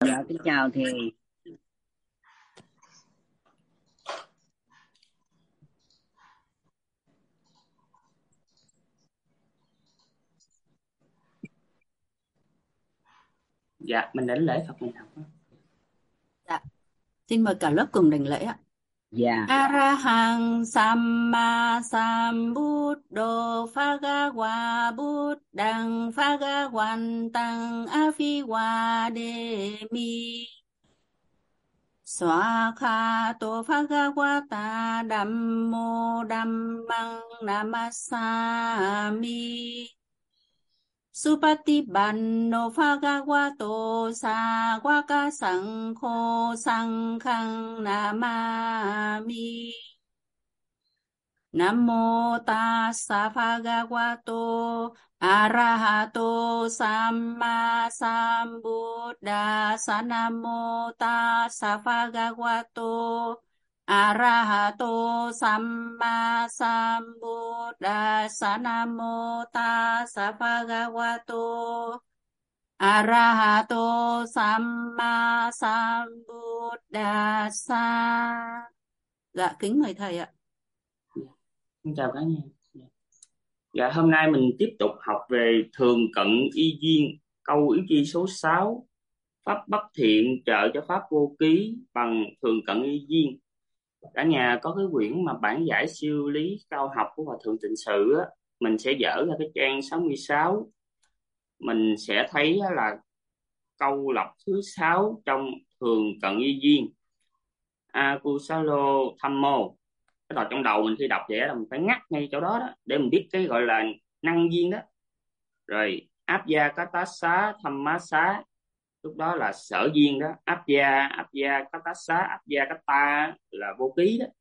Dạ, kính chào thầy. Dạ, mình đến lễ Phật mình học. Dạ, xin mời cả lớp cùng đảnh lễ ạ. Dạ, Arahang Samma Sambuddho Phagawa Buddhang Phagawantang Aviwademi Swakhato Phagawata Dhammo Dhammang Namasami Supatipanno Phagawato Sāvaka Saṅkho Saṅghang Namami Namo tassa Phagawato Arahato Samma Sambuddhassa Namo tassa Phagawato Arahato Samma Sambuddhassa Namo tassa Phagawato Arahato Samma Sambuddhassa. Dạ kính mời thầy ạ. Xin chào cả nhà. Dạ, hôm nay mình tiếp tục học về thường cận y duyên, câu yếu chi số 6. Pháp bất thiện trợ cho pháp vô ký bằng thường cận y duyên. Cả nhà có cái quyển mà bản giải siêu lý cao học của Hòa Thượng Tịnh Sự á, mình sẽ dở ra cái trang 66. Mình sẽ thấy á là câu lọc thứ 6 trong thường cận y duyên. Akusalo Thammo. Cái đoạn trong đầu mình khi đọc vậy là mình phải ngắt ngay chỗ đó để mình biết cái gọi là năng duyên đó. Rồi Abhya Thamma Xá, lúc đó là sở duyên đó. Abhya Katassa, Abhya Katta là vô ký đó.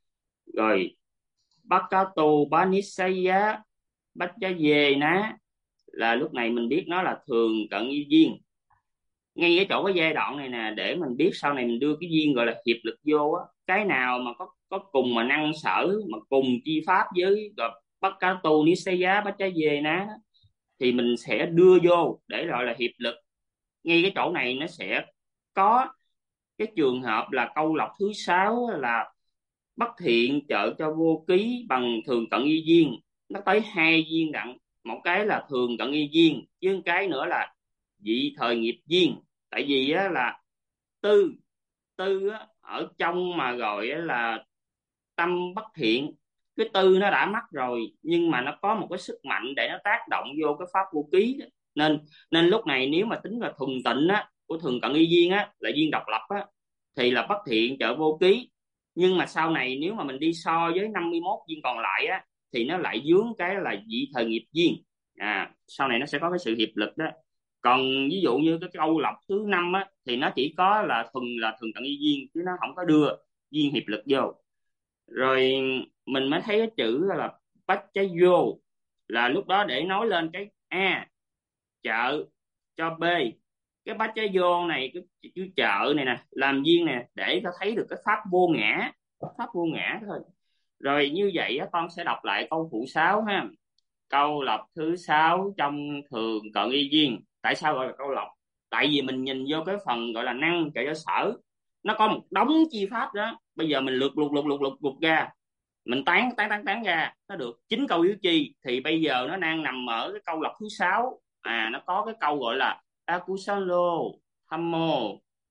Rồi Bhakkato Banisaya Bacchaye Ná là lúc này mình biết nó là thường cận y duyên. Ngay ở chỗ cái giai đoạn này nè, để mình biết sau này mình đưa cái duyên gọi là hiệp lực vô á, cái nào mà có cùng mà năng sở mà cùng chi pháp với gặp bất cá tu ni xê giá bát trái về ná, thì mình sẽ đưa vô để gọi là hiệp lực. Ngay cái chỗ này nó sẽ có cái trường hợp là câu lọc thứ 6 là bất thiện trợ cho vô ký bằng thường cận y duyên. Nó tới hai duyên đặng, một cái là thường cận y duyên với một cái nữa là dị thời nghiệp duyên. Tại vì á là tư tư á, ở trong mà gọi á là tâm bất thiện, cái tư nó đã mắc rồi nhưng mà nó có một cái sức mạnh để nó tác động vô cái pháp vô ký đó. nên nên lúc này nếu mà tính là thuần tịnh á của thường cận y duyên á là duyên độc lập á thì là bất thiện trợ vô ký. Nhưng mà sau này nếu mà mình đi so với 51 duyên còn lại á thì nó lại dướng cái là dị thời nghiệp duyên. Sau này nó sẽ có cái sự hiệp lực đó. Còn ví dụ như cái câu lọc thứ 5 á thì nó chỉ có là thường cận y duyên chứ nó không có đưa duyên hiệp lực vô. Rồi mình mới thấy cái chữ là bách trái vô là lúc đó để nói lên cái A trợ cho B. Cái bách trái vô này, cái chữ trợ này nè, làm duyên nè, để ta thấy được cái pháp vô ngã, pháp vô ngã thôi. Rồi như vậy á, con sẽ đọc lại câu phụ 6 ha. Câu lọc thứ 6 trong thường cận y duyên. Tại sao gọi là câu lọc? Tại vì mình nhìn vô cái phần gọi là năng trợ cho sở, nó có một đống chi pháp đó. Bây giờ mình lục ra, mình tán ra, nó được 9 câu yếu chi. Thì bây giờ nó đang nằm ở cái câu lọc thứ 6. Nó có cái câu gọi là Akusalo Thammo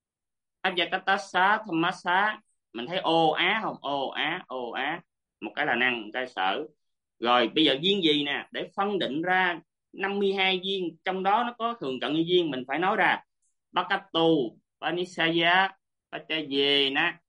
Ajakatassa Thammasa. Mình thấy ô á không? Ô á. Một cái là năng, một cái sở. Rồi bây giờ duyên gì nè, để phân định ra 52 duyên trong đó nó có thường cận duyên, mình phải nói ra Bhakatu Panisaya Pachayena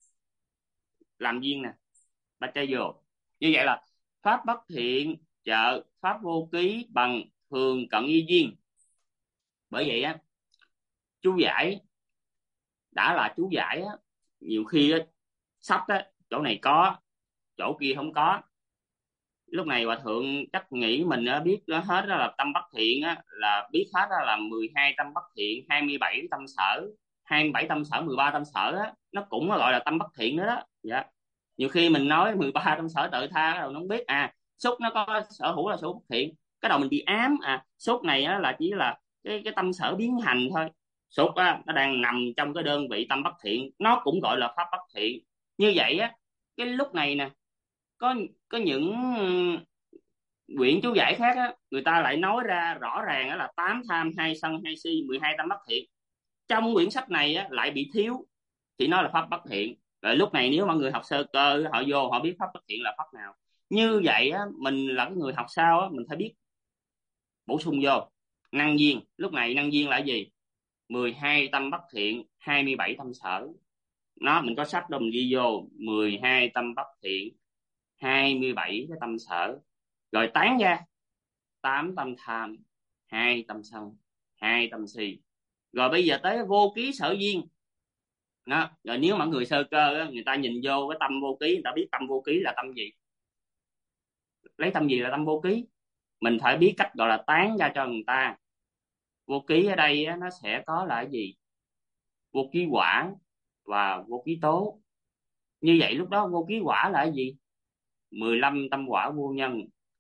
làm duyên nè, Pachayo. Như vậy là pháp bất thiện trợ pháp vô ký bằng thường cận y duyên. Bởi vậy á, chú giải đã là chú giải á, nhiều khi á, sách á, chỗ này có, chỗ kia không có. Lúc này hòa thượng chắc nghĩ mình đã biết đó hết đó là tâm bất thiện á, là biết hết đó là 12 tâm bất thiện, 27 tâm sở, 27 tâm sở, 13 tâm sở á, nó cũng gọi là tâm bất thiện nữa đó. Dạ. Nhiều khi mình nói 13 tâm sở tự tha, rồi nó không biết xúc nó có sở hữu là sở hữu bất thiện, cái đầu mình bị ám xúc này á là chỉ là cái tâm sở biến hành thôi. Súc á nó đang nằm trong cái đơn vị tâm bất thiện, nó cũng gọi là pháp bất thiện. Như vậy á, cái lúc này nè, có những quyển chú giải khác á, người ta lại nói ra rõ ràng á là 8 tham, 2 sân, 2 si, 12 tâm bất thiện. Trong quyển sách này á lại bị thiếu, chỉ nói là pháp bất thiện. Rồi lúc này nếu mà người học sơ cơ họ vô họ biết pháp bất thiện là pháp nào. Như vậy á, mình là cái người học sau á, mình phải biết bổ sung vô năng viên. Lúc này năng viên là gì? 12 tâm bất thiện, 27 tâm sở. Nó mình có sách đâu mình ghi vô 12 tâm bất thiện, 27 cái tâm sở. Rồi tán ra 8 tâm tham, 2 tâm sân, 2 tâm si. Rồi bây giờ tới vô ký sở duyên đó. Rồi nếu mà người sơ cơ á, người ta nhìn vô cái tâm vô ký, người ta biết tâm vô ký là tâm gì, lấy tâm gì là tâm vô ký. Mình phải biết cách gọi là tán ra cho người ta. Vô ký ở đây á, nó sẽ có là cái gì? Vô ký quả và vô ký tố. Như vậy lúc đó vô ký quả là cái gì? 15 tâm quả vô nhân,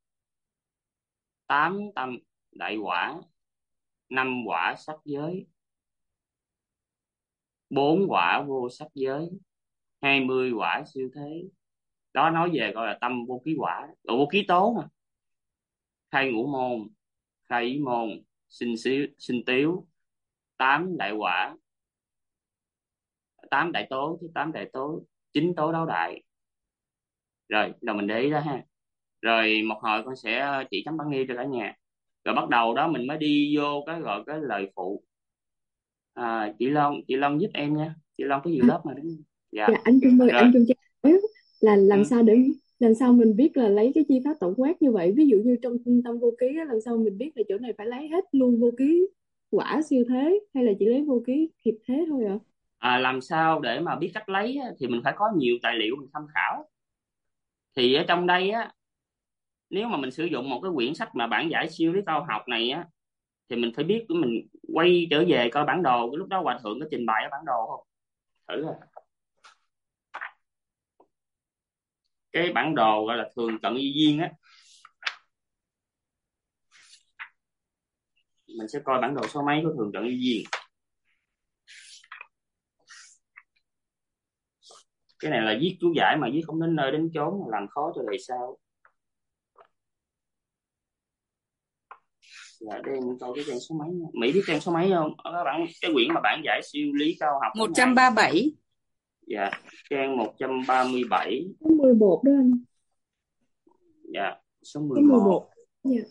8 tâm đại quả, 5 quả sắc giới, 4 quả vô sắc giới, 20 quả siêu thế. Đó nói về gọi là tâm vô ký quả. Rồi vô ký tố mà, khai ngũ môn, khai ý môn, sinh tiếu, 8 đại quả, 8 đại tố chứ, 8 đại tố, 9 tố đấu đại. Rồi mình để ý đó ha. Rồi một hồi con sẽ chỉ chấm bản nghi cho cả nhà. Rồi bắt đầu đó mình mới đi vô cái gọi cái lời phụ. Chị Long giúp em nha. Chị Long có nhiều À, lớp mà đúng không? Dạ. dạ anh Trung ơi, Rồi. anh Trung cho em hỏi là làm Ừ. sao để làm sao mình biết là lấy cái chi pháp tổng quát như vậy, ví dụ như trong trung tâm vô ký á, làm sao mình biết là chỗ này phải lấy hết luôn vô ký quả siêu thế hay là chỉ lấy vô ký hiệp thế thôi ạ? Làm sao để mà biết cách lấy á, thì mình phải có nhiều tài liệu mình tham khảo. Thì ở trong đây á, nếu mà mình sử dụng một cái quyển sách mà bản giải siêu lý cao học này á, thì mình phải biết mình quay trở về coi bản đồ. Cái lúc đó hòa thượng có trình bày ở bản đồ không? Thử rồi. Cái bản đồ gọi là thường cận duy duyên á, mình sẽ coi bản đồ số mấy của thường cận duy duyên. Cái này là viết chú giải mà viết không đến nơi đến chốn, mà làm khó cho đời sau. Dạ đây mình coi cái trang số mấy nha. Mỹ biết trang số mấy không? Ở cái quyển mà bản giải siêu lý cao học của ngài. 137. Dạ trang 137. Số 11 đó anh. Dạ số Số 11. 11. Dạ.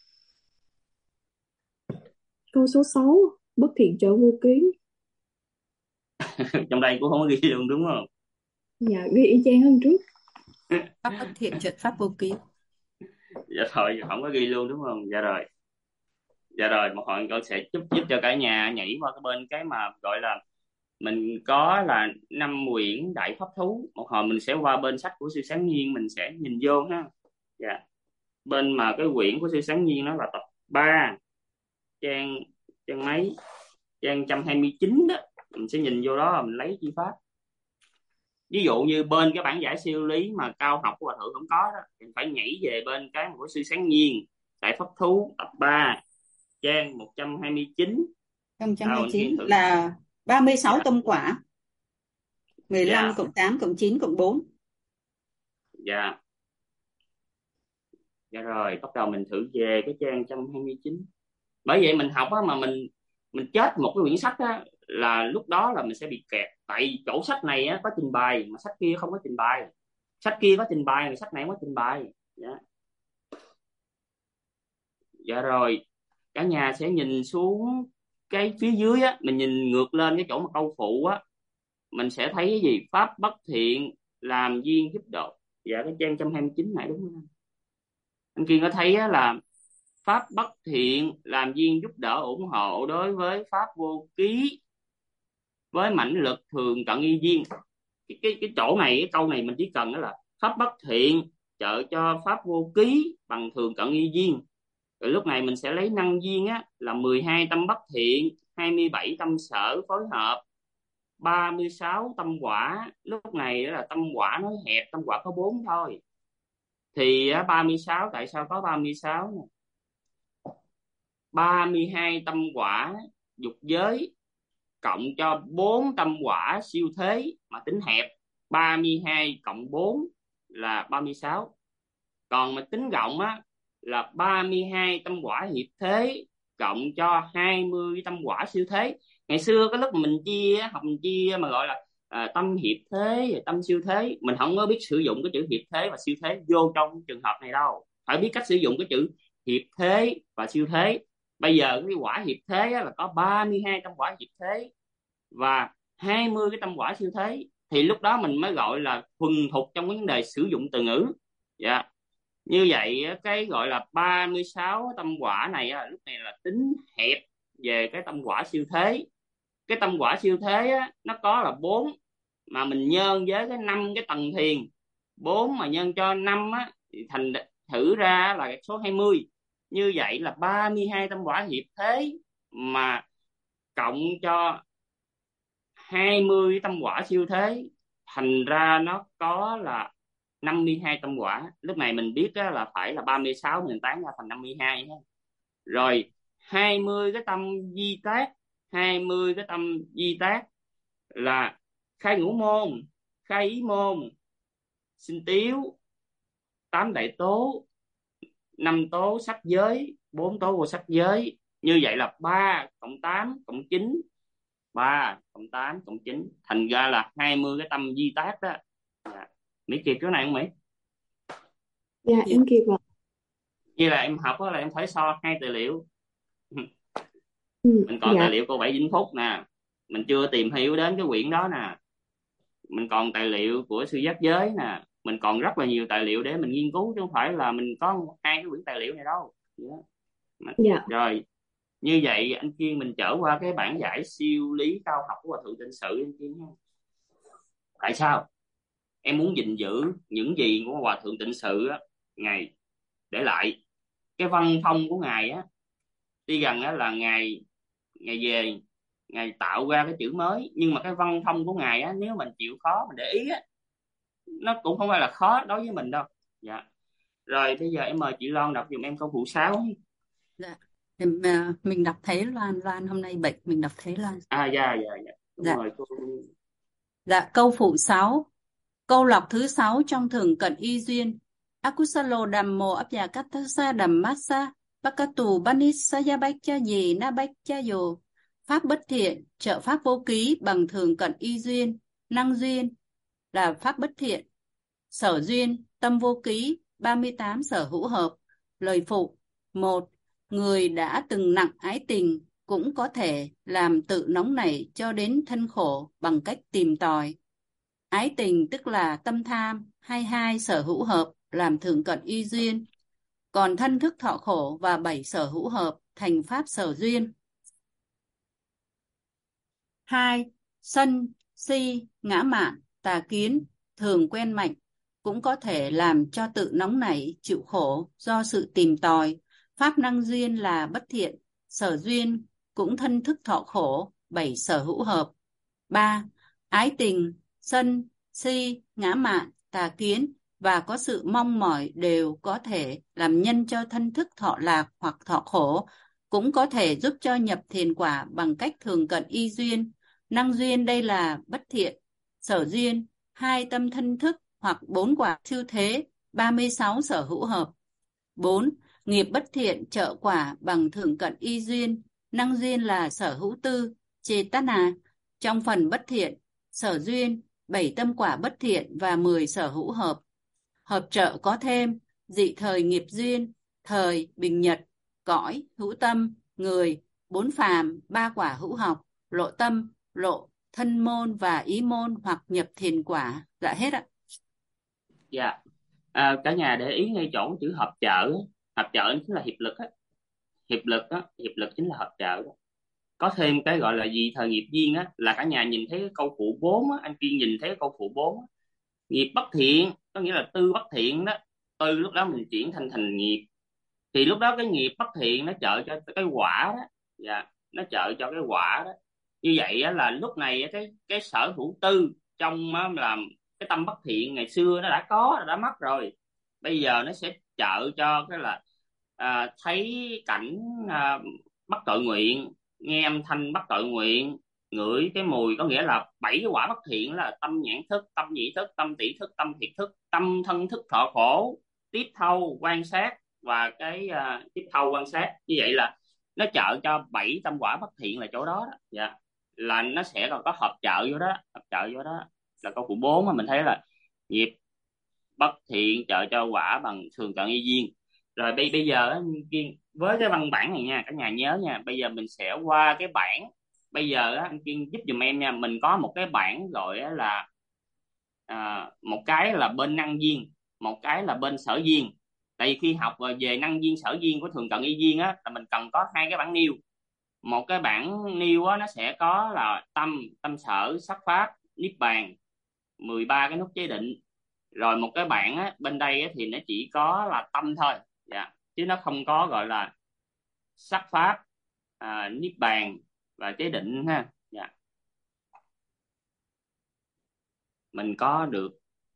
Câu số 6, bất thiện trợ vô ký. Trong đây cũng không có ghi luôn đúng không? Dạ ghi y chang hơn trước. Pháp bất thiện trượt pháp vô ký. Dạ thôi không có ghi luôn đúng không? Dạ rồi. Dạ rồi, một hồi con sẽ giúp cho cả nhà nhảy qua cái bên cái mà gọi là mình có là 5 quyển đại pháp thú. Một hồi mình sẽ qua bên sách của sư sáng nhiên, mình sẽ nhìn vô ha. Dạ. Bên mà cái quyển của sư sáng nhiên nó là tập 3, trang trang mấy, trang 129 đó. Mình sẽ nhìn vô đó mình lấy chi pháp. Ví dụ như bên cái bản giải siêu lý mà cao học của hòa thượng không có đó, thì phải nhảy về bên cái của sư sáng nhiên đại pháp thú tập 3, trang 129. Trong Đâu anh kiên 129 thử. là 36 Dạ. tâm quả, 15 Dạ. cộng 8 cộng 9 cộng 4. Dạ. Dạ rồi, bắt đầu mình thử về cái trang 129. Bởi vậy mình học á, mà mình chết một cái quyển sách á, là lúc đó là mình sẽ bị kẹt. Tại chỗ sách này á, có trình bày mà sách kia không có trình bày. Sách kia có trình bày mà sách này không có trình bày. Dạ. Dạ rồi, cả nhà sẽ nhìn xuống cái phía dưới á, mình nhìn ngược lên cái chỗ mà câu phụ á, mình sẽ thấy cái gì? Pháp bất thiện làm duyên giúp độ. Dạ cái trang 129 này đúng không anh Kiên? Có thấy á, là pháp bất thiện làm duyên giúp đỡ ủng hộ đối với pháp vô ký với mãnh lực thường cận y duyên. Cái chỗ này, cái câu này mình chỉ cần đó là pháp bất thiện trợ cho pháp vô ký bằng thường cận y duyên. Rồi lúc này mình sẽ lấy năng duyên á là 12 tâm bất thiện, 27 tâm sở phối hợp, 36 tâm quả. Lúc này là tâm quả nói hẹp, tâm quả có 4 thôi. Thì 36, tại sao có 36 nè? 32 tâm quả dục giới, cộng cho 4 tâm quả siêu thế mà tính hẹp. 32 cộng 4 là 36. Còn mà tính rộng á là 32 tâm quả hiệp thế cộng cho 20 tâm quả siêu thế. Ngày xưa cái lúc mà mình chia học mình chia mà gọi là tâm hiệp thế, tâm siêu thế, mình không có biết sử dụng cái chữ hiệp thế và siêu thế vô trong trường hợp này đâu. Phải biết cách sử dụng cái chữ hiệp thế và siêu thế. Bây giờ cái quả hiệp thế á, là có 32 tâm quả hiệp thế và 20 cái tâm quả siêu thế, thì lúc đó mình mới gọi là thuần thục trong vấn đề sử dụng từ ngữ. Dạ. Như vậy cái gọi là 36 tâm quả này lúc này là tính hẹp về cái tâm quả siêu thế. Cái tâm quả siêu thế nó có là 4, mà mình nhân với cái 5 cái tầng thiền, 4 mà nhân cho 5 thì thành thử ra là số 20. Như vậy là 32 tâm quả hiệp thế mà cộng cho 20 tâm quả siêu thế, thành ra nó có là 52 tâm quả. Lúc này mình biết là phải là 36 mình tán ra thành 52 ha. Rồi 20 cái tâm di tác, 20 cái tâm di tác là khai ngũ môn, khai ý môn, sinh tiếu, 8 đại tố, 5 tố sắc giới, 4 tố vô sắc giới. Như vậy là 3 cộng 8 cộng 9, 3 cộng 8 cộng 9, thành ra là 20 cái tâm di tác đó. Mỹ kịp chỗ này không Mỹ? Dạ em kịp ạ. Như là em học là em phải so hai tài liệu. Ừ, Mình còn dạ. tài liệu cô Bảy Vĩnh Phúc nè, mình chưa tìm hiểu đến cái quyển đó nè. Mình còn tài liệu của sư giác giới nè, mình còn rất là nhiều tài liệu để mình nghiên cứu, chứ không phải là mình có hai cái quyển tài liệu này đâu. Dạ. Rồi như vậy anh Kiên mình trở qua cái bản giải siêu lý cao học của Hòa Thượng Tịnh Sự anh Kiên ha. Tại sao em muốn gìn giữ những gì của Hòa Thượng Tịnh Sự ngài để lại? Cái văn phong của ngài tuy rằng là ngài ngài về ngài tạo ra cái chữ mới, nhưng mà cái văn phong của ngài nếu mình chịu khó mình để ý nó cũng không phải là khó đối với mình đâu. Dạ. Rồi bây giờ em mời chị Loan đọc giùm em câu phụ 6. Dạ. Mình đọc thế Loan. Loan hôm nay bệnh, mình đọc thế Loan. Dạ đúng Dạ. rồi cô. Dạ, câu phụ 6. Câu lọc thứ 6 trong thường cận y duyên. Akusalo Dhammo Abhyakathasa Dhammasa Pakatu Banisayabhaccha Ye Nabhaccha Yo. Pháp bất thiện, trợ pháp vô ký bằng thường cận y duyên, năng duyên là pháp bất thiện. Sở duyên, tâm vô ký, 38 sở hữu hợp. Lời phụ. 1. Người đã từng nặng ái tình cũng có thể làm tự nóng nảy cho đến thân khổ bằng cách tìm tòi. Ái tình tức là tâm tham, 22 sở hữu hợp làm thường cận y duyên. Còn thân thức thọ khổ và 7 sở hữu hợp thành pháp sở duyên. 2. Sân, si, ngã mạn, tà kiến, thường quen mạnh cũng có thể làm cho tự nóng nảy, chịu khổ do sự tìm tòi. Pháp năng duyên là bất thiện, sở duyên cũng thân thức thọ khổ, 7 sở hữu hợp. 3. Ái tình, sân, si, ngã mạn, tà kiến và có sự mong mỏi đều có thể làm nhân cho thân thức thọ lạc hoặc thọ khổ, cũng có thể giúp cho nhập thiền quả bằng cách thường cận y duyên. Năng duyên đây là bất thiện, sở duyên, 2 tâm thân thức hoặc 4 quả siêu thế, 36 sở hữu hợp. 4. Nghiệp bất thiện trợ quả bằng thường cận y duyên, năng duyên là sở hữu tư, chetana. Trong phần bất thiện, sở duyên, 7 tâm quả bất thiện và 10 sở hữu hợp. Hợp trợ có thêm dị thời nghiệp duyên, thời, bình nhật, cõi, hữu tâm, người, 4 phàm, 3 quả hữu học, lộ tâm, lộ, thân môn và ý môn hoặc nhập thiền quả. Dạ hết ạ. Dạ. Cả nhà để ý ngay chỗ chữ hợp trợ. Hợp trợ chính là hiệp lực hiệp lực chính là hợp trợ. Có thêm cái gọi là dị thời nghiệp duyên là cả nhà nhìn thấy cái câu phụ 4 anh Kiên nhìn thấy cái câu phụ 4 nghiệp bất thiện có nghĩa là tư bất thiện đó. Tư lúc đó mình chuyển thành nghiệp, thì lúc đó cái nghiệp bất thiện nó trợ cho cái quả đó. Dạ, nó trợ cho cái quả đó. Như vậy là lúc này cái sở hữu tư trong làm cái tâm bất thiện ngày xưa nó đã mất rồi, bây giờ nó sẽ trợ cho cái là thấy cảnh bất tội nguyện, nghe âm thanh bất tội nguyện, ngửi cái mùi, có nghĩa là 7 cái quả bất thiện là tâm nhãn thức, tâm nhĩ thức, tâm tỷ thức, tâm thiệt thức, tâm thân thức thọ khổ, tiếp thâu quan sát, và cái tiếp thâu quan sát. Như vậy là nó trợ cho 7 tâm quả bất thiện là chỗ đó đó. Dạ, là nó sẽ còn có hợp trợ vô đó, hợp trợ vô đó là câu phụ 4 mà mình thấy là nghiệp bất thiện trợ cho quả bằng thường cận y duyên. Rồi bây giờ á, với cái văn bản này nha, cả nhà nhớ nha, bây giờ mình sẽ qua cái bảng. Bây giờ á, anh Kiên giúp giùm em nha, mình có một cái bảng gọi là một cái là bên năng duyên, một cái là bên sở duyên. Tại vì khi học về năng duyên sở duyên của thường cận y duyên á, là mình cần có hai cái bảng nêu. Một cái bảng nêu á, nó sẽ có là tâm, tâm sở, sắc pháp, niết bàn, 13 cái nút chế định. Rồi một cái bảng á, bên đây á, thì nó chỉ có là tâm thôi. Dạ. Chứ nó không có gọi là sắc pháp, niết bàn và chế định ha. Dạ. Mình có được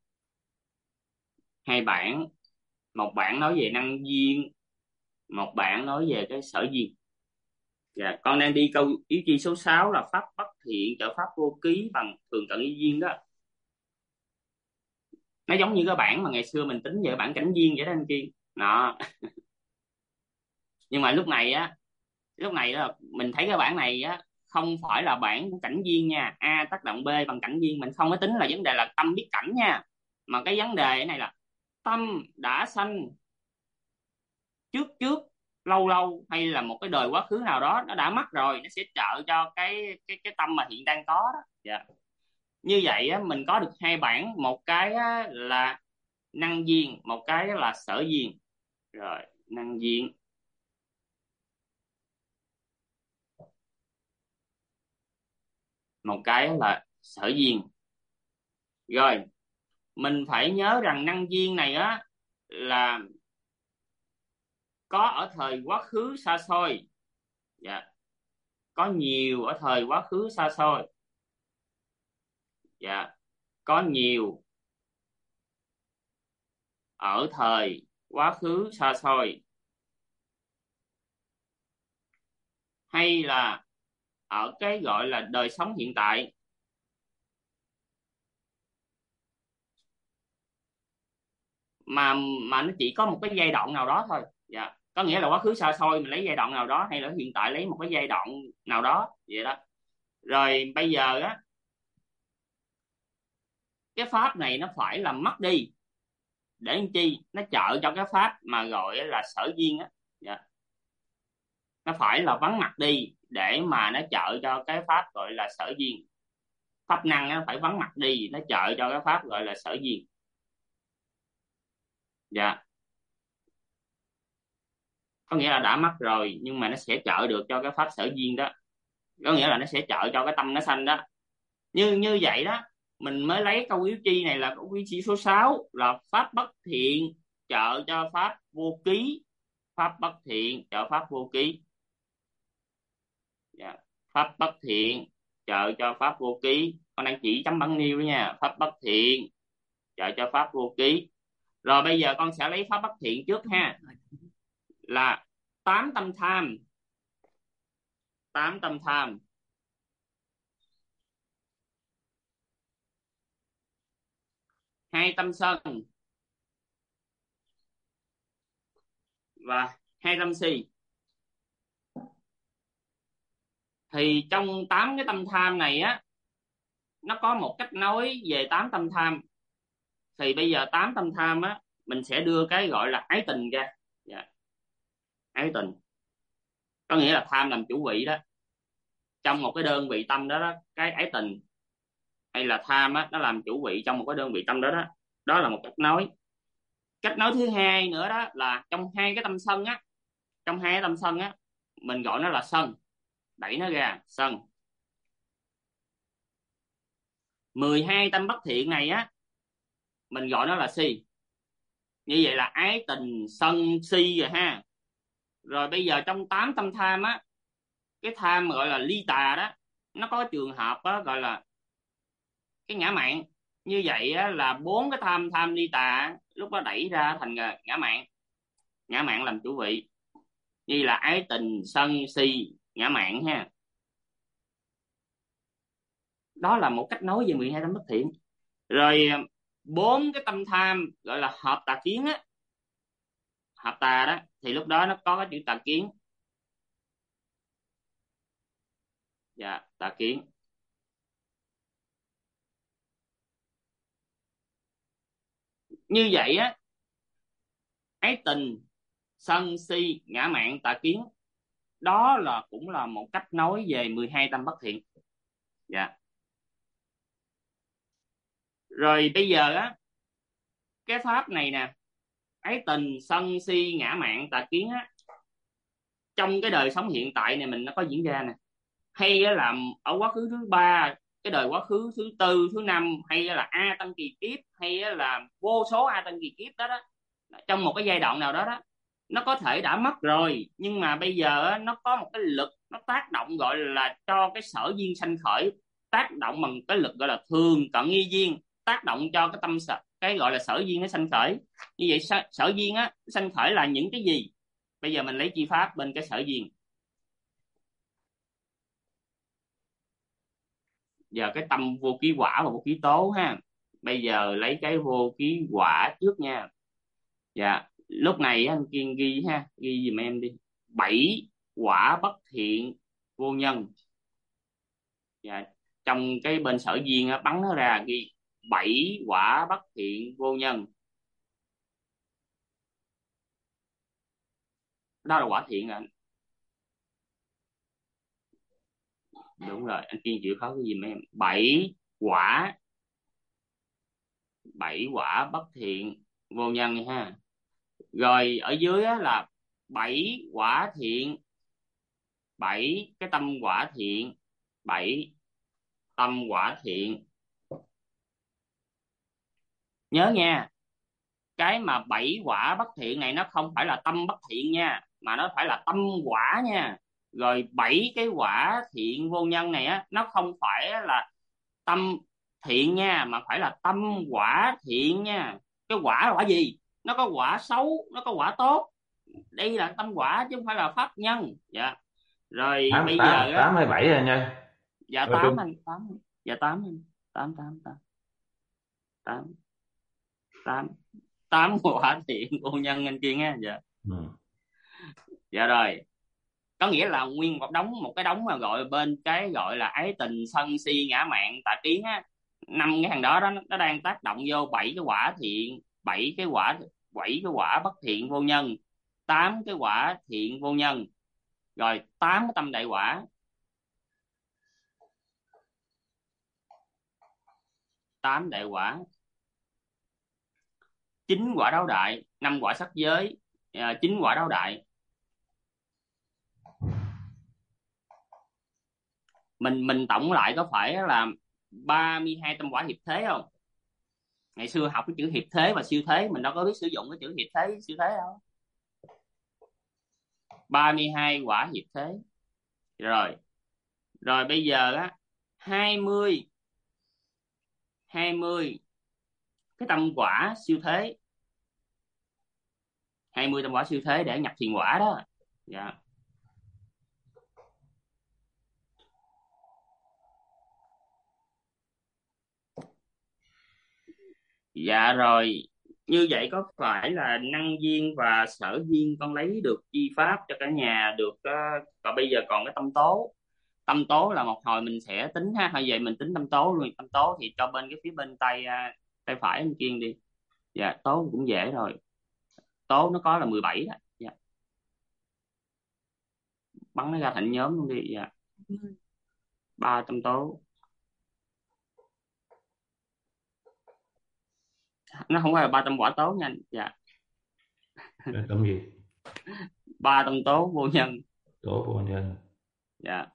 hai bảng, một bảng nói về năng duyên, một bảng nói về cái sở duyên. Dạ. Con đang đi câu yếu chi số 6 là pháp bất thiện trợ pháp vô ký bằng thường cận ý duyên đó. Nó giống như cái bảng mà ngày xưa mình tính về bảng cảnh duyên vậy đó anh Kiên đó. Nhưng mà lúc này đó, mình thấy cái bảng này á không phải là bảng của cảnh duyên nha. A tác động B bằng cảnh duyên, mình không có tính là vấn đề là tâm biết cảnh nha, mà cái vấn đề này là tâm đã sanh trước trước lâu lâu, hay là một cái đời quá khứ nào đó nó đã mất rồi, nó sẽ trợ cho cái tâm mà hiện đang có đó. Dạ. Như vậy á, mình có được hai bảng, một cái á, là năng duyên, một cái là sở duyên. Rồi năng duyên, một cái là sở duyên. Rồi mình phải nhớ rằng năng duyên này á là có ở thời quá khứ xa xôi. Dạ. Có nhiều ở thời quá khứ xa xôi. Dạ. Có nhiều ở thời quá khứ xa xôi, hay là ở cái gọi là đời sống hiện tại. Mà nó chỉ có một cái giai đoạn nào đó thôi. Dạ. Có nghĩa là quá khứ xa xôi mình lấy giai đoạn nào đó, hay là hiện tại lấy một cái giai đoạn nào đó vậy đó. Rồi bây giờ á, cái pháp này nó phải làm mất đi để làm chi, nó trợ cho cái pháp mà gọi là sở duyên á. Dạ. Nó phải là vắng mặt đi để mà nó trợ cho cái pháp gọi là sở duyên. Pháp năng nó phải vắng mặt đi, nó trợ cho cái pháp gọi là sở duyên. Dạ. Có nghĩa là đã mất rồi nhưng mà nó sẽ trợ được cho cái pháp sở duyên đó. Có nghĩa là nó sẽ trợ cho cái tâm nó sanh đó. Như vậy đó, mình mới lấy câu yếu chi này là câu yếu chi số 6 là pháp bất thiện trợ cho pháp vô ký. Pháp bất thiện trợ pháp vô ký. Dạ. Pháp bất thiện trợ cho pháp vô ký. Con đang chỉ chấm bắn nêu nha. Pháp bất thiện trợ cho pháp vô ký. Rồi bây giờ con sẽ lấy pháp bất thiện trước ha, là 8 tâm tham. 8 tâm tham, 2 tâm sân và 2 tâm si. Thì trong 8 cái tâm tham này á, nó có một cách nói về 8 tâm tham. Thì bây giờ 8 tâm tham á, mình sẽ đưa cái gọi là ái tình ra. Dạ. Ái tình có nghĩa là tham làm chủ vị đó. Trong một cái đơn vị tâm đó, cái ái tình hay là tham á, nó làm chủ vị trong một cái đơn vị tâm đó đó. Đó là một cách nói. Cách nói thứ hai nữa đó là trong hai cái tâm sân á, trong hai cái tâm sân á, mình gọi nó là sân, đẩy nó ra sân. 12 tâm bất thiện này á, mình gọi nó là si. Như vậy là ái tình sân si rồi ha. Rồi bây giờ trong 8 tâm tham á, cái tham gọi là ly tà đó, nó có trường hợp á, gọi là cái ngã mạn. Như vậy á, là 4 cái tham ly tà lúc đó đẩy ra thành ngã mạn. Ngã mạn làm chủ vị. Như là ái tình sân si ngã mạn ha. Đó là một cách nói về 12 tâm bất thiện. Rồi 4 cái tâm tham gọi là hợp tà kiến á, hợp tà đó, thì lúc đó nó có cái chữ tà kiến. Dạ, tà kiến. Như vậy á, ái tình, sân si, ngã mạn, tà kiến, đó là cũng là một cách nói về 12 tâm bất thiện. Dạ. Rồi bây giờ á, cái pháp này nè, ái tình, sân si, ngã mạn, tà kiến á, trong cái đời sống hiện tại này mình nó có diễn ra nè, hay là ở quá khứ thứ ba, cái đời quá khứ thứ tư, thứ năm, hay là a tăng kỳ kiếp, hay là vô số a tăng kỳ kiếp đó đó, trong một cái giai đoạn nào đó đó, nó có thể đã mất rồi, nhưng mà bây giờ á, nó có một cái lực nó tác động gọi là cho cái sở duyên sanh khởi, tác động bằng cái lực gọi là thường cận nghi duyên, tác động cho cái tâm sở, cái gọi là sở duyên nó sanh khởi. Như vậy sở duyên á sanh khởi là những cái gì? Bây giờ mình lấy chi pháp bên cái sở duyên. Giờ cái tâm vô ký quả và vô ký tố ha. Bây giờ lấy cái vô ký quả trước nha. Dạ, lúc này anh Kiên ghi ha, ghi giùm em đi. 7 quả bất thiện vô nhân. Dạ, trong cái bên sở duyên á, bắn nó ra ghi 7 quả bất thiện vô nhân. Đó là quả thiện rồi anh. Đúng rồi, anh Kiên chịu khó cái giùm em. 7 quả bất thiện vô nhân ha. Rồi ở dưới á là 7 quả thiện, 7 cái tâm quả thiện, 7 tâm quả thiện. Nhớ nha, cái mà 7 quả bất thiện này nó không phải là tâm bất thiện nha, mà nó phải là tâm quả nha. Rồi 7 cái quả thiện vô nhân này á, nó không phải là tâm thiện nha, mà phải là tâm quả thiện nha. Cái quả là quả gì? Nó có quả xấu, nó có quả tốt. Đây là tâm quả chứ không phải là pháp nhân. Dạ. Rồi tám bây tám giờ á, tám hay bảy anh ơi? dạ Nói 8 chung anh, 8. Dạ 8 anh. 8 8 8 8 8 8 quả thiện vô nhân anh Kiên á. Dạ. ừ. Dạ rồi. Có nghĩa là nguyên một cái đống mà gọi bên cái gọi là ái tình, sân si, ngã mạn, tà kiến á, 5 cái thằng đó đó nó đang tác động vô 7 cái quả thiện, 7 cái quả bất thiện vô nhân, 8 cái quả thiện vô nhân, rồi 8 cái tâm đại quả, 8 đại quả, 9 quả đáo đại, 5 quả sắc giới, 9 quả đáo đại. Mình tổng lại có phải là 32 tâm quả hiệp thế không? Ngày xưa học cái chữ hiệp thế và siêu thế mình đâu có biết sử dụng cái chữ hiệp thế siêu thế đâu. 32 quả hiệp thế. Rồi. Rồi bây giờ á, 20 cái tâm quả siêu thế. 20 tâm quả siêu thế để nhập thiền quả đó. Dạ. Dạ rồi. Như vậy có phải là năng duyên và sở duyên con lấy được chi pháp cho cả nhà được còn bây giờ còn cái tâm tố. Tâm tố là một hồi mình sẽ tính ha, hay vậy mình tính tâm tố luôn. Tâm tố thì cho bên cái phía bên tay tay phải anh Kiên đi. Dạ, tố cũng dễ rồi. Tố nó có là 17 đó. Dạ. Bắn nó ra thành nhóm luôn đi. Dạ. 3 tâm tố. Nó không phải là 3 tâm quả tố nha anh. Dạ. Tâm gì? 3 tâm tố vô nhân. Tố vô nhân. Dạ.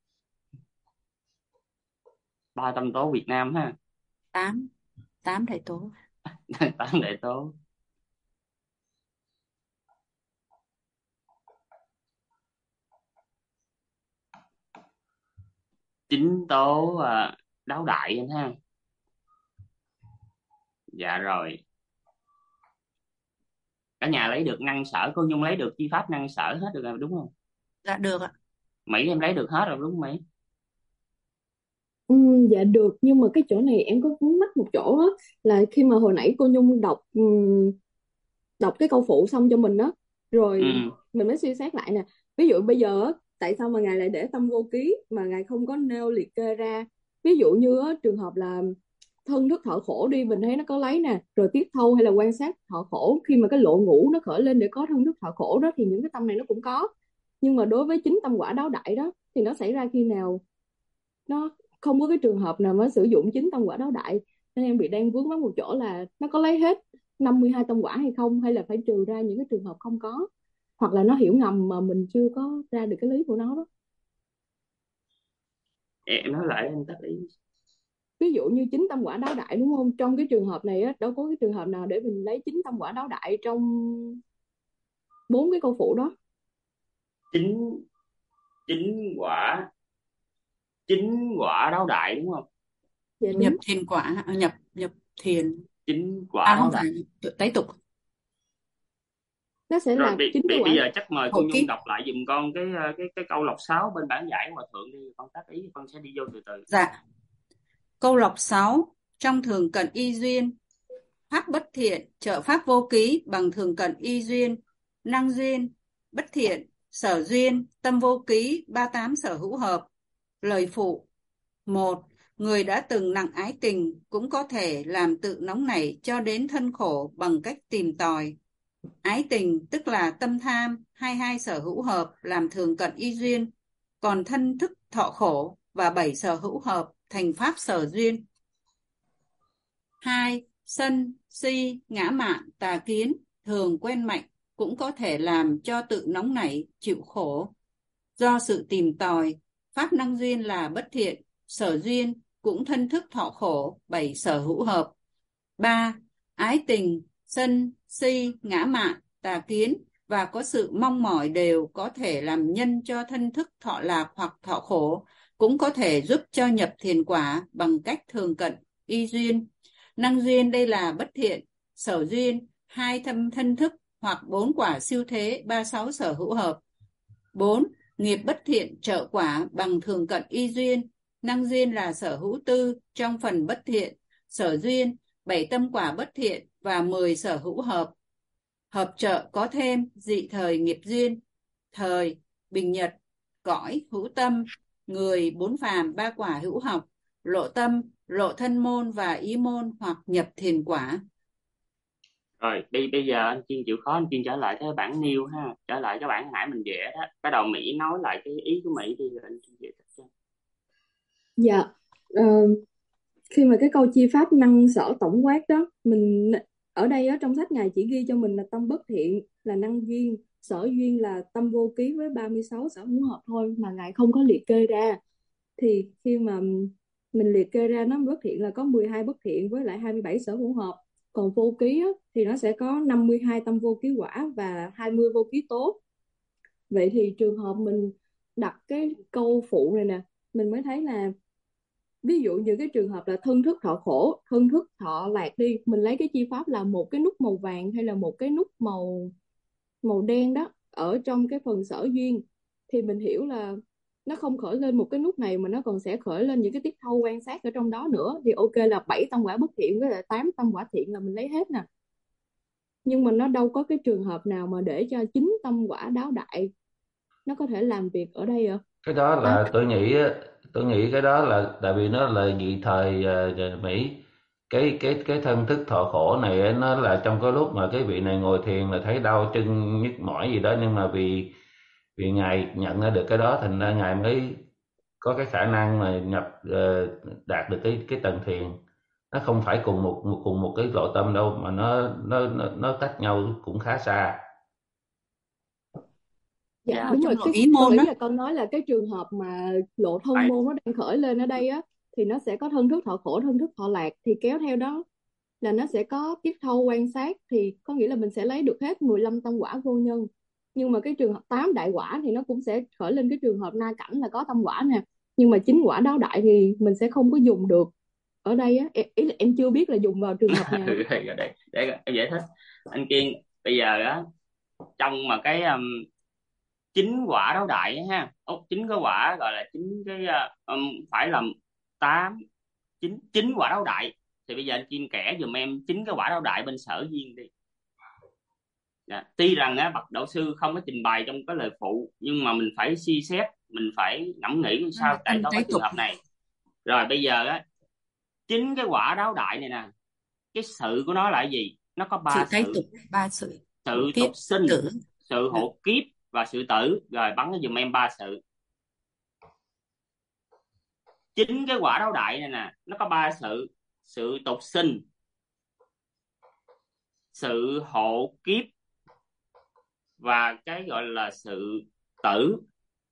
3 tâm tố Việt Nam ha. 8 đại tố. 8 đại tố. 9 tố đáo đại anh ha. Dạ rồi. Cả nhà lấy được năng sở, cô Nhung lấy được chi pháp năng sở hết được rồi đúng không? Dạ được ạ. Mỹ em lấy được hết rồi đúng không Mỹ? Dạ được, nhưng mà cái chỗ này em có vướng mắc một chỗ á, là khi mà hồi nãy cô Nhung đọc cái câu phụ xong cho mình đó, rồi Ừ. mình mới suy xét lại nè. Ví dụ bây giờ á, tại sao mà ngài lại để tâm vô ký mà ngài không có nêu liệt kê ra? Ví dụ như á, trường hợp là thân thức thọ khổ đi, mình thấy nó có lấy nè, rồi tiếp thâu hay là quan sát thọ khổ, khi mà cái lộ ngũ nó khởi lên để có thân thức thọ khổ đó, thì những cái tâm này nó cũng có. Nhưng mà đối với chính tâm quả đáo đại đó thì nó xảy ra khi nào? Nó không có cái trường hợp nào mới sử dụng chính tâm quả đáo đại, nên em bị đang vướng mắc một chỗ là nó có lấy hết 52 tâm quả hay không, hay là phải trừ ra những cái trường hợp không có, hoặc là nó hiểu ngầm mà mình chưa có ra được cái lý của nó đó. Em nói lại em tác ý. Ví dụ như chính tâm quả đáo đại đúng không, trong cái trường hợp này á, đâu có cái trường hợp nào để mình lấy chính tâm quả đáo đại trong 4 cái câu phụ đó. chính chính quả chính quả đáo đại đúng không? Dạ Nhập đúng. thiền quả, nhập nhập thiền. Chính quả Không đáo đại. phải, tái tục. Nó sẽ Rồi là chính cái bây quả. giờ chắc mời cô Hội Nhung kiếp. đọc lại giùm con cái câu lọc 6 bên bản giải hòa thượng đi, con tác ý con sẽ đi vô từ từ. Dạ. Câu lọc 6. Trong thường cận y duyên, pháp bất thiện trợ pháp vô ký bằng thường cận y duyên, năng duyên, bất thiện, sở duyên, tâm vô ký, 38 sở hữu hợp. Lời phụ. 1. Người đã từng nặng ái tình cũng có thể làm tự nóng nảy cho đến thân khổ bằng cách tìm tòi. Ái tình tức là tâm tham, 22 sở hữu hợp làm thường cận y duyên, còn thân thức thọ khổ và 7 sở hữu hợp thành pháp sở duyên. 2. Sân, si, ngã mạn, tà kiến, thường quen mạnh cũng có thể làm cho tự nóng nảy, chịu khổ. Do sự tìm tòi, pháp năng duyên là bất thiện, sở duyên cũng thân thức thọ khổ, 7 sở hữu hợp. 3. Ái tình, sân, si, ngã mạn, tà kiến và có sự mong mỏi đều có thể làm nhân cho thân thức thọ lạc hoặc thọ khổ, cũng có thể giúp cho nhập thiền quả bằng cách thường cận y duyên. Năng duyên đây là bất thiện, sở duyên 2 thân thức hoặc 4 quả siêu thế 36 sở hữu hợp. 4. Nghiệp bất thiện trợ quả bằng thường cận y duyên. Năng duyên là sở hữu tư trong phần bất thiện, sở duyên 7 tâm quả bất thiện và 10 sở hữu hợp. Hợp trợ có thêm dị thời nghiệp duyên, thời, bình nhật, cõi, hữu tâm, người, 4 phàm, 3 quả hữu học, lộ tâm, lộ thân môn và ý môn hoặc nhập thiền quả. Rồi bây giờ anh Chiên chịu khó, anh Chiên trở lại cái bản nêu ha, trở lại cái bản nãy mình vẽ đó, cái đầu Mỹ nói lại cái ý của Mỹ đi rồi anh Chiên giải thích cho. Dạ. ờ, Khi mà cái câu chia pháp năng sở tổng quát đó, mình ở đây á, trong sách ngài chỉ ghi cho mình là tâm bất thiện là năng duyên, sở duyên là tâm vô ký với 36 sở hữu hợp thôi, mà ngài không có liệt kê ra. Thì khi mà mình liệt kê ra, nó bất thiện là có 12 bất thiện với lại 27 sở hữu hợp, còn vô ký á, thì nó sẽ có 52 tâm vô ký quả và 20 vô ký tốt. Vậy thì trường hợp mình đặt cái câu phụ này nè, mình mới thấy là ví dụ như cái trường hợp là thân thức thọ khổ, thân thức thọ lạc đi, mình lấy cái chi pháp là một cái nút màu vàng hay là một cái nút màu màu đen đó ở trong cái phần sở duyên, thì mình hiểu là nó không khởi lên một cái nút này mà nó còn sẽ khởi lên những cái tiếp thâu quan sát ở trong đó nữa, thì ok là 7 tâm quả bất thiện với lại 8 tâm quả thiện là mình lấy hết nè. Nhưng mà nó đâu có cái trường hợp nào mà để cho chính tâm quả đáo đại nó có thể làm việc ở đây ạ? Cái đó À, là tôi nghĩ cái đó là tại vì nó là dị thời Mỹ. Cái thân thức thọ khổ này á, nó là trong cái lúc mà cái vị này ngồi thiền là thấy đau chân nhức mỏi gì đó, nhưng mà vì vì ngài nhận ra được cái đó, thành ra ngài mới có cái khả năng mà đạt được cái tầng thiền. Nó không phải cùng một cái lộ tâm đâu, mà nó tách nhau cũng khá xa. dạ Dạ. đúng Trong rồi, lộ cái ý con môn ý đó. là con nói là cái trường hợp mà lộ thân Tại môn nó đang khởi lên ở đây á, thì nó sẽ có thân thức thọ khổ, thân thức thọ lạc, thì kéo theo đó là nó sẽ có tiếp thâu quan sát, thì có nghĩa là mình sẽ lấy được hết 15 tâm quả vô nhân. Nhưng mà cái trường hợp 8 đại quả thì nó cũng sẽ khởi lên cái trường hợp na cảnh là có tâm quả nè, nhưng mà chính quả đáo đại thì mình sẽ không có dùng được ở đây á. Ý là em chưa biết là dùng vào trường hợp nào. để em giải thích anh Kiên. Bây giờ á, trong mà cái chính quả đáo đại á ha, chính cái quả gọi là chính cái phải là 8, 9, 9 quả đáo đại. Thì bây giờ anh Kim kẻ giùm em 9 cái quả đáo đại bên Sở Duyên đi. Tuy rằng á, bậc đạo sư không có trình bày trong cái lời phụ, nhưng mà mình phải suy xét, mình phải ngẫm nghĩ làm sao tại có cái trường hợp này. Rồi bây giờ á, 9 cái quả đáo đại này nè, cái sự của nó là gì? Nó có 3 sự. 3 sự. Sự tục sinh, sự hộ kiếp và sự tử. Rồi bắn giùm em 3 sự. 9 cái quả đáo đại này nè, nó có 3 sự. Sự tục sinh, sự hộ kiếp và cái gọi là sự tử.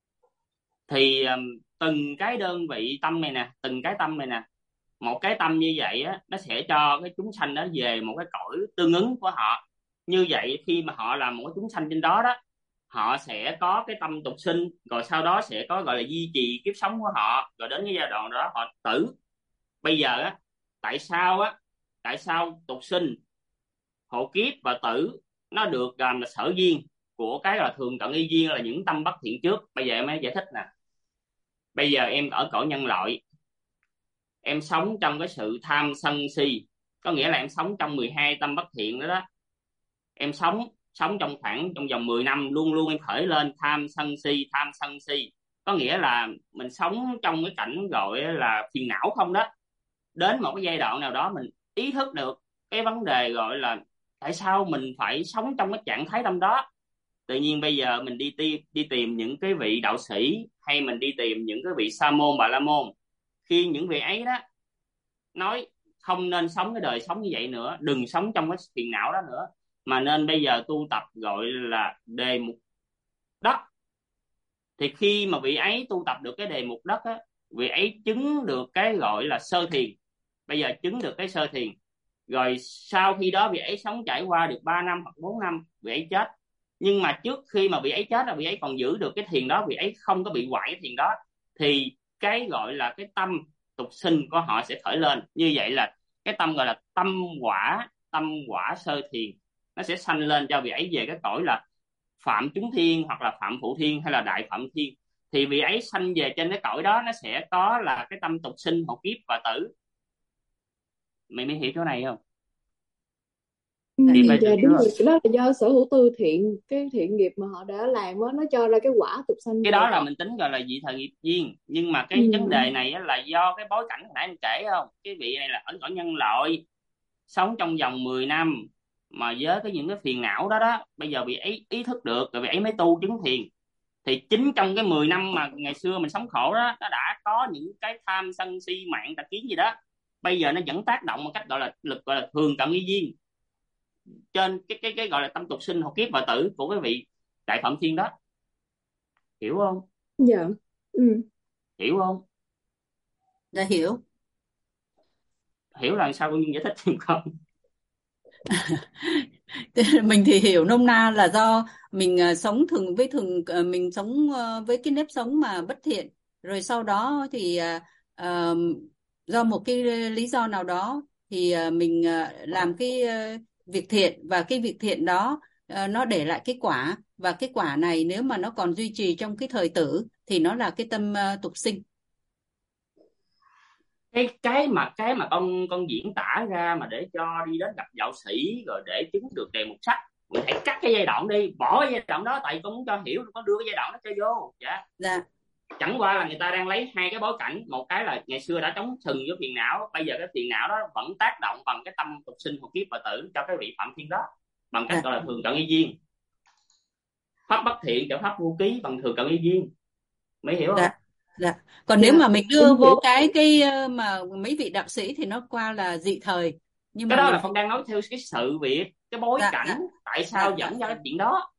Thì từng cái đơn vị tâm này nè, từng cái tâm này nè, một cái tâm như vậy á, nó sẽ cho cái chúng sanh đó về một cái cõi tương ứng của họ. Như vậy khi mà họ là một cái chúng sanh trên đó đó, họ sẽ có cái tâm tục sinh, rồi sau đó sẽ có gọi là duy trì kiếp sống của họ, rồi đến cái giai đoạn đó họ tử. Bây giờ á, tại sao tục sinh, hộ kiếp và tử nó được làm là sở duyên của cái là thường cận y duyên, là những tâm bất thiện trước. Bây giờ em mới giải thích nè. Bây giờ em ở cõi nhân loại, em sống trong cái sự tham sân si, có nghĩa là em sống trong 12 tâm bất thiện đó đó. Em sống trong vòng 10 năm luôn luôn em khởi lên tham sân si, có nghĩa là mình sống trong cái cảnh gọi là phiền não không đó. Đến một cái giai đoạn nào đó mình ý thức được cái vấn đề gọi là tại sao mình phải sống trong cái trạng thái tâm đó. Tự nhiên bây giờ mình đi tìm những cái vị đạo sĩ, hay mình đi tìm những cái vị sa môn bà la môn, khi những vị ấy đó nói không nên sống cái đời sống như vậy nữa, đừng sống trong cái phiền não đó nữa, mà nên bây giờ tu tập gọi là đề mục đất. Thì khi mà vị ấy tu tập được cái đề mục đất á, vị ấy chứng được cái gọi là sơ thiền. Bây giờ chứng được cái sơ thiền rồi, sau khi đó vị ấy sống trải qua được 3 năm hoặc 4 năm, vị ấy chết. Nhưng mà trước khi mà vị ấy chết là vị ấy còn giữ được cái thiền đó, vị ấy không có bị hoại cái thiền đó, thì cái gọi là cái tâm tục sinh của họ sẽ khởi lên. Như vậy là cái tâm gọi là tâm quả sơ thiền, nó sẽ sanh lên cho vị ấy về cái cõi là phạm chúng thiên, hoặc là phạm phụ thiên, hay là đại phạm thiên. Thì vị ấy sanh về trên cái cõi đó, nó sẽ có là cái tâm tục sinh, hộ kiếp và tử. Mày mới hiểu chỗ này không? Dạ đúng rồi, đó là do sở hữu tư thiện, cái thiện nghiệp mà họ đã làm á, nó cho ra cái quả tục sanh. Cái đó là mình tính gọi là vị thời nghiệp duyên. Nhưng mà cái vấn đề này là do cái bối cảnh hồi nãy em kể không, cái vị này là ở cõi nhân loại, sống trong vòng 10 năm mà với những cái phiền não đó đó, bây giờ vị ấy ý thức được rồi vị ấy mới tu chứng thiền. Thì chính trong cái 10 năm mà ngày xưa mình sống khổ đó, nó đã có những cái tham sân si mạng tà kiến gì đó, bây giờ nó vẫn tác động một cách gọi là lực gọi là thường cận y duyên trên cái gọi là tâm tục sinh, hộ kiếp và tử của cái vị đại phạm thiên đó. Hiểu không? Dạ. Hiểu không? Dạ hiểu. Hiểu là sao con giải thích thêm không? Mình thì hiểu nôm na là do mình sống mình sống với cái nếp sống mà bất thiện, rồi sau đó thì do một cái lý do nào đó thì mình làm cái việc thiện, và cái việc thiện đó nó để lại cái quả, và cái quả này nếu mà nó còn duy trì trong cái thời tử thì nó là cái tâm tục sinh. cái mà con diễn tả ra mà để cho đi đến gặp đạo sĩ rồi để chứng được đề mục sách, mình hãy cắt cái giai đoạn đi, bỏ cái giai đoạn đó, tại con muốn cho hiểu, con đưa cái giai đoạn đó cho vô. Dạ. Chẳng qua là người ta đang lấy hai cái bối cảnh, một cái là ngày xưa đã chống sừng với phiền não, bây giờ cái phiền não đó vẫn tác động bằng cái tâm tục sinh, hộ kiếp và tử cho cái vị phạm thiên đó, bằng cách gọi là thường cận y duyên. Pháp bất thiện trợ pháp vô ký bằng thường cận y duyên. Mới hiểu không? Dạ. Còn nếu mà mình đưa vô cái mà mấy vị đạo sĩ thì nó qua là dị thời. Nhưng cái mà đó là con đang nói theo cái sự việc, cái bối cảnh tại sao dẫn ra cái chuyện đó.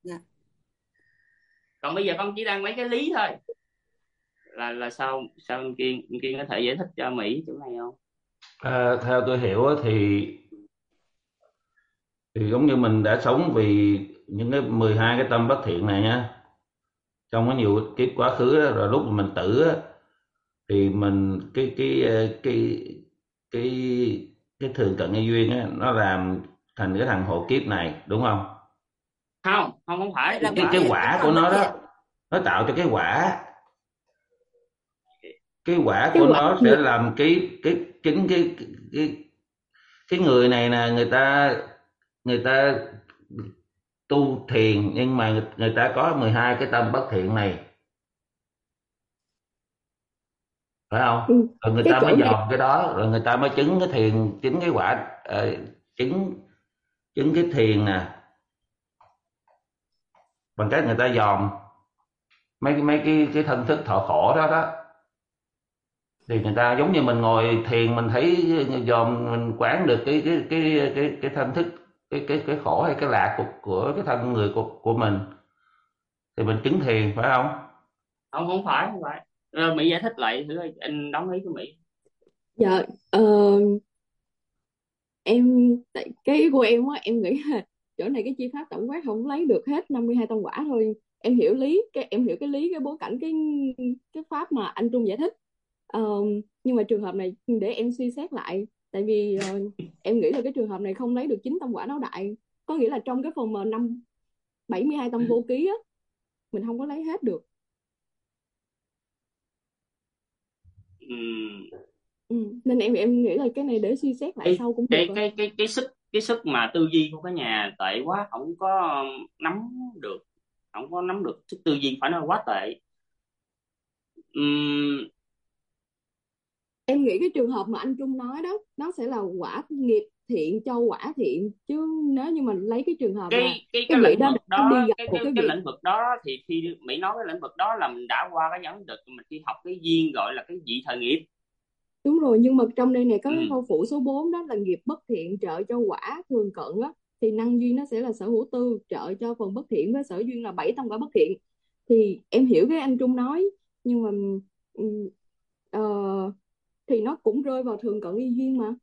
Còn bây giờ con chỉ đang lấy cái lý thôi. Là sao anh Kiên có thể giải thích cho Mỹ chỗ này không? Theo tôi hiểu thì giống như mình đã sống vì những cái 12 cái tâm bất thiện này nhá, trong cái nhiều kiếp quá khứ đó, rồi lúc mà mình tử á, thì mình cái thường cận y duyên á, nó làm thành cái thằng hộ kiếp này, đúng không? Không phải. Cái quả của nó đó, nó tạo cho cái quả. Cái quả Cái của quả nó sẽ nghiệp. làm chính cái người này nè, người ta tu thiền nhưng mà người ta có 12 cái tâm bất thiện này, phải không? Ừ, Rồi người cái ta mới chỗ này. dòm cái đó, rồi người ta mới chứng cái thiền, chứng cái quả, chứng chứng cái thiền nè, bằng cách người ta dòm mấy cái thân thức thọ khổ đó đó. Thì người ta giống như mình ngồi thiền, mình thấy dòm, mình quán được cái thân thức, cái khổ hay cái lạc của cái thân người của mình, thì mình chứng thiền, phải không? Không, không phải. Mỹ giải thích lại thử coi, anh đóng ý của Mỹ. Dạ, em tại cái ý của em á, em nghĩ là chỗ này cái chi pháp tổng quát không lấy được hết 52 tông quả thôi. Em hiểu lý em hiểu cái lý, cái bối cảnh, cái pháp mà anh Trung giải thích. Ờ, nhưng mà trường hợp này để em suy xét lại, tại vì em nghĩ là cái trường hợp này không lấy được 9 tông quả Đáo Đại, có nghĩa là trong cái phần mà 72 tông vô ký á, mình không có lấy hết được. Ừm, Nên em nghĩ là cái này để suy xét lại cái sau cũng được cái rồi. cái cái cái sức cái sức mà tư duy của cái nhà tệ quá, không có nắm được, không có nắm được sức tư duy, phải nói quá tệ. Ừm, Em nghĩ cái trường hợp mà anh Trung nói đó, nó sẽ là quả nghiệp thiện cho quả thiện, chứ nếu như mà lấy cái trường hợp là cái cái vị lĩnh đó vực đã đi đó, gặp cái một cái cái cái vị. lĩnh vực đó thì khi Mỹ nói cái lĩnh vực đó là mình đã qua cái vấn đề mình đi học cái duyên gọi là cái vị thời nghiệp. Đúng rồi, nhưng mà trong đây này có cái Ừ. câu phụ số 4 đó là nghiệp bất thiện trợ cho quả thường cận á, thì năng duyên nó sẽ là sở hữu tư trợ cho phần bất thiện, với sở duyên là 7 tông quả bất thiện. Thì em hiểu cái anh Trung nói, nhưng mà ừm, ờ, thì nó cũng rơi vào thường cận y duyên mà.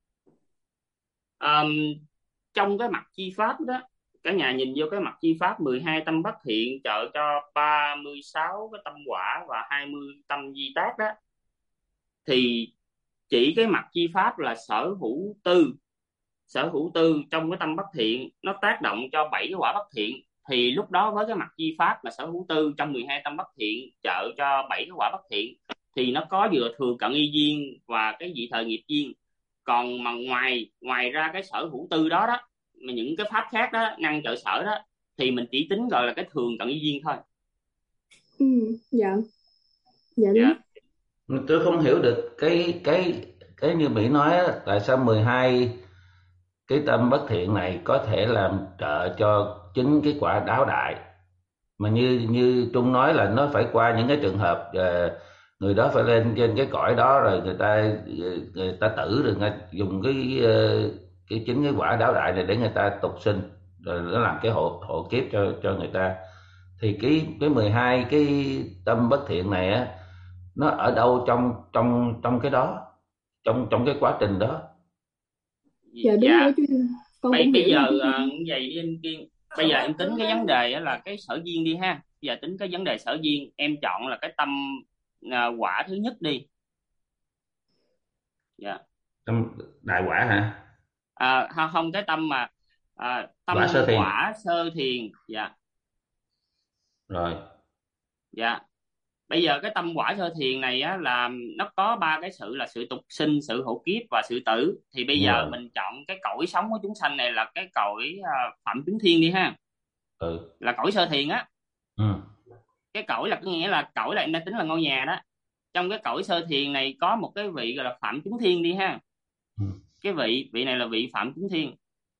Ờm, Trong cái mặt chi pháp đó, cả nhà nhìn vô cái mặt chi pháp 12 tâm bất thiện trợ cho 36 cái tâm quả và 20 tâm di tác đó, thì chỉ cái mặt chi pháp là sở hữu tư trong cái tâm bất thiện nó tác động cho 7 cái quả bất thiện, thì lúc đó với cái mặt chi pháp là sở hữu tư trong 12 tâm bất thiện trợ cho 7 cái quả bất thiện, thì nó có vừa thường cận y duyên và cái vị thời nghiệp duyên. Còn mà ngoài ngoài ra cái sở hữu tư đó đó, mà những cái pháp khác đó năng trợ sở đó, thì mình chỉ tính gọi là cái thường cận y duyên thôi. Dạ, dạ đúng. Dạ. Tôi không hiểu được cái như Mỹ nói á, tại sao 12 cái tâm bất thiện này có thể làm trợ cho chính cái quả đáo đại, mà như như Trung nói là nó phải qua những cái trường hợp người đó phải lên trên cái cõi đó, rồi người ta tử, rồi người ta dùng cái chính cái quả đáo đại này để người ta tục sinh, rồi nó làm cái hộ hộ kiếp cho người ta. Thì cái 12 cái tâm bất thiện này á, nó ở đâu trong trong trong cái đó, trong trong cái quá trình đó? Dạ đúng Dạ. rồi chú Trung. Con bây cũng bây hiểu như giờ chú Trung. như vậy đi anh Kiên. Bây giờ em tính cái vấn đề á là cái sở duyên đi ha. Bây giờ tính cái vấn đề sở duyên, em chọn là cái tâm quả thứ nhất đi. Dạ. Trong đại quả hả? Không, cái tâm mà Quả tâm sơ thiền. quả sơ thiền. Dạ. Rồi. Dạ. Bây giờ cái tâm quả sơ thiền này á là nó có ba cái sự là sự tục sinh, sự hộ kiếp và sự tử. Thì bây Đúng giờ rồi. mình chọn cái cõi sống của chúng sanh này là cái cõi phạm chúng thiên đi ha, Ừ. là cõi sơ thiền á. Ừ. Cái cõi là có nghĩa là cõi là em đang tính là ngôi nhà đó. Trong cái cõi sơ thiền này có một cái vị gọi là phạm chúng thiên đi ha. Ừ. Cái vị vị này là vị phạm chúng thiên.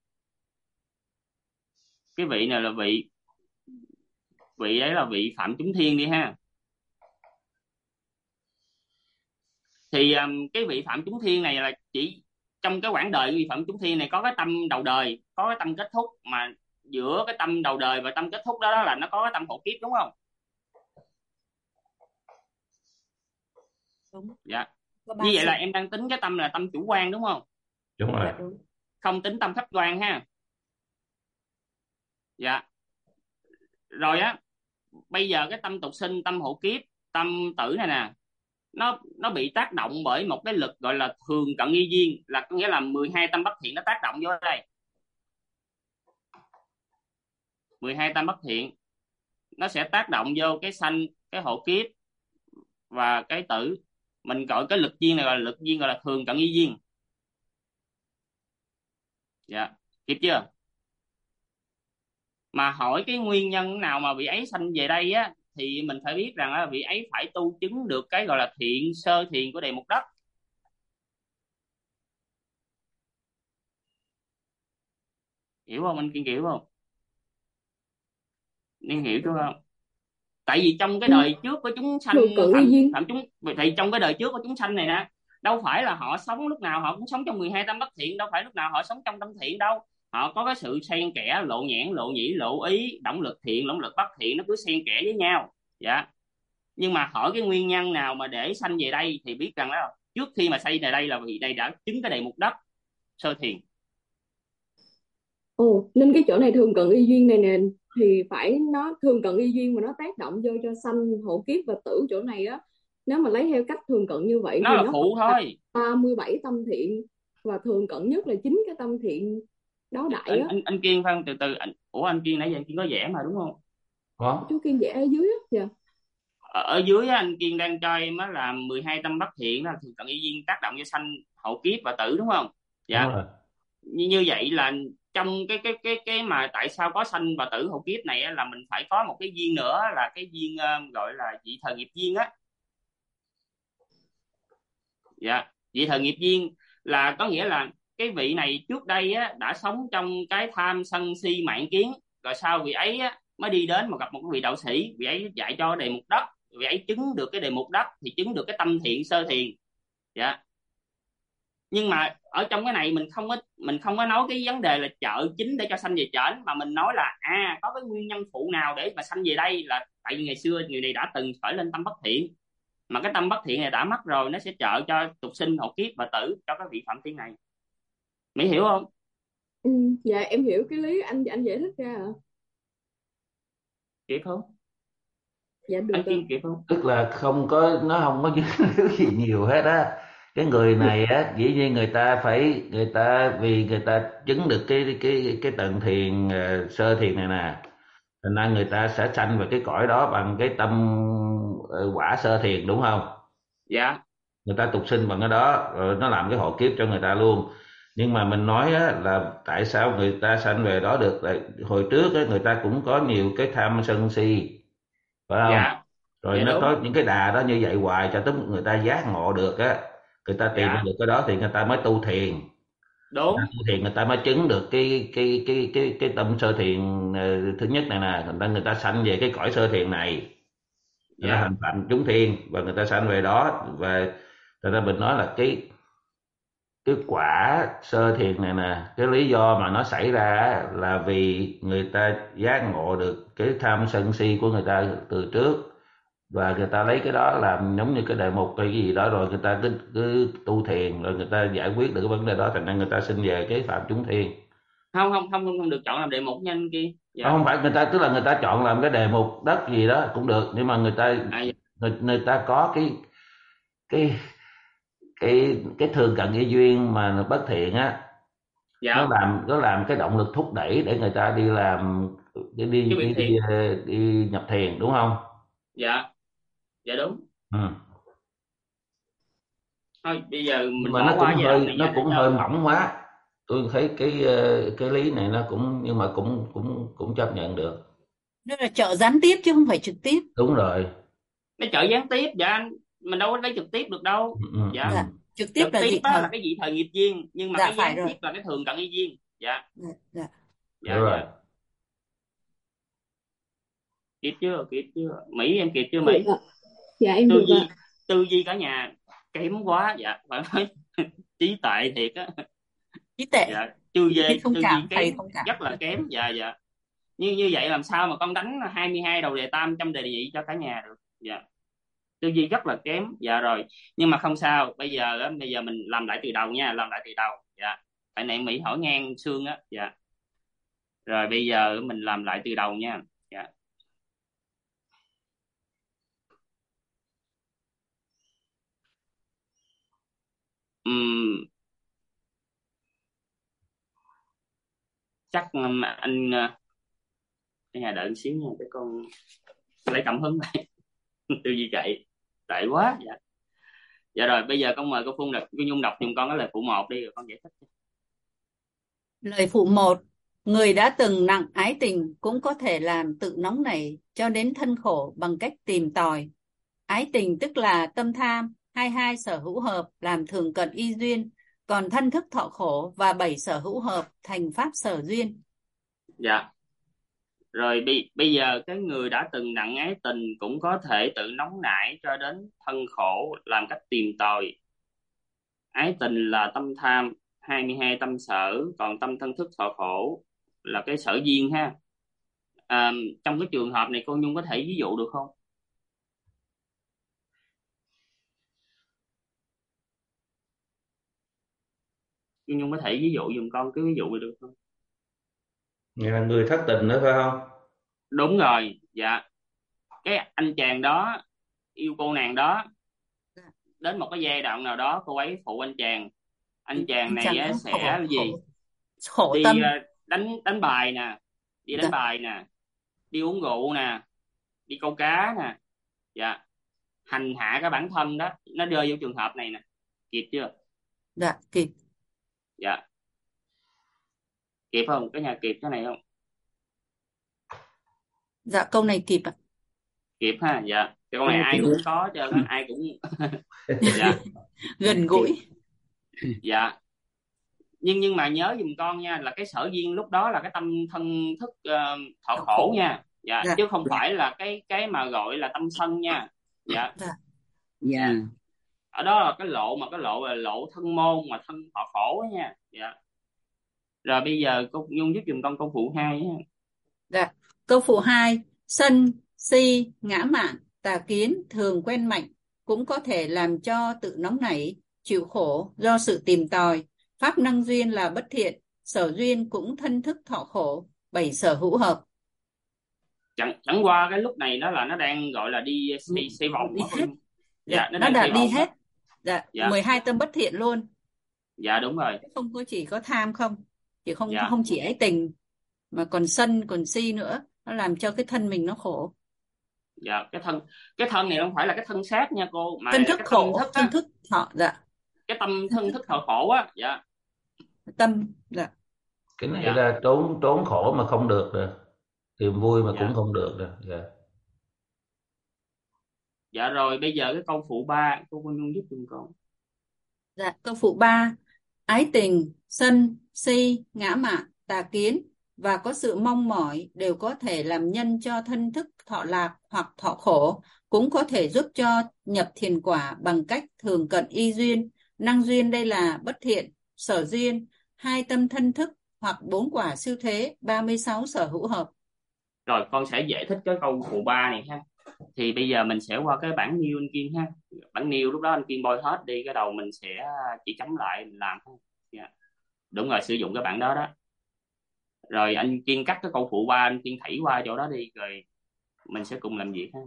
Cái vị này là vị vị đấy là vị phạm chúng thiên đi ha. Thì cái vị phạm chúng thiên này là chỉ trong cái quãng đời của vị phạm chúng thiên này có cái tâm đầu đời, có cái tâm kết thúc, mà giữa cái tâm đầu đời và tâm kết thúc đó là nó có cái tâm hộ kiếp, đúng không? Đúng. Dạ. Có Như ba vậy là sự. em đang tính cái tâm là tâm chủ quan, đúng không? Đúng rồi. Dạ đúng. Không tính tâm khách quan ha. Dạ. Rồi á, bây giờ cái tâm tục sinh, tâm hộ kiếp, tâm tử này nè, nó bị tác động bởi một cái lực gọi là thường cận nghi duyên, là có nghĩa là 12 tâm bất thiện nó tác động vô đây. 12 tâm bất thiện nó sẽ tác động vô cái sanh, cái hộ kiếp và cái tử. mình gọi cái lực duyên này gọi là lực duyên, gọi là thường cận y duyên. Dạ, kịp chưa? Mà hỏi cái nguyên nhân nào mà vị ấy sanh về đây á, thì mình phải biết rằng á, vị ấy phải tu chứng được cái gọi là thiện sơ thiền của đề mục đất. Hiểu không anh Kiên, hiểu không? Nên hiểu chưa không? Tại vì trong cái Ừ, đời trước của chúng sanh thường cận y phạm duyên. phạm chúng, thì trong cái đời trước của chúng sanh này nè, đâu phải là họ sống lúc nào họ cũng sống trong 12 tâm bất thiện, đâu phải lúc nào họ sống trong tâm thiện đâu. Họ có cái sự xen kẽ, lộ nhãn, lộ nhĩ, lộ ý, động lực thiện, động lực bất thiện, nó cứ xen kẽ với nhau. Dạ. Nhưng mà hỏi cái nguyên nhân nào mà để sanh về đây, thì biết rằng đó, trước khi mà xây về đây là vị này đã chứng cái đề mục đất sơ thiền. Ồ, nên cái chỗ này thường cận y duyên này nè, thì phải nó thường cận y duyên mà nó tác động vô cho sanh hộ kiếp và tử chỗ này á. Nếu mà lấy theo cách thường cận như vậy Nó thì là nó phụ phải là thôi. 37 tâm thiện, và thường cận nhất là 9 cái tâm thiện đó đại anh á. anh anh Kiên khoan, từ từ ủa anh Kiên nãy giờ anh Kiên có vẽ mà đúng không? Có. Chú Kiên vẽ ở dưới á. Dạ. Ở dưới á, anh Kiên đang cho em á là 12 tâm bất thiện, là thường cận y duyên tác động cho sanh hậu kiếp và tử đúng không? Đúng Dạ. rồi. Như vậy là trong cái mà tại sao có sanh và tử hậu kiếp này á, là mình phải có một cái duyên nữa, là cái duyên gọi là vị thời nghiệp duyên á. Dạ, vị thời nghiệp duyên là có nghĩa là cái vị này trước đây á đã sống trong cái tham sân si mạn kiến, rồi sau vị ấy á mới đi đến mà gặp một cái vị đạo sĩ, vị ấy dạy cho đề mục đất, vị ấy chứng được cái đề mục đất thì chứng được cái tâm thiện sơ thiền. Dạ. Nhưng mà ở trong cái này mình không có nói cái vấn đề là trợ chính để cho sanh về trển, mà mình nói là có cái nguyên nhân phụ nào để mà sanh về đây, là tại vì ngày xưa người này đã từng khởi lên tâm bất thiện, mà cái tâm bất thiện này đã mất rồi, nó sẽ trợ cho tục sinh hậu kiếp và tử cho cái vị phạm tiên này. Mỹ hiểu không? Ừ, dạ em hiểu cái lý anh giải thích ra ạ. Kịp không? Dạ được Anh ạ. Kiên kịp không? Tức là không có, nó không có dính líu gì nhiều hết á. Cái người này á, dĩ nhiên người ta vì người ta chứng được cái tầng thiền sơ thiền này nè, thành ra người ta sẽ sanh về cái cõi đó bằng cái tâm quả sơ thiền, đúng không? Dạ. Người ta tục sinh bằng cái đó rồi nó làm cái hộ kiếp cho người ta luôn. Nhưng mà mình nói á, là tại sao người ta sanh về đó được, tại hồi trước á, người ta cũng có nhiều cái tham sân si, phải không? Dạ. Rồi Dạ nó đúng. có những cái đà đó như vậy hoài cho tới người ta giác ngộ được á, người ta tìm ra Dạ được cái đó thì người ta mới tu thiền. Người ta đúng. tu thiền người ta mới chứng được cái tâm sơ thiền thứ nhất này nè, người ta sanh về cái cõi sơ thiền này, người ta thành Dạ. tựu chúng thiên và người ta sanh về đó. Và người ta mình nói là cái quả sơ thiền này nè, cái lý do mà nó xảy ra là vì người ta giác ngộ được cái tham sân si của người ta từ trước, và người ta lấy cái đó làm giống như cái đề mục hay cái gì đó, rồi người ta cứ tu thiền rồi người ta giải quyết được cái vấn đề đó, thành ra người ta sinh về cái phạm chúng thiên. Không không không không, không được chọn làm đề mục nha anh Kiên. Dạ. Không phải người ta, tức là người ta chọn làm cái đề mục đất gì đó cũng được, nhưng mà Dạ. người ta có cái cái thường cận nghĩa duyên mà bất thiện á, nó Dạ. làm cái động lực thúc đẩy để người ta đi làm, đi Cái đi việc đi, thiện. đi nhập thiền, đúng không? Dạ. Dạ đúng. Ừ. Thôi bây giờ Nhưng mình mà bỏ qua giai đoạn này nó nha, để cũng hơi cho mỏng quá. Tôi thấy cái lý này nó cũng, nhưng mà cũng cũng cũng chấp nhận được. Nó là trợ gián tiếp chứ không phải trực tiếp. Đúng rồi. nó trợ gián tiếp. Dạ anh, mình đâu có lấy trực tiếp được đâu. Ừ, ừ, Dạ. Dạ, ừ. trực tiếp Trực là tiếp dị á thời. là cái vị thời nghiệp duyên, nhưng mà Dạ cái phải gián rồi. tiếp là cái thường cận y duyên. Dạ. Dạ, dạ. Hiểu Dạ. rồi. Dạ. Kịp chưa, kịp chưa Mỹ, em kịp chưa Được Mỹ? ạ. Dạ em tư được ạ. duy tư duy cả nhà kém quá. Dạ phải nói trí tuệ thiệt á. Trí tệ. Dạ, tư duy Thông tư duy cảm, kém, thầy thông cảm. rất là kém. Dạ. Dạ. Như vậy làm sao mà con đánh 22 đầu đề tam trong đề nhị cho cả nhà được? Dạ, tư duy rất là kém. Dạ rồi, nhưng mà không sao, bây giờ mình làm lại từ đầu nha, làm lại từ đầu. Dạ, tại nãy Mỹ hỏi ngang xương á. Dạ, rồi bây giờ mình làm lại từ đầu nha. Dạ. Ừm, chắc anh ở nhà đợi một xíu nha, cái con lấy cảm hứng này. Tư duy chạy tệ quá. Dạ. Dạ rồi, bây giờ con mời cô Nhung đọc giùm con cái lời phụ 1 đi, rồi con giải thích. Lời phụ 1: người đã từng nặng ái tình cũng có thể làm tự nóng nảy cho đến thân khổ bằng cách tìm tòi. Ái tình tức là tâm tham, 22 sở hữu hợp làm thường cận y duyên, còn thân thức thọ khổ và 7 sở hữu hợp thành pháp sở duyên. Dạ. Rồi bây giờ cái người đã từng nặng ái tình cũng có thể tự nóng nảy cho đến thân khổ làm cách tìm tòi. Ái tình là tâm tham, 22 tâm sở, còn tâm thân thức thọ khổ là cái sở duyên ha. Trong cái trường hợp này cô Nhung có thể ví dụ được không? Cô Nhung có thể ví dụ giùm con cái ví dụ được không? Nghĩa là người thất tình nữa phải không? Đúng rồi, dạ. Cái anh chàng đó yêu cô nàng đó, đến một cái giai đoạn nào đó cô ấy phụ anh chàng Anh này chàng á, nó sẽ gì khổ đi tâm. đánh bài nè, đi đánh Dạ, bài nè, đi uống rượu nè, đi câu cá nè, dạ, hành hạ cái bản thân đó, nó rơi vô trường hợp này nè, kịp chưa? dạ kịp. Dạ, kịp không, cái nhà kịp cái này không? Dạ câu này kịp ạ. Kịp ha. Dạ, cái câu này ai cũng có trơn á, ai cũng dạ. Gần gũi. Dạ, nhưng mà nhớ giùm con nha, là cái sở duyên lúc đó là cái tâm thân thức thọ Thọ khổ khổ. nha. Dạ, Dạ, chứ không phải là cái mà gọi là tâm sân nha. Dạ. dạ. Dạ, ở đó là cái lộ, mà cái lộ là lộ thân môn mà thân thọ khổ á nha. Dạ. Rồi bây giờ cô Nhung giúp giùm con câu phụ 2 nha. Dạ. Câu phụ 2: sân, si, ngã mạn, tà kiến thường quen mạnh cũng có thể làm cho tự nóng nảy, chịu khổ do sự tìm tòi. Pháp năng duyên là bất thiện, sở duyên cũng thân thức thọ khổ, 7 sở hữu hợp. Chẳng qua cái lúc này nó là nó đang gọi là đi xoay vòng Đi đó cô hết. Nhung. Dạ, Dạ, nó nó đang đã xoay đi vòng hết. đó. Dạ, Dạ. 12 tâm bất thiện luôn. Dạ đúng rồi. Không có chỉ có tham không, chỉ không Dạ. không chỉ ái tình mà còn sân, còn si nữa, nó làm cho cái thân mình nó khổ. Dạ, cái thân này không phải là cái thân xác nha cô, mà Thân này là thức cái tâm khổ, thức thân á, thức thọ. Dạ, cái tâm thân thân thức thức thọ khổ á. Dạ. tâm. Dạ, Cái này Dạ. là trốn khổ mà không được rồi, tìm vui mà cũng Dạ. không được rồi. Dạ. Dạ rồi, bây giờ cái câu phụ 3 cô Nhung giúp giùm con. dạ. Câu phụ 3: ái tình, sân, si, ngã mạn, tà kiến và có sự mong mỏi đều có thể làm nhân cho thân thức thọ lạc hoặc thọ khổ, cũng có thể giúp cho nhập thiền quả bằng cách thường cận y duyên. Năng duyên đây là bất thiện, sở duyên, 2 tâm thân thức hoặc 4 quả siêu thế, 36 sở hữu hợp. Rồi con sẽ giải thích cái câu phụ 3 này ha. Thì bây giờ mình sẽ qua cái bảng nêu anh Kiên ha. Bảng nêu lúc đó anh Kiên bôi hết đi, cái đầu mình sẽ chỉ chấm lại mình làm thôi. Dạ. Đúng rồi, sử dụng cái bảng đó đó. Rồi anh Kiên cắt cái câu phụ 3, anh Kiên thảy qua chỗ đó đi, rồi mình sẽ cùng làm việc ha.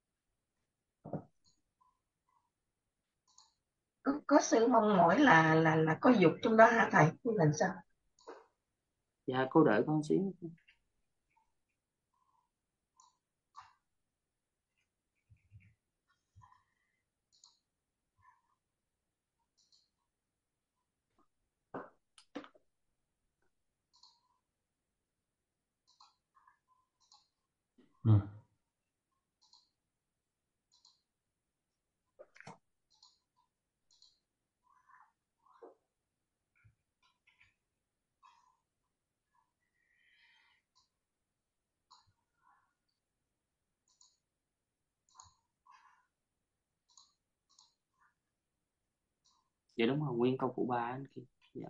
Có sự mong mỏi là có dục trong đó hả thầy? Hay là sao? Dạ, cô đợi con xíu. Ừ. Dạ đúng rồi, nguyên câu phụ 3 anh Kiên. Dạ.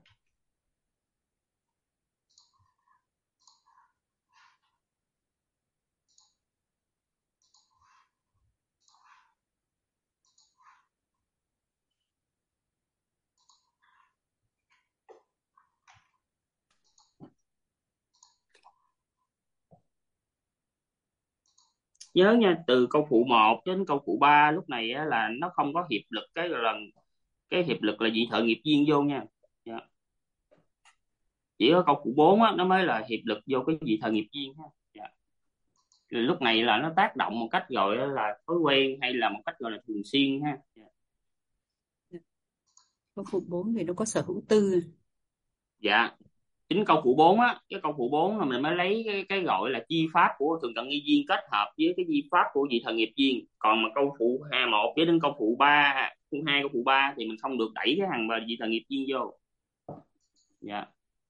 Nhớ nha, từ câu phụ 1 đến câu phụ 3 lúc này á, là nó không có hiệp lực cái gọi là cái hiệp lực là dị thợ nghiệp duyên vô nha. Dạ. Chỉ có câu phụ 4 á, nó mới là hiệp lực vô cái dị thợ nghiệp duyên ha. Dạ. Rồi lúc này là nó tác động một cách gọi là thói quen hay là một cách gọi là thường xuyên ha. Dạ. Câu phụ 4 thì nó có sở hữu tư. Dạ, chính câu phụ 4 á, cái câu phụ 4 là mình mới lấy cái gọi là chi pháp của thường cận nghi duyên kết hợp với cái chi pháp của vị thần nghiệp duyên. Còn mà câu phụ 1 với đến câu phụ 3, câu 2, câu phụ 3 thì mình không được đẩy cái hàng vị thần nghiệp duyên vô. Dạ.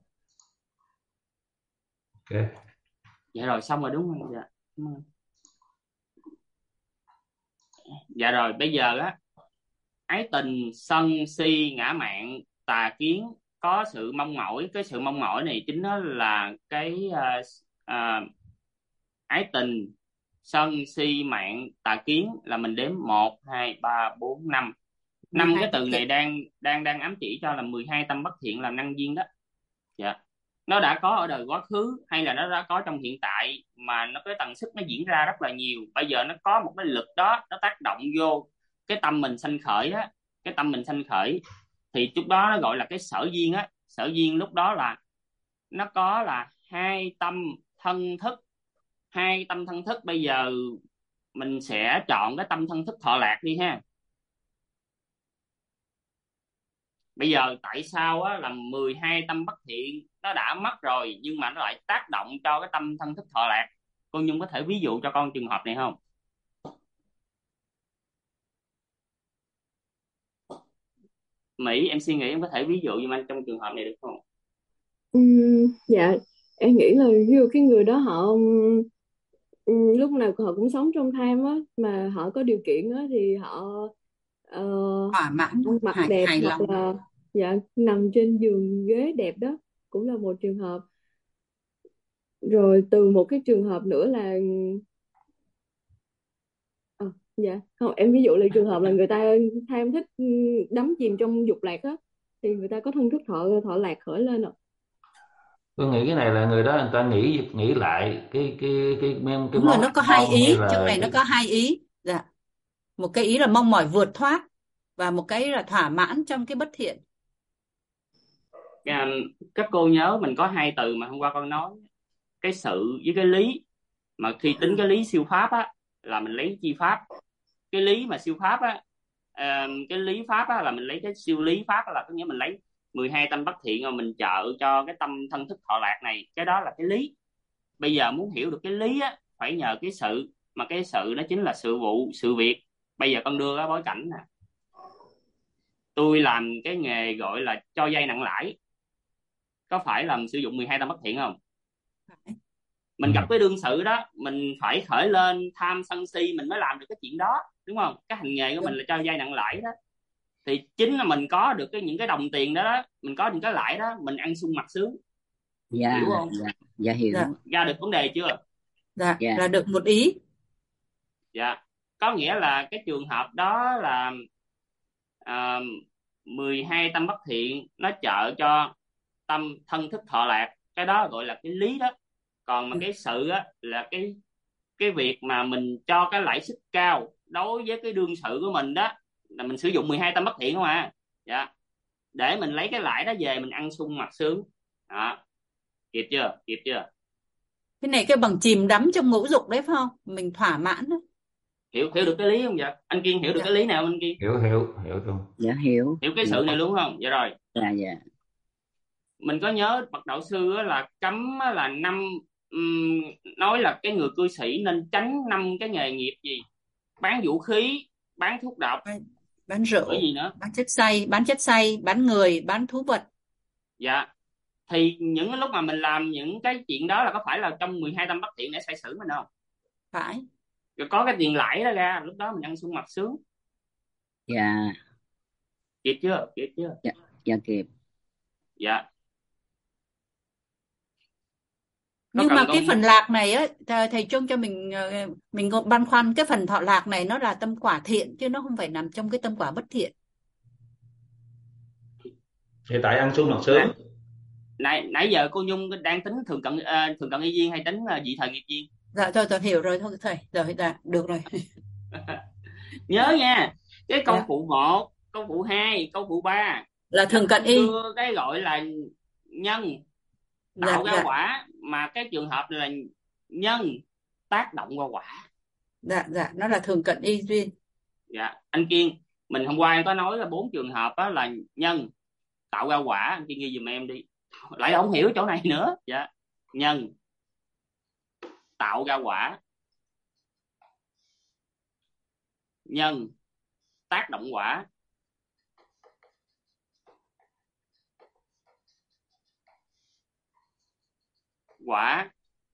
Ok. Dạ rồi, xong rồi đúng không? Dạ. Dạ rồi, bây giờ á, ái tình, sân si, ngã mạn, tà kiến có sự mong mỏi. Cái sự mong mỏi này chính nó là cái ái tình, sân si, mạn, tà kiến là mình đếm 1, 2, 3, 4, 5. 5 cái từ này đang ám chỉ cho là 12 tâm bất thiện làm năng duyên đó. Dạ. Nó đã có ở đời quá khứ hay là nó đã có trong hiện tại, mà nó cái tần suất nó diễn ra rất là nhiều. Bây giờ nó có một cái lực đó nó tác động vô cái tâm mình sanh khởi á, cái tâm mình sanh khởi thì lúc đó nó gọi là cái sở duyên á. Sở duyên lúc đó là nó có là hai tâm thân thức. Hai tâm thân thức, bây giờ mình sẽ chọn cái tâm thân thức thọ lạc đi ha. Bây giờ tại sao á là 12 tâm bất thiện nó đã mất rồi nhưng mà nó lại tác động cho cái tâm thân thức thọ lạc? Cô Nhung có thể ví dụ cho con trường hợp này không? Mỹ, em suy nghĩ em có thể ví dụ giùm anh trong trường hợp này được không? Dạ, em nghĩ là ví dụ cái người đó họ lúc nào họ cũng sống trong tham á, mà họ có điều kiện á thì họ Thỏa mãn, ăn mặc hài đẹp hài hoặc lòng. là dạ nằm trên giường ghế đẹp đó, cũng là một trường hợp. Rồi từ một cái trường hợp nữa là dạ không, em ví dụ là trường hợp là người ta tham thích đắm chìm trong dục lạc á, thì người ta có thân thức thọ thọ lạc khởi lên ạ. Tôi nghĩ cái này là người đó người ta nghĩ lại cái Đúng rồi, món nó ăn có hai ngon hay ý, trong là này nó có hai ý. Dạ. Một cái ý là mong mỏi vượt thoát và một cái là thỏa mãn trong cái bất thiện. Các cô nhớ mình có hai từ mà hôm qua con nói, cái sự với cái lý. Mà khi tính cái lý siêu pháp á là mình lấy chi pháp. Cái lý mà siêu pháp á, cái lý pháp á là mình lấy cái siêu lý pháp á, là có nghĩa mình lấy 12 tâm bất thiện rồi mình trợ cho cái tâm thân thức thọ lạc này, cái đó là cái lý. Bây giờ muốn hiểu được cái lý á phải nhờ cái sự, mà cái sự đó chính là sự vụ, sự việc. Bây giờ con đưa cái bối cảnh nè, tôi làm cái nghề gọi là cho vay nặng lãi, có phải là sử dụng 12 tâm bất thiện không? Mình gặp cái đương sự đó mình phải khởi lên tham sân si mình mới làm được cái chuyện đó, đúng không? Cái hành nghề của mình là cho vay nặng lãi đó, thì chính là mình có được những cái đồng tiền đó, mình có những cái lãi đó mình ăn sung mặc sướng. Dạ, hiểu không? dạ hiểu. Dạ. Ra được vấn đề chưa? Dạ, Dạ. là được một ý. Dạ, có nghĩa là cái trường hợp đó là 12 tâm bất thiện nó trợ cho tâm thân thức thọ lạc, cái đó gọi là cái lý đó. Còn mà cái sự á là cái việc mà mình cho cái lãi suất cao đối với cái đương sự của mình đó, là mình sử dụng 12 tâm bất thiện không à. Dạ, để mình lấy cái lãi đó về mình ăn sung mặc sướng đó. Kịp chưa? Kịp chưa? Cái này cái bằng chìm đắm trong ngũ dục đấy phải không? Mình thỏa mãn đấy. Hiểu được cái lý không vậy? Anh Kiên hiểu được cái lý nào anh Kiên? hiểu luôn. Dạ hiểu. Hiểu cái sự này luôn không? Dạ rồi. Dạ dạ. Mình có nhớ bậc đạo sư là cấm là nói là cái người cư sĩ nên tránh 5 cái nghề nghiệp gì? Bán vũ khí, bán thuốc độc, Bán rượu, cái gì nữa? bán chất xay, bán người, bán thú vật. Dạ. Thì những lúc mà mình làm những cái chuyện đó là có phải là trong 12 tâm bất thiện để sai sử mình không? Phải. Rồi có cái tiền lãi đó ra, lúc đó mình ăn sung mặc sướng. Dạ. Kịp chưa? Kịp chưa? Dạ kịp. Dạ. Nhưng mà cái phần lạc này á, thầy Trung cho mình băn khoăn, cái phần thọ lạc này nó là tâm quả thiện chứ nó không phải nằm trong cái tâm quả bất thiện. Hiện tại ăn sung mặc sướng. Nãy giờ cô Nhung đang tính thường cận y duyên hay tính dị thời nghiệp duyên? Dạ thôi tôi hiểu rồi thôi thầy. Rồi dạ, được rồi. Nhớ nha, cái câu phụ 1, câu phụ 2, câu phụ 3 là thường cận y. Đưa cái gọi là nhân tạo ra quả, mà cái trường hợp này là nhân tác động qua quả. Dạ, nó là thường cận y duyên. Dạ, anh Kiên, Mình hôm qua em có nói là 4 trường hợp đó là nhân tạo ra quả, anh kia ghi giùm em đi, lại không hiểu chỗ này nữa. Dạ, nhân tạo ra quả, nhân tác động quả, quả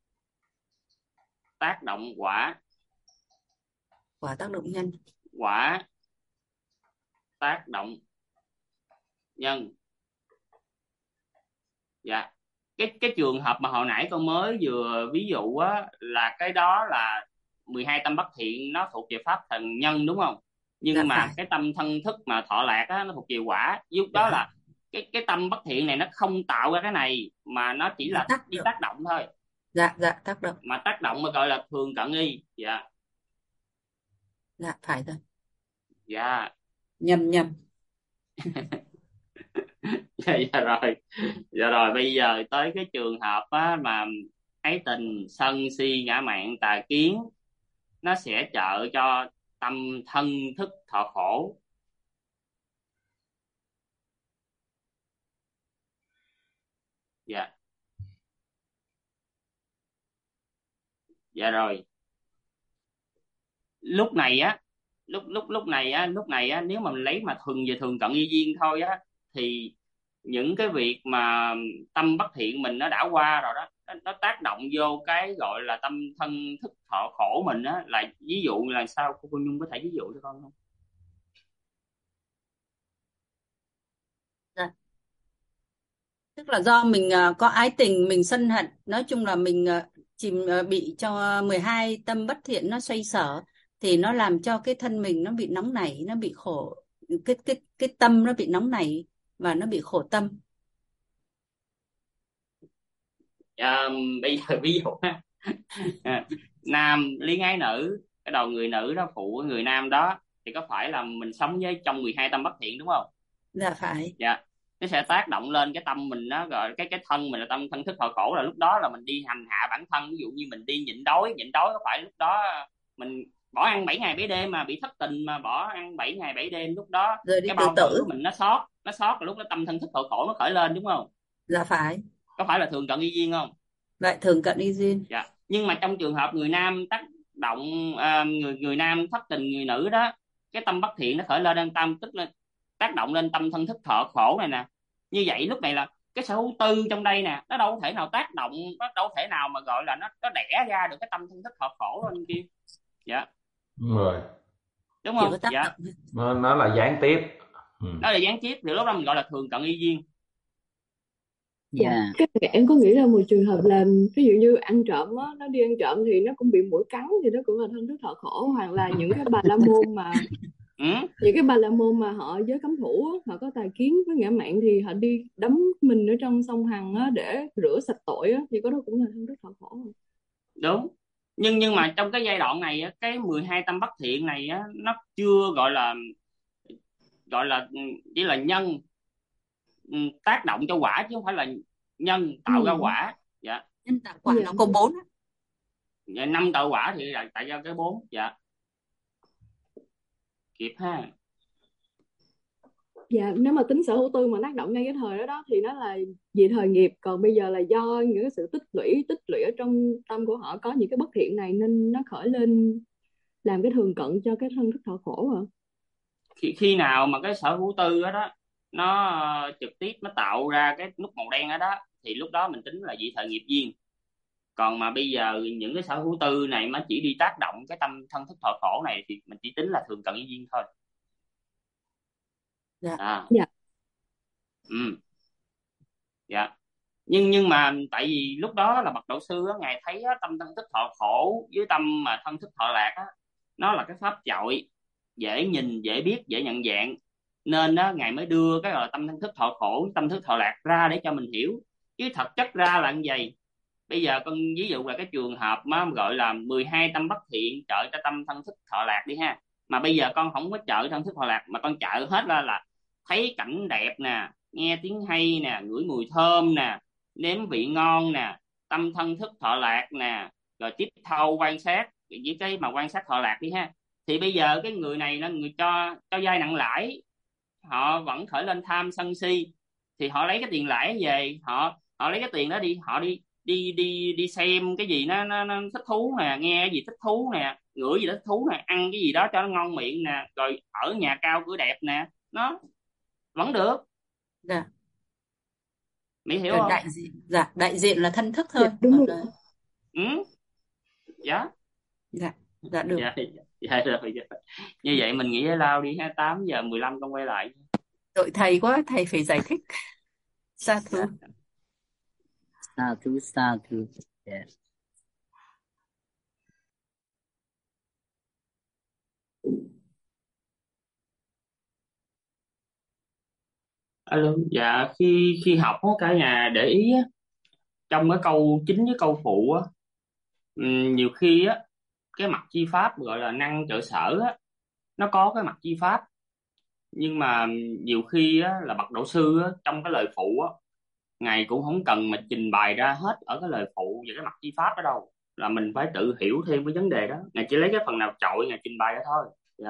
tác động quả, Quả tác động nhân. quả tác động nhân. Dạ, cái trường hợp mà hồi nãy con mới vừa ví dụ á, là cái đó là 12 tâm bất thiện nó thuộc về pháp thần nhân đúng không? Nhưng Dạ mà phải. cái tâm thân thức mà thọ lạc á, nó thuộc về quả. Lúc đó là cái tâm bất thiện này nó không tạo ra cái này, mà nó chỉ là đi tác động thôi. Dạ tác động. Mà tác động mà gọi là thường cận nghi. Dạ. Dạ phải rồi. Dạ. Nhầm. Dạ rồi. Dạ rồi, bây giờ tới cái trường hợp á, mà ái tình sân si ngã mạn tà kiến, nó sẽ trợ cho tâm thân thức thọ khổ. Dạ. Dạ rồi, lúc này á, lúc này á, nếu mà mình lấy mà thuần về thường cận y duyên thôi á, thì những cái việc mà tâm bất thiện mình nó đã qua rồi đó, nó tác động vô cái gọi là tâm thân thức thọ khổ mình á, là ví dụ là sao, cô Nhung có thể ví dụ cho con không? Dạ. Tức là do mình có ái tình, mình sân hận, nói chung là mình bị cho 12 tâm bất thiện nó xoay sở, thì nó làm cho cái thân mình nó bị nóng nảy, nó bị khổ, cái tâm nó bị nóng nảy và nó bị khổ tâm. Bây giờ ví dụ ha, nam luyến ái nữ, cái đầu người nữ đó phụ người nam đó, thì có phải là mình sống với trong 12 tâm bất thiện đúng không? Dạ phải. Dạ, nó sẽ tác động lên cái tâm mình, nó gọi cái thân mình là tâm thân thức thọ khổ, là lúc đó là mình đi hành hạ bản thân. Ví dụ như mình đi nhịn đói có phải lúc đó mình bỏ ăn 7 ngày 7 đêm mà bị thất tình, mà bỏ ăn 7 ngày 7 đêm, lúc đó Rồi đi cái tự bao tử tử. của mình nó sót là lúc đó tâm thân thức thọ khổ nó khởi lên đúng không? Dạ phải. Có phải là thường cận y duyên không? Vậy thường cận y duyên. Dạ, nhưng mà trong trường hợp người nam tác động, người nam thất tình người nữ đó, cái tâm bất thiện nó khởi lên trong tâm, tức là tác động lên tâm thân thức thọ khổ này nè. Như vậy lúc này là cái sở hữu tư trong đây nè, nó đâu thể nào tác động, nó đâu thể nào mà gọi là nó đẻ ra được cái tâm thân thức thọ khổ lên kia. Dạ, Đúng rồi, đúng Chỉ có không? tác Dạ, động. nó là gián tiếp. đó là gián tiếp, thì lúc đó mình gọi là thường cận y duyên. Dạ, Dạ. cái này em có nghĩ là một trường hợp là ví dụ như ăn trộm á, nó đi ăn trộm thì nó cũng bị muỗi cắn, thì nó cũng là thân thức thọ khổ. Hoặc là những cái bà la môn mà Ừ? những cái bà la môn mà họ giới cấm thủ á, họ có tà kiến với ngã mạn, thì họ đi đắm mình ở trong sông Hằng á để rửa sạch tội á, thì có đó cũng là thân thức thọ khổ không? Đúng. Nhưng mà trong cái giai đoạn này á, cái 12 tâm bất thiện này á, nó chưa gọi là chỉ là nhân tác động cho quả, chứ không phải là nhân tạo ra quả. Dạ. Nhân tạo quả Dạ. nó có 4 á. Dạ, 5 tạo quả thì là tại do cái 4. Dạ, kịp ha. Dạ, nếu mà tính sở hữu tư mà tác động ngay cái thời đó thì nó là vì thời nghiệp. Còn bây giờ là do những cái sự tích lũy ở trong tâm của họ có những cái bất thiện này, nên nó khởi lên làm cái thường cận cho cái thân thức thọ khổ rồi. Khi nào mà cái sở hữu tư đó nó trực tiếp nó tạo ra cái nút màu đen đó, thì lúc đó mình tính là vị thời nghiệp duyên. Còn mà bây giờ những cái sở hữu tư này mà chỉ đi tác động cái tâm thân thức thọ khổ này, thì mình chỉ tính là thường cận duyên thôi. Dạ. Dạ. Dạ, nhưng mà tại vì lúc đó là bậc đạo sư á, ngài thấy á, tâm thân thức thọ khổ với tâm mà thân thức thọ lạc á, nó là cái pháp chọi, dễ nhìn dễ biết dễ nhận dạng, nên á, ngài mới đưa cái gọi là tâm thân thức thọ khổ, tâm thức thọ lạc ra để cho mình hiểu. Chứ thật chất ra là như vậy. Bây giờ con ví dụ là cái trường hợp mà gọi là 12 tâm bất thiện trợ cho tâm thân thức thọ lạc đi ha, mà bây giờ con không có trợ thân thức thọ lạc, mà con trợ hết là thấy cảnh đẹp nè, nghe tiếng hay nè, ngửi mùi thơm nè, nếm vị ngon nè, tâm thân thức thọ lạc nè, rồi tiếp thâu quan sát với cái mà quan sát thọ lạc đi ha, Thì bây giờ cái người này là người cho vay nặng lãi, họ vẫn khởi lên tham sân si, thì họ lấy cái tiền lãi về, họ họ lấy cái tiền đó đi, họ đi xem cái gì nó thích thú nè, nghe cái gì thích thú nè, ngửi gì đó thích thú nè, ăn cái gì đó cho nó ngon miệng nè, rồi ở nhà cao cửa đẹp nè, nó vẫn được. Dạ. Mỹ hiểu không? Đại diện là thân thức Dạ thôi. đúng rồi. Ừ. Dạ. Dạ được. Dạ rồi. Như vậy mình nghỉ giải lao đi ha, 8:15 con quay lại. Tội thầy quá, thầy phải giải thích. Sa thú. Sa thú. Yeah. Alo, dạ khi khi học á, cả nhà để ý á, trong cái câu chính với câu phụ á, nhiều khi á cái mặt chi pháp gọi là năng trợ sở á, nó có cái mặt chi pháp, nhưng mà nhiều khi á là bậc đạo sư á, trong cái lời phụ á, ngài cũng không cần mà trình bày ra hết ở cái lời phụ về cái mặt chi pháp đó đâu, là mình phải tự hiểu thêm cái vấn đề đó, ngài chỉ lấy cái phần nào trội ngài trình bày đó thôi. Dạ,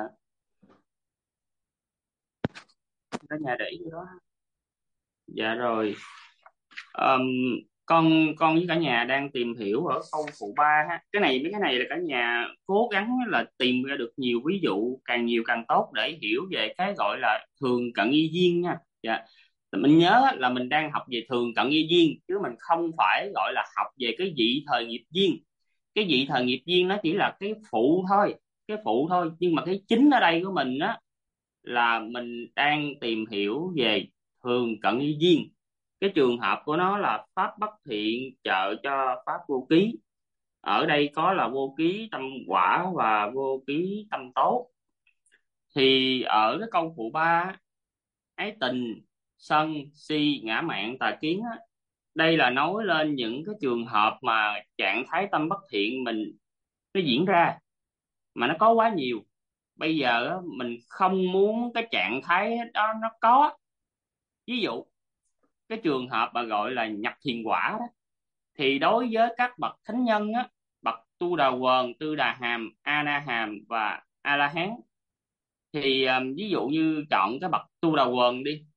cả nhà để ý cái đó. Dạ rồi. Ờm, con với cả nhà đang tìm hiểu ở câu phụ 3 ha. Mấy cái này là cả nhà cố gắng là tìm ra được nhiều ví dụ, càng nhiều càng tốt, để hiểu về cái gọi là thường cận y duyên nha. Dạ. Mình nhớ là mình đang học về thường cận y duyên, chứ mình không phải gọi là học về cái vị thời nghiệp duyên. Cái vị thời nghiệp duyên nó chỉ là cái phụ thôi, nhưng mà cái chính ở đây của mình á là mình đang tìm hiểu về thường cận y duyên. Cái trường hợp của nó là pháp bất thiện trợ cho pháp vô ký. Ở đây có là vô ký tâm quả và vô ký tâm tốt. Thì ở cái câu phụ 3, ái tình, sân, si, ngã mạn, tà kiến á, đây là nói lên những cái trường hợp mà trạng thái tâm bất thiện mình nó diễn ra, mà nó có quá nhiều. Bây giờ á, mình không muốn cái trạng thái đó nó có. Ví dụ cái trường hợp mà gọi là nhập thiền quả đó, thì đối với các bậc thánh nhân á, bậc tu đà quần, tư đà hàm, a na hàm và a la hán, thì ví dụ như chọn cái bậc tu đà quần đi.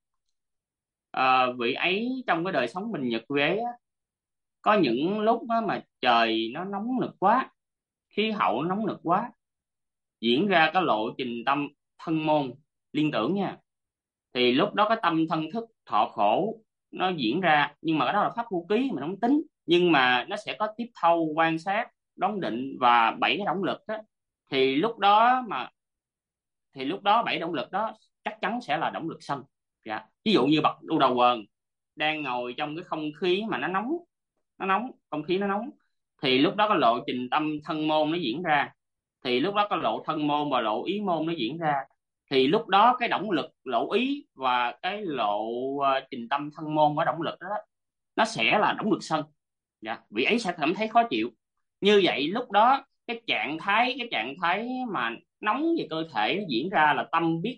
Vị ấy trong cái đời sống mình nhật ghế á, có những lúc á mà trời nó nóng nực quá, khí hậu nó nóng nực quá, diễn ra cái lộ trình tâm thân môn liên tưởng nha, thì lúc đó cái tâm thân thức thọ khổ nó diễn ra, nhưng mà cái đó là pháp vô ký mình không tính, nhưng mà nó sẽ có tiếp thâu, quan sát, đón định và 7 cái động lực đó. thì lúc đó mà thì lúc đó 7 động lực đó chắc chắn sẽ là động lực sân. Dạ. Ví dụ như bậc đu đầu quần đang ngồi trong cái không khí mà không khí nó nóng, thì lúc đó có lộ trình tâm thân môn nó diễn ra, thì lúc đó có lộ thân môn và lộ ý môn nó diễn ra, thì lúc đó cái động lực lộ ý và cái lộ trình tâm thân môn và động lực đó nó sẽ là động lực sân. Dạ. Vị ấy sẽ cảm thấy khó chịu. Như vậy lúc đó cái trạng thái mà nóng về cơ thể nó diễn ra là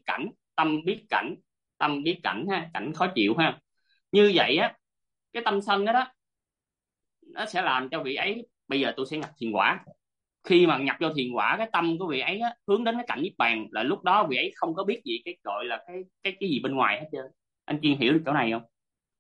tâm biết cảnh ha, cảnh khó chịu ha. Như vậy á, cái tâm sân đó nó sẽ làm cho vị ấy bây giờ tôi sẽ nhập thiền quả. Khi mà nhập vô thiền quả, cái tâm của vị ấy á, hướng đến cái cảnh niết bàn, là lúc đó vị ấy không có biết gì cái gọi là cái gì bên ngoài hết trơn. Anh Kiên hiểu được chỗ này không?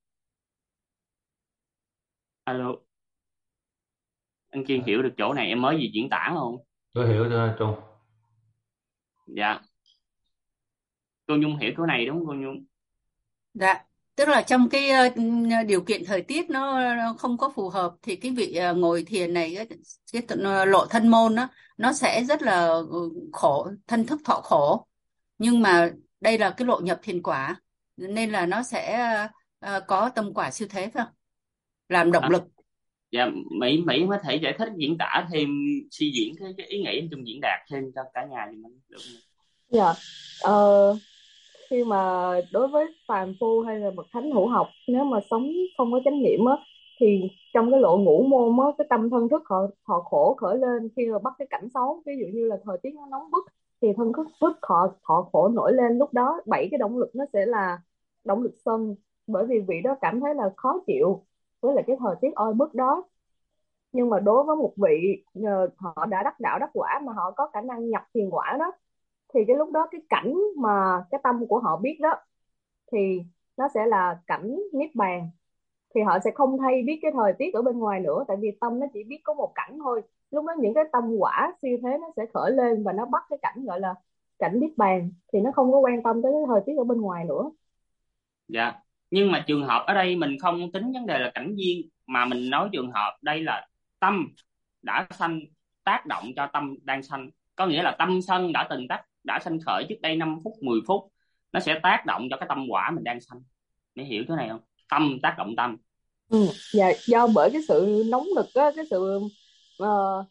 Alo, anh Kiên hiểu được chỗ này em mới gì diễn tả không? Tôi hiểu rồi Trung. Dạ. Cô Nhung hiểu chỗ này đúng không cô Nhung? Dạ, tức là trong cái điều kiện thời tiết nó không có phù hợp, thì cái vị ngồi thiền này, lộ thân môn đó, nó sẽ rất là khổ, thân thức thọ khổ. Nhưng mà đây là cái lộ nhập thiền quả, nên là nó sẽ có tâm quả siêu thế, phải không? Làm động lực. Dạ, Mỹ có thể giải thích diễn tả thêm, suy diễn cái ý nghĩ trong diễn đạt thêm cho cả nhà thì mình được không? Dạ, khi mà đối với phàm phu hay là bậc thánh hữu học, nếu mà sống không có chánh niệm á, thì trong cái lộ ngũ môn á, cái tâm thân thức họ thọ khổ khởi lên khi mà bắt cái cảnh xấu, ví dụ như là thời tiết nó nóng bức thì thân thức họ thọ khổ nổi lên. Lúc đó 7 cái động lực nó sẽ là động lực sân, bởi vì vị đó cảm thấy là khó chịu với lại cái thời tiết oi bức đó. Nhưng mà đối với một vị họ đã đắc đạo đắc quả mà họ có khả năng nhập thiền quả đó, thì cái lúc đó cái cảnh mà cái tâm của họ biết đó thì nó sẽ là cảnh niết bàn. Thì họ sẽ không hay biết cái thời tiết ở bên ngoài nữa, tại vì tâm nó chỉ biết có một cảnh thôi. Lúc đó những cái tâm quả siêu thế nó sẽ khởi lên và nó bắt cái cảnh gọi là cảnh niết bàn, thì nó không có quan tâm tới cái thời tiết ở bên ngoài nữa. Dạ, nhưng mà trường hợp ở đây mình không tính vấn đề là cảnh duyên, mà mình nói trường hợp đây là tâm đã sanh tác động cho tâm đang sanh, có nghĩa là tâm sân đã sanh khởi trước đây 5 phút 10 phút, nó sẽ tác động cho cái tâm quả mình đang sanh. Để hiểu cái này không? Tâm tác động tâm. Dạ, do bởi cái sự nóng nực á, cái sự ờ,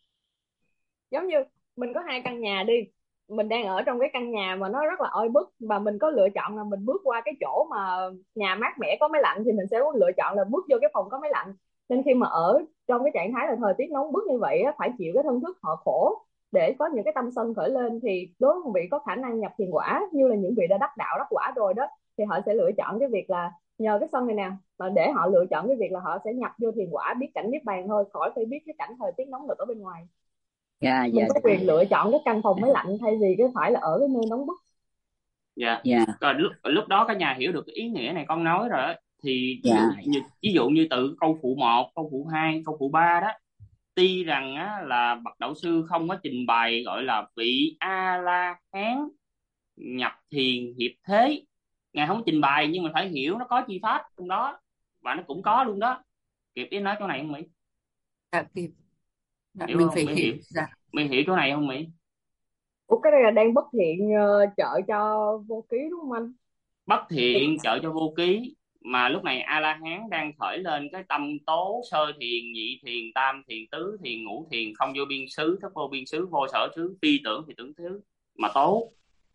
giống như mình có hai căn nhà đi, mình đang ở trong cái căn nhà mà nó rất là oi bức, và mình có lựa chọn là mình bước qua cái chỗ mà nhà mát mẻ có máy lạnh, thì mình sẽ lựa chọn là bước vô cái phòng có máy lạnh. Nên khi mà ở trong cái trạng thái là thời tiết nóng bức như vậy á, phải chịu cái thân thức họ khổ để có những cái tâm sân khởi lên, thì đối với một vị có khả năng nhập thiền quả như là những vị đã đắc đạo đắc quả rồi đó, thì họ sẽ lựa chọn cái việc là nhờ cái sân này nè, mà để họ lựa chọn cái việc là họ sẽ nhập vô thiền quả, biết cảnh niết bàn thôi, khỏi phải biết cái cảnh thời tiết nóng nực ở bên ngoài. Dạ, Mình dạ, có quyền lựa chọn cái căn phòng máy lạnh thay vì cái phải là ở cái nơi nóng bức. Dạ. dạ, Rồi lúc đó cả nhà hiểu được cái ý nghĩa này con nói rồi á, thì dạ, ví dụ như từ câu phụ 1, câu phụ 2, câu phụ 3 đó, tuy rằng á, là bậc đạo sư không có trình bày gọi là vị A La Hán nhập thiền hiệp thế, ngài không trình bày, nhưng mà phải hiểu nó có chi pháp trong đó, và nó cũng có luôn đó. Kịp ý nói chỗ này không Mỹ? Dạ kịp. Dạ, Hiểu mình không phải Mỹ? hiểu. Hiểu, Dạ. Mỹ hiểu chỗ này không Mỹ? Ủa, cái này là đang bất thiện trợ cho vô ký đúng không anh? Bất thiện trợ cho vô ký, mà lúc này A La Hán đang khởi lên cái tâm tố sơ thiền, nhị thiền, tam thiền, tứ thiền, ngũ thiền, không vô biên xứ, thất vô biên xứ, vô sở xứ, phi tưởng thì tưởng thứ mà tố.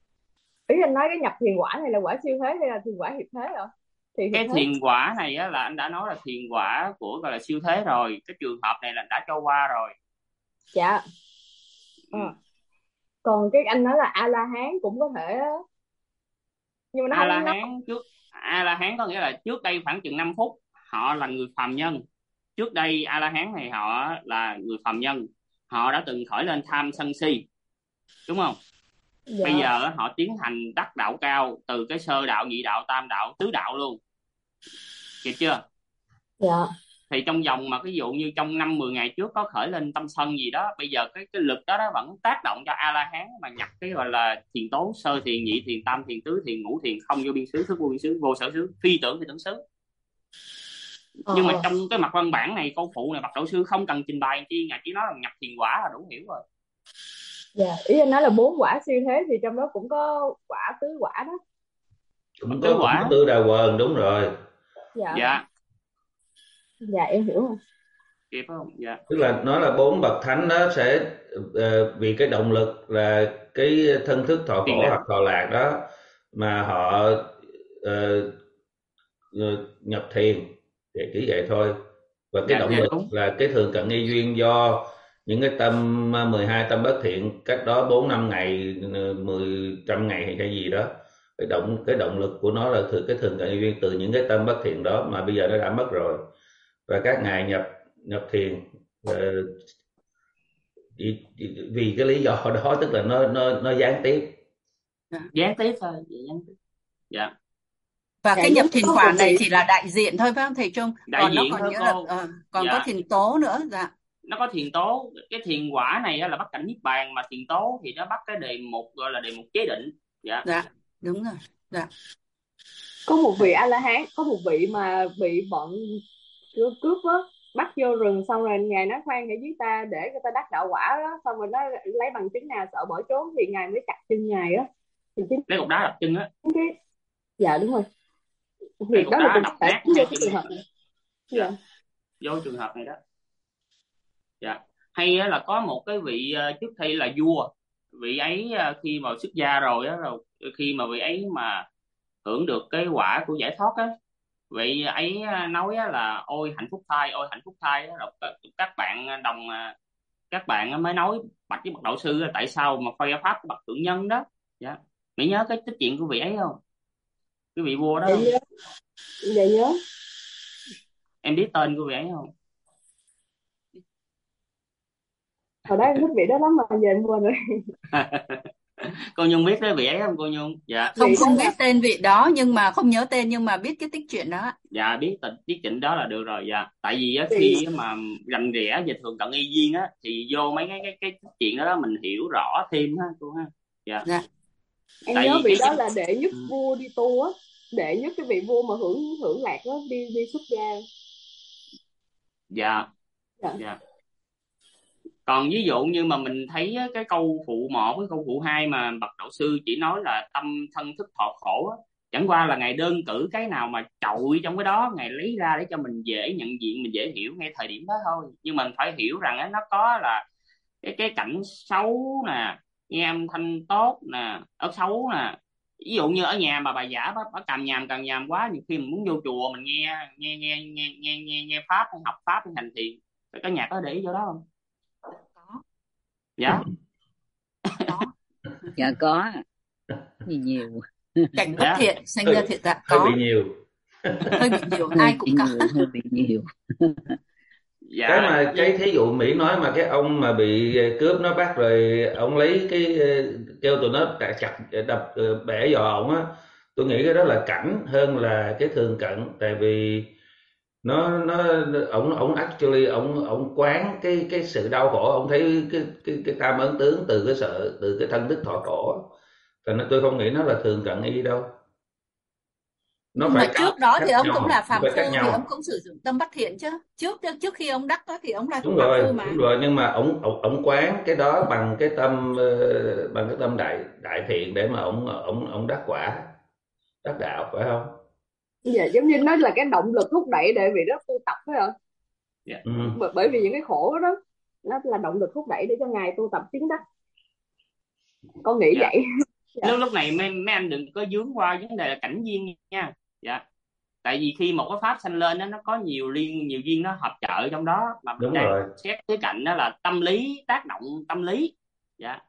Ý anh nói cái nhập thiền quả này là quả siêu thế hay là thiền quả hiệp thế hả? Thì hiệp Cái thế. thiền quả này á, là anh đã nói là thiền quả của gọi là siêu thế rồi, cái trường hợp này là đã cho qua rồi. Dạ. Ừ. Còn cái anh nói là A La Hán cũng có thể, nhưng mà nó A La không nó. Hán trước, A La Hán có nghĩa là trước đây khoảng chừng 5 phút họ là người phàm nhân. Trước đây A La Hán này họ là người phàm nhân, họ đã từng khởi lên tham sân si, đúng không? Bây Dạ. giờ họ tiến hành đắc đạo cao, từ cái sơ đạo, nhị đạo, tam đạo, tứ đạo luôn, kịp chưa? Dạ. Thì trong vòng mà ví dụ như trong 5-10 ngày trước có khởi lên tâm sân gì đó, bây giờ cái lực đó vẫn tác động cho A La Hán mà nhập cái gọi là thiền tố, sơ thiền, nhị thiền, tam thiền, tứ thiền, ngũ thiền, không vô biên xứ, thức vô biên xứ, vô sở xứ, phi tưởng thì tưởng xứ. Nhưng mà trong cái mặt văn bản này, câu phụ này, bậc đạo sư không cần trình bày chi, ngài chỉ nói là nhập thiền quả là đủ hiểu rồi. Dạ, ý anh nói là 4 quả siêu thế thì trong đó cũng có quả tứ quả đó. Cũng Tứ có quả. tư đà quần, đúng rồi. Dạ. Dạ. Dạ em hiểu rồi. Kịp không? Dạ. Tức là nó là 4 bậc thánh đó sẽ vì cái động lực là cái thân thức thọ Tiền khổ lạc. hoặc thọ lạc đó mà họ nhập thiền, thì chỉ vậy thôi. Và cái Dạ, động dạ, lực đúng. là cái thường cận nghi duyên do những cái tâm 12 tâm bất thiện cách đó 4-5 ngày, 10-100 ngày hay cái gì đó. Cái động lực của nó là cái thường cận nghi duyên từ những cái tâm bất thiện đó mà bây giờ nó đã mất rồi. Và các ngài nhập thiền vì cái lý do đó, tức là nó gián tiếp. Gián tiếp thôi, gián tiếp. Dạ. Và Dạ, cái nhập giống thiền có quả một này vị thì là đại diện thôi phải không thầy Trung? Đại Còn nó diện còn thôi nghĩa cô. là còn có Dạ. thiền tố nữa. Dạ. Nó có thiền tố, cái thiền quả này á là bắt cảnh niết bàn, mà thiền tố thì nó bắt cái đề mục gọi là đề mục chế định. Dạ. Dạ, đúng rồi. Dạ. có một vị A La Hán, có một vị mà bị bọn cướp á bắt vô rừng, xong rồi ngài nói khoan, hãy giết ta để người ta đắc đạo quả đó, xong rồi nó lấy bằng chứng nào, sợ bỏ trốn thì ngài mới chặt chân ngài á. Thì chính Lấy cục đá đập chân á. cái dạ đúng rồi, Lấy thì cục đó là đá cũng đập thể nát vô hai cái chân trường này. hợp này. Dạ. Dạ. Vô trường hợp này đó. Dạ. Hay á là có một cái vị trước đây là vua, vị ấy khi mà xuất gia rồi á, rồi khi mà vị ấy mà hưởng được cái quả của giải thoát á, vị ấy nói á là ôi hạnh phúc thay, ôi hạnh phúc thay á, rồi các bạn các bạn mới nói bạch với bậc đạo sư là tại sao mà phơi pháp của bậc thượng nhân đó. Dạ. Mỹ nhớ cái tích chuyện của vị ấy không? Cái vị vua đó Dạ không? nhớ. Dạ nhớ. Em biết tên của vị ấy không? Hồi đó em thích vị đó lắm mà giờ em quên rồi. Cô Nhung biết cái vị ấy không cô Nhung? Dạ. Không Vị đó không là biết tên vị đó, nhưng mà không nhớ tên, nhưng mà biết cái tích truyện đó. Dạ biết chỉnh đó là được rồi. Dạ, tại vì á, vị khi mà rành rẽ về thường cận y duyên á thì vô mấy cái chuyện đó, mình hiểu rõ thêm ha cô ha. Dạ, Dạ. em tại nhớ vì vị cái đó là đệ nhất ừ, vua đi tu á, đệ nhất cái vị vua mà hưởng hưởng lạc đó, đi xuất gia. dạ Dạ. dạ. Còn ví dụ như mà mình thấy á, cái câu phụ 1 với câu phụ 2 mà bậc đạo sư chỉ nói là tâm thân thức thọ khổ á, chẳng qua là ngài đơn cử cái nào mà trội trong cái đó ngài lấy ra để cho mình dễ nhận diện, mình dễ hiểu ngay thời điểm đó thôi. Nhưng mình phải hiểu rằng á, nó có là cái cảnh xấu nè, nghe âm thanh tốt nè, ở xấu nè. Ví dụ như ở nhà mà bà giả bà càm nhàm quá, nhiều khi mình muốn vô chùa mình nghe pháp, học pháp, hành thiền. Cái nhạc có để ý vô đó không? Có. Dạ. Có. Dạ có nhiều. Cảnh bất Dạ. thiện sinh ra thiện tạ, hơi bị có. nhiều. Hơi bị nhiều, ai cũng có. Hơi bị nhiều. Dạ. Cái mà cái thí dụ Mỹ nói mà cái ông mà bị cướp nó bắt rồi ông lấy cái kêu tụi nó chặt đập bẻ giò ổng á, tôi nghĩ cái đó là cảnh hơn là cái thường cận. Tại vì nó ổng actually ổng quán cái sự đau khổ, ổng thấy cái tam ấn tướng từ cái sợ, từ cái thân thức thọ khổ. Cho nên tôi không nghĩ nó là thường cận y đâu, nó Nhưng mà phải trước đó thì khác ông cũng nhau, là nó phàm phải khác phu, thì ông nhau. cũng sử dụng tâm bất thiện chứ. Trước khi ông đắc đó thì ông là Đúng phàm phu rồi, mà. đúng rồi, nhưng mà ổng quán cái đó bằng cái tâm bằng cái tâm đại đại thiện để mà ổng đắc quả, đắc đạo, phải không? Dạ, giống như nó là cái động lực thúc đẩy để vị đó tu tập phải không? Dạ. Ừ. Bởi vì những cái khổ đó nó là động lực thúc đẩy để cho ngài tu tập tiến đắc, con nghĩ Dạ. vậy. Dạ. lúc này mấy anh đừng có vướng qua vấn đề là cảnh duyên nha. Dạ, tại vì khi một cái pháp sanh lên đó, nó có nhiều duyên nó hợp trợ trong đó, mà mình Đúng đang rồi. xét cái cạnh đó là tâm lý tác động tâm lý. Dạ,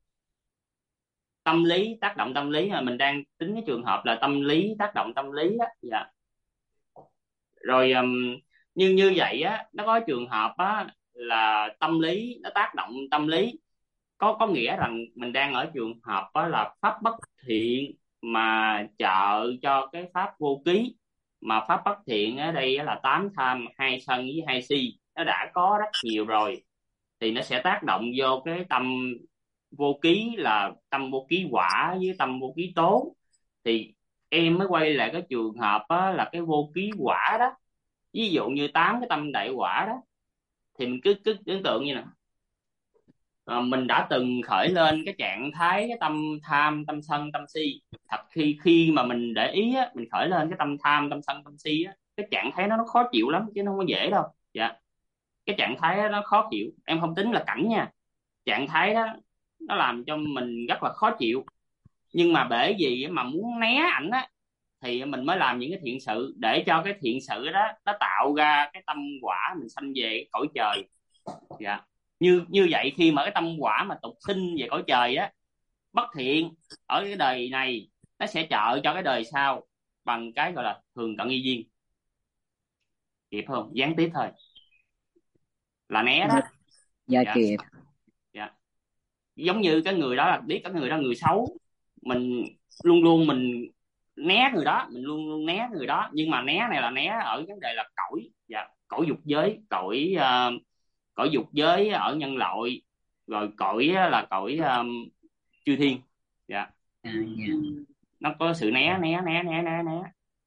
tâm lý tác động tâm lý, mà mình đang tính cái trường hợp là tâm lý tác động tâm lý đó. Dạ, rồi như vậy á, nó có trường hợp á là tâm lý nó tác động tâm lý, có nghĩa rằng mình đang ở trường hợp đó là pháp bất thiện mà trợ cho cái pháp vô ký. Mà pháp bất thiện ở đây là 8 tham, 2 sân với 2 si, nó đã có rất nhiều rồi, thì nó sẽ tác động vô cái tâm vô ký, là tâm vô ký quả với tâm vô ký tố. Thì em mới quay lại cái trường hợp á, là cái vô ký quả đó. Ví dụ như 8 cái tâm đại quả đó, thì mình cứ tưởng tượng như nè, mình đã từng khởi lên cái trạng thái cái tâm tham, tâm sân, tâm si. Thật khi mà mình để ý á, mình khởi lên cái tâm tham, tâm sân, tâm si á, cái trạng thái nó khó chịu lắm chứ nó không có dễ đâu. Dạ, cái trạng thái đó nó khó chịu, em không tính là cảnh nha. Trạng thái đó nó làm cho mình rất là khó chịu. Nhưng mà bởi vì mà muốn né ảnh á, thì mình mới làm những cái thiện sự, để cho cái thiện sự đó nó tạo ra cái tâm quả mình sanh về cõi trời. Dạ, như vậy khi mà cái tâm quả mà tục sinh về cõi trời á, bất thiện ở cái đời này, nó sẽ trợ cho cái đời sau bằng cái gọi là thường cận y duyên. Kịp không? Gián tiếp thôi, là né đó. Dạ Dạ. kịp. Dạ, giống như cái người đó là biết cái người đó người xấu, mình luôn luôn mình né người đó, mình luôn luôn né người đó. Nhưng mà né này là né ở vấn đề là cõi. Dạ, cõi dục giới, cõi dục giới ở nhân loại, rồi cõi là cõi chư thiên. Dạ, Dạ. nó có sự né né né né né né.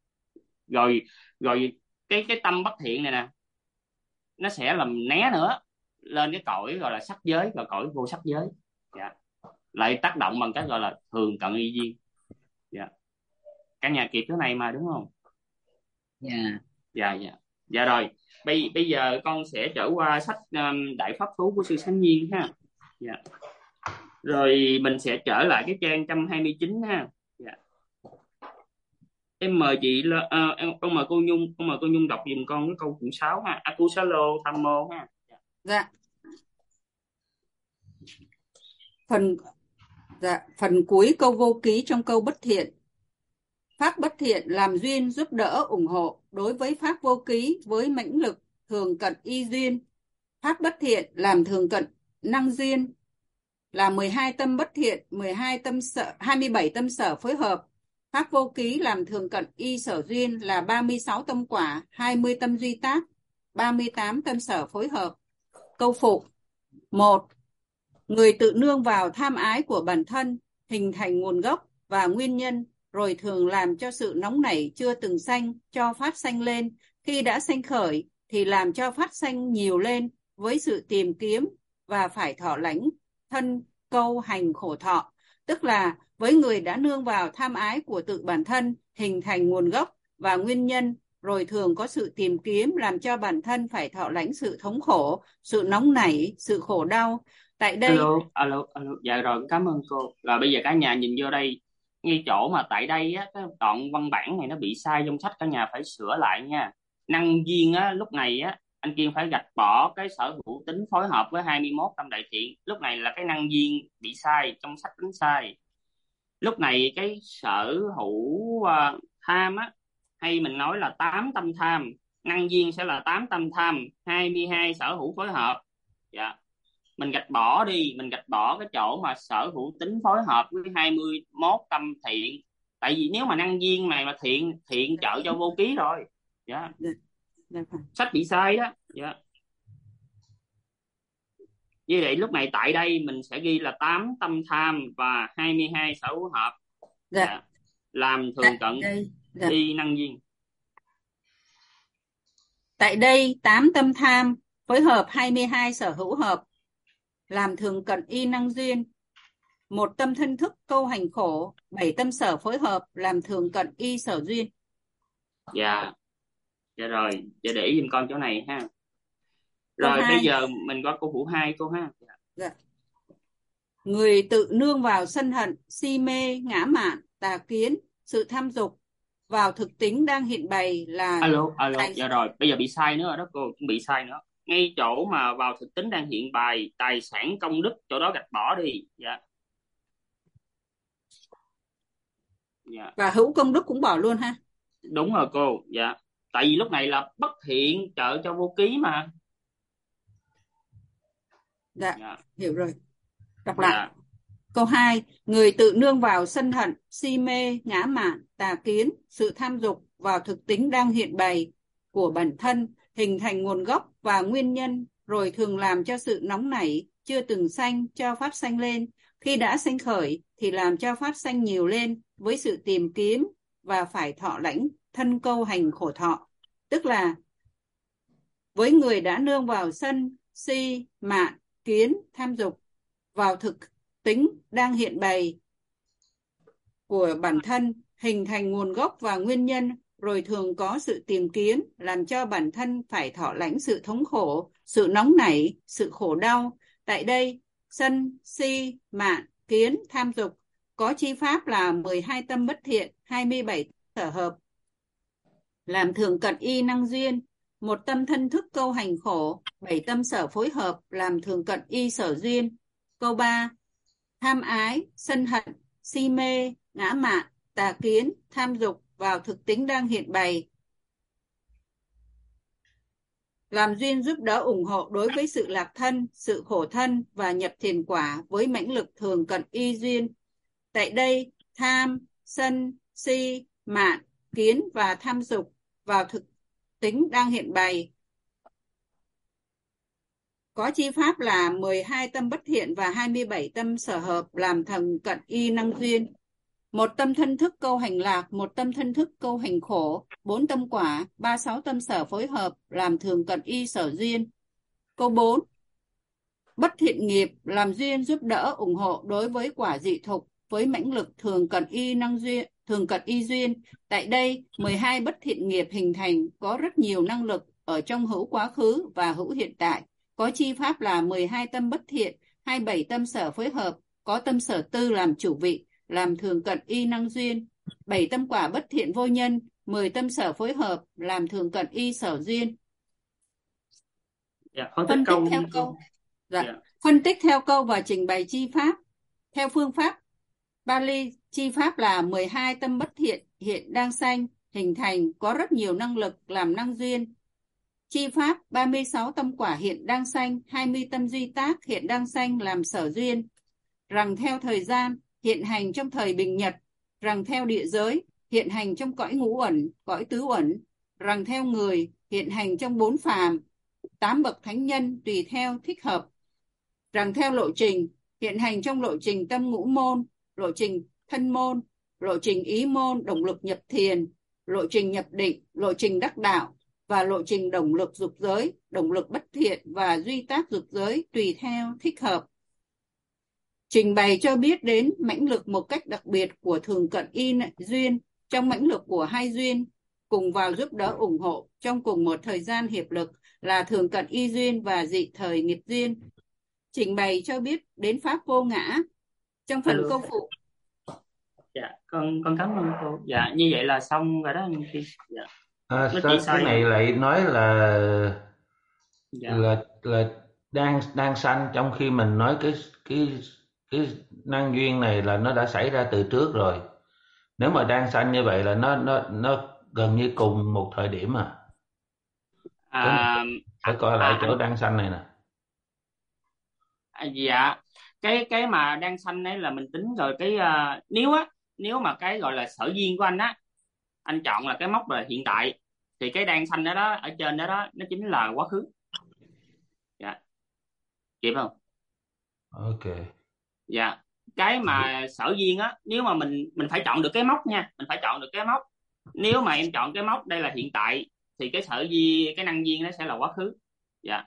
Rồi cái tâm bất thiện này nè, nó sẽ làm né nữa lên cái cõi gọi là sắc giới, và cõi vô sắc giới. Dạ, lại tác động bằng cái gọi là thường cận y duyên. Dạ, cả nhà kịp cái này mà đúng không? Dạ. Dạ rồi, bây giờ con sẽ trở qua sách Đại Pháp Thú của sư Sánh Nhiên ha. Dạ, rồi mình sẽ trở lại cái trang 129 ha. Dạ, em mời chị là con mời cô Nhung đọc giùm con cái câu phụ 6 ha, Akusalo Thammo ha. Dạ. Phần cuối câu vô ký trong câu bất thiện. Pháp bất thiện làm duyên giúp đỡ ủng hộ đối với pháp vô ký với mãnh lực thường cận y duyên. Pháp bất thiện làm thường cận năng duyên là 12 tâm bất thiện, 12 tâm sở, 27 tâm sở phối hợp. Pháp vô ký làm thường cận y sở duyên là 36 tâm quả, 20 tâm duy tác, 38 tâm sở phối hợp. Câu phụ. 1. Người tự nương vào tham ái của bản thân, hình thành nguồn gốc và nguyên nhân, rồi thường làm cho sự nóng nảy chưa từng sanh, cho phát sanh lên. Khi đã sanh khởi, thì làm cho phát sanh nhiều lên với sự tìm kiếm và phải thọ lãnh thân câu hành khổ thọ. Tức là với người đã nương vào tham ái của tự bản thân, hình thành nguồn gốc và nguyên nhân, rồi thường có sự tìm kiếm làm cho bản thân phải thọ lãnh sự thống khổ, sự nóng nảy, sự khổ đau. Tại đây, alo, dạ rồi, cảm ơn cô. Là bây giờ cả nhà nhìn vô đây, ngay chỗ mà tại đây á, cái đoạn văn bản này nó bị sai trong sách, cả nhà phải sửa lại nha. Năng duyên á, lúc này á, anh Kiên phải gạch bỏ cái sở hữu tính phối hợp với 21 tâm đại thiện. Lúc này là cái năng duyên bị sai, trong sách tính sai. Lúc này cái sở hữu tham á, hay mình nói là 8 tâm tham, năng duyên sẽ là 8 tâm tham, 22 sở hữu phối hợp. Dạ, mình gạch bỏ đi, mình gạch bỏ cái chỗ mà sở hữu tính phối hợp với 21 tâm thiện. Tại vì nếu mà năng duyên này mà thiện trợ cho vô ký rồi. Dạ, sách bị sai đó. Dạ, như vậy lúc này tại đây mình sẽ ghi là 8 tâm tham và 22 sở hữu hợp. Dạ, làm thường cận y năng duyên. Tại đây 8 tâm tham phối hợp 22 sở hữu hợp, làm thường cận y năng duyên. 1 tâm thân thức câu hành khổ, 7 tâm sở phối hợp, làm thường cận y sở duyên. Dạ, dạ rồi, dạ để giùm con chỗ này ha. Rồi bây giờ mình qua câu phụ 2 cô ha. Dạ. Người tự nương vào sân hận, si mê, ngã mạn, tà kiến, sự tham dục vào thực tính đang hiện bày là alo, dạ rồi, bây giờ bị sai nữa rồi đó cô, bị sai nữa. Ngay chỗ mà vào thực tính đang hiện bày, tài sản công đức, chỗ đó gạch bỏ đi. Dạ. Dạ. Và hữu công đức cũng bỏ luôn ha. Đúng rồi cô. Dạ, tại vì lúc này là bất thiện trợ cho vô ký mà. Dạ. Hiểu rồi. Đọc lại. Câu 2. Người tự nương vào sân hận, si mê, ngã mạn, tà kiến, sự tham dục vào thực tính đang hiện bày của bản thân, hình thành nguồn gốc và nguyên nhân, rồi thường làm cho sự nóng nảy chưa từng sanh cho phát sanh lên. Khi đã sanh khởi thì làm cho phát sanh nhiều lên với sự tìm kiếm và phải thọ lãnh thân câu hành khổ thọ. Tức là với người đã nương vào sân, si, mạn, kiến, tham dục vào thực tính đang hiện bày của bản thân, hình thành nguồn gốc và nguyên nhân, rồi thường có sự tìm kiếm làm cho bản thân phải thọ lãnh sự thống khổ, sự nóng nảy, sự khổ đau. Tại đây, sân, si, mạn, kiến, tham dục có chi pháp là 12 tâm bất thiện, 27 sở hợp, làm thường cận y năng duyên. 1 tâm thân thức câu hành khổ, 7 tâm sở phối hợp, làm thường cận y sở duyên. Câu 3. Tham ái, sân hận, si mê, ngã mạn, tà kiến, tham dục vào thực tính đang hiện bày, làm duyên giúp đỡ ủng hộ đối với sự lạc thân, sự khổ thân và nhập thiền quả với mãnh lực thường cận y duyên. Tại đây, tham, sân, si, mạn, kiến và tham dục vào thực tính đang hiện bày có chi pháp là 12 tâm bất thiện và 27 tâm sở hợp, làm thường cận y năng duyên. 1 tâm thân thức câu hành lạc, 1 tâm thân thức câu hành khổ, 4 tâm quả, 36 tâm sở phối hợp, làm thường cận y sở duyên. Câu 4. Bất thiện nghiệp làm duyên giúp đỡ ủng hộ đối với quả dị thục với mãnh lực thường cận y năng duyên, thường cận y duyên. Tại đây, 12 bất thiện nghiệp hình thành có rất nhiều năng lực ở trong hữu quá khứ và hữu hiện tại. Có chi pháp là 12 tâm bất thiện, 27 tâm sở phối hợp, có tâm sở tư làm chủ vị, làm thường cận y năng duyên. 7 tâm quả bất thiện vô nhân, 10 tâm sở phối hợp, làm thường cận y sở duyên. Dạ, phân tích theo câu. Phân tích theo câu và trình bày chi pháp. Theo phương pháp Pali, chi pháp là 12 tâm bất thiện hiện đang sanh, hình thành có rất nhiều năng lực làm năng duyên. Chi pháp 36 tâm quả hiện đang sanh, 20 tâm duy tác hiện đang sanh làm sở duyên. Rằng theo thời gian, hiện hành trong thời bình nhật. Rằng theo địa giới, hiện hành trong cõi ngũ uẩn, cõi tứ uẩn. Rằng theo người, hiện hành trong 4 phàm, 8 bậc thánh nhân tùy theo thích hợp. Rằng theo lộ trình, hiện hành trong lộ trình tâm ngũ môn, lộ trình thân môn, lộ trình ý môn, động lực nhập thiền, lộ trình nhập định, lộ trình đắc đạo và lộ trình động lực dục giới, động lực bất thiện và duy tác dục giới tùy theo thích hợp. Trình bày cho biết đến mãnh lực một cách đặc biệt của thường cận y duyên trong mãnh lực của hai duyên cùng vào giúp đỡ ủng hộ trong cùng một thời gian hiệp lực là thường cận y duyên và dị thời nghịch duyên. Trình bày cho biết đến pháp vô ngã trong phần Alo. câu phụ. Dạ, con cảm ơn cô. Dạ, như vậy là xong rồi đó anh Kim. Dạ. Nó sao chỉ cái sai. này lại nói Dạ. là đang sanh, trong khi mình nói cái năng duyên này là nó đã xảy ra từ trước rồi. Nếu mà đang sanh như vậy là nó gần như cùng một thời điểm à. Cái này phải coi lại chỗ đang sanh này nè. Dạ, cái mà đang sanh ấy là mình tính rồi cái nếu mà cái gọi là sở duyên của anh á, anh chọn là cái mốc là hiện tại thì cái đang sanh đó ở trên đó nó chính là quá khứ. Dạ, kịp không? Ok. Dạ, cái mà sở duyên á, nếu mà mình phải chọn được cái mốc nha, mình phải chọn được cái mốc. Nếu mà em chọn cái mốc đây là hiện tại thì cái sở duyên, cái năng duyên nó sẽ là quá khứ. Dạ,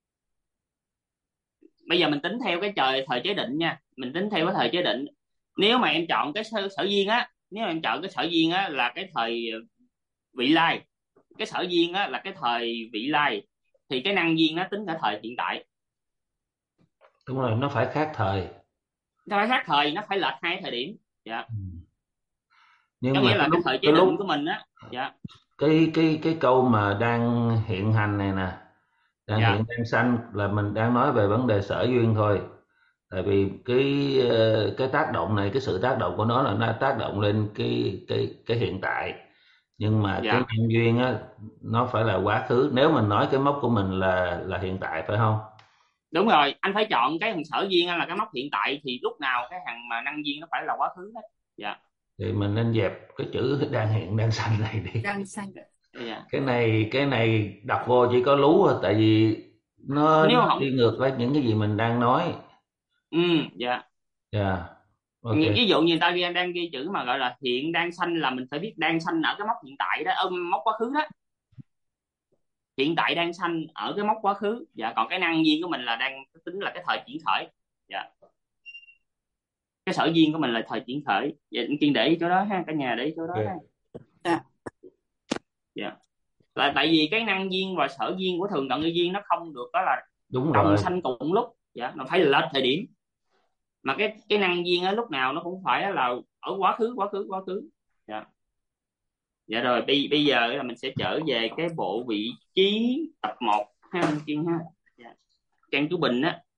bây giờ mình tính theo cái thời chế định nha, mình tính theo cái thời chế định. Nếu mà em chọn cái sở duyên á, nếu mà em chọn cái sở duyên á là cái thời vị lai, cái sở duyên á là cái thời vị lai thì cái năng duyên nó tính cả thời hiện tại. Đúng rồi, nó phải khác thời. Nó phải khác thời, nó phải lệch hai thời điểm. Dạ, Nhưng có mà nghĩa là cái thời chế định của mình á. Dạ, cái câu mà đang hiện hành này nè, đang dạ, hiện đang sanh là mình đang nói về vấn đề sở duyên thôi. Tại vì cái tác động này, cái sự tác động của nó là nó tác động lên cái hiện tại. Nhưng mà cái dạ, nhân duyên á, nó phải là quá khứ. Nếu mình nói cái mốc của mình là hiện tại, phải không? đúng rồi, anh phải chọn cái thằng sở duyên là cái mốc hiện tại thì lúc nào cái thằng mà năng duyên nó phải là quá khứ đó. Dạ, Thì mình nên dẹp cái chữ đang hiện đang sanh này đi. Đang sanh. dạ. Cái này đọc vô chỉ có lú à, tại vì nó Nếu mà không đi ngược với những cái gì mình đang nói. dạ. Dạ. Ok. Ví dụ như người ta đang ghi chữ mà gọi là hiện đang sanh là mình phải biết đang sanh ở cái mốc hiện tại đó, mốc quá khứ đó. Hiện tại đang sanh ở cái mốc quá khứ. Dạ, còn cái năng duyên của mình là đang tính là cái thời chuyển khởi. Dạ, cái sở duyên của mình là thời chuyển khởi. Dạ, anh Kiên để ý chỗ đó ha, cả nhà để ý chỗ đó ha. Dạ. Dạ, là tại vì cái năng duyên và sở duyên của thường cận y duyên nó không được đó là Đúng đồng rồi. sanh cùng lúc. Dạ, nó phải là lệch thời điểm. Mà cái năng duyên á lúc nào nó cũng phải là ở quá khứ. Dạ. Dạ rồi, bây giờ là mình sẽ trở về cái bộ vị trí tập 1 ha anh Kiên ha. Dạ. Trang chú Bình á.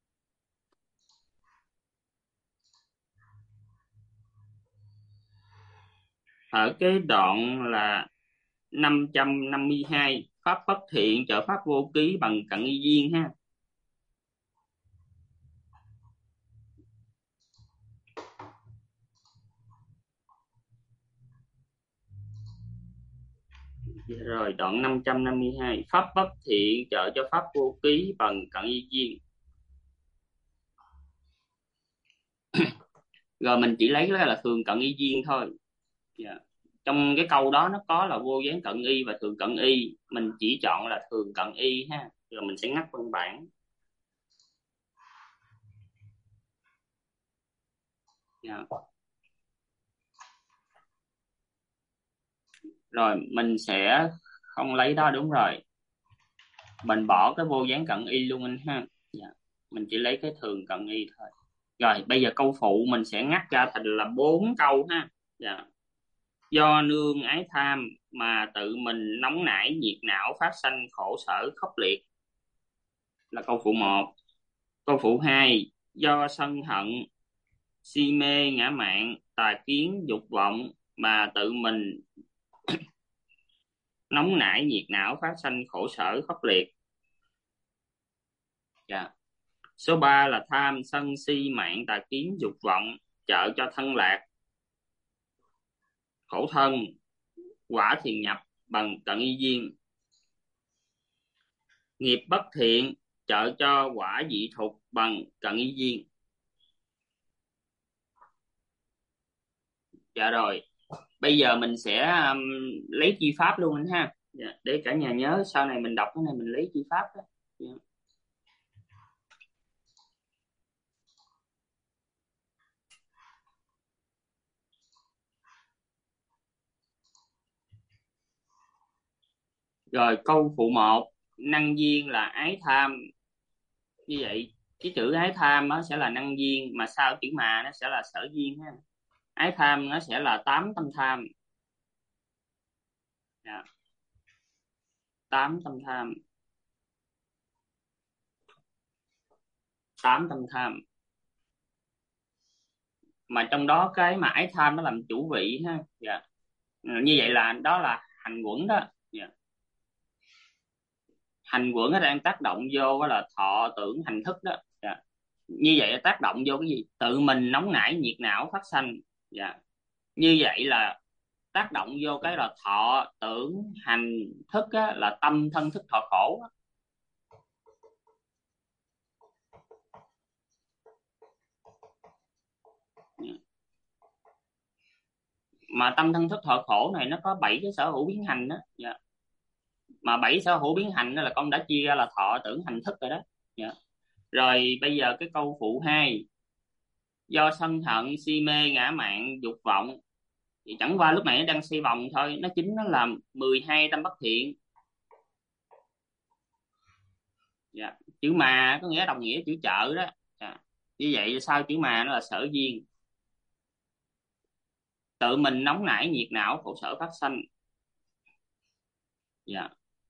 Ở cái đoạn là 552, pháp bất thiện trợ pháp vô ký bằng cận y duyên ha. Dạ rồi, đoạn 552, pháp bất thiện trợ cho pháp vô ký bằng cận y duyên. Rồi mình chỉ lấy cái là thường cận y duyên thôi. Dạ. Trong cái câu đó nó có là vô gián cận y và thường cận y, mình chỉ chọn là thường cận y ha, rồi mình sẽ ngắt văn bản. Dạ. Rồi mình sẽ không lấy đó, đúng rồi, mình bỏ cái vô gián cận y luôn anh ha. Dạ. Mình chỉ lấy cái thường cận y thôi. Rồi bây giờ câu phụ mình sẽ ngắt ra thành là 4 câu ha. Dạ. Do nương ái tham mà tự mình nóng nảy nhiệt não phát sanh khổ sở khốc liệt, là câu phụ 1. Câu phụ 2, do sân hận si mê ngã mạn tà kiến dục vọng mà tự mình nóng nảy nhiệt não phát sanh khổ sở khốc liệt. Dạ. Số 3 là tham sân si mạng tà kiến dục vọng, trợ cho thân lạc, khổ thân, quả thiền nhập bằng cận y duyên. Nghiệp bất thiện trợ cho quả dị thục bằng cận y duyên. Dạ rồi, bây giờ mình sẽ lấy chi pháp luôn anh ha. Dạ, để cả nhà nhớ sau này mình đọc cái này mình lấy chi pháp đó. Dạ. Rồi câu phụ 1, năng duyên là ái tham. Như vậy cái chữ ái tham nó sẽ là năng duyên, mà sau chữ mà nó sẽ là sở duyên ha. Ái tham nó sẽ là 8 tâm tham. Dạ. 8 tâm tham. 8 tâm tham. Mà trong đó cái mà ái tham nó làm chủ vị ha. Dạ. Như vậy là đó là hành quẩn đó. Dạ. Hành quẩn nó đang tác động vô đó là thọ tưởng hành thức đó. Dạ. Như vậy là tác động vô cái gì? Tự mình nóng nảy nhiệt não phát sanh. Dạ. Như vậy là tác động vô cái là thọ tưởng hành thức á, là tâm thân thức thọ khổ á. Mà tâm thân thức thọ khổ này nó có 7 cái sở hữu biến hành đó. Dạ. Mà 7 sở hữu biến hành đó là con đã chia ra là thọ tưởng hành thức rồi đó. Dạ. Rồi bây giờ cái câu phụ 2, do sân hận si mê ngã mạn dục vọng, thì chẳng qua lúc này nó đang xoay vòng thôi, nó chính nó là 12 tâm bất thiện. Dạ. Chữ mà có nghĩa đồng nghĩa chữ trợ đó. Dạ. Như vậy sau chữ mà nó là sở duyên, tự mình nóng nảy nhiệt não khổ sở phát sanh. Dạ.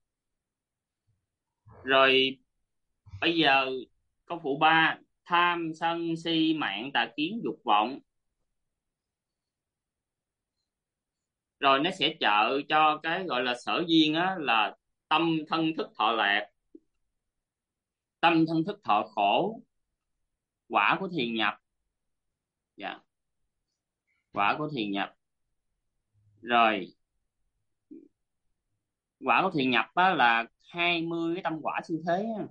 Rồi bây giờ câu phụ 3, tham sân si mạng tà kiến dục vọng. Rồi nó sẽ trợ cho cái gọi là sở duyên á, là tâm thân thức thọ lạc, tâm thân thức thọ khổ, quả của thiền nhập. Dạ. Quả của thiền nhập. Rồi quả của thiền nhập á, là 20 cái tâm quả siêu thế á.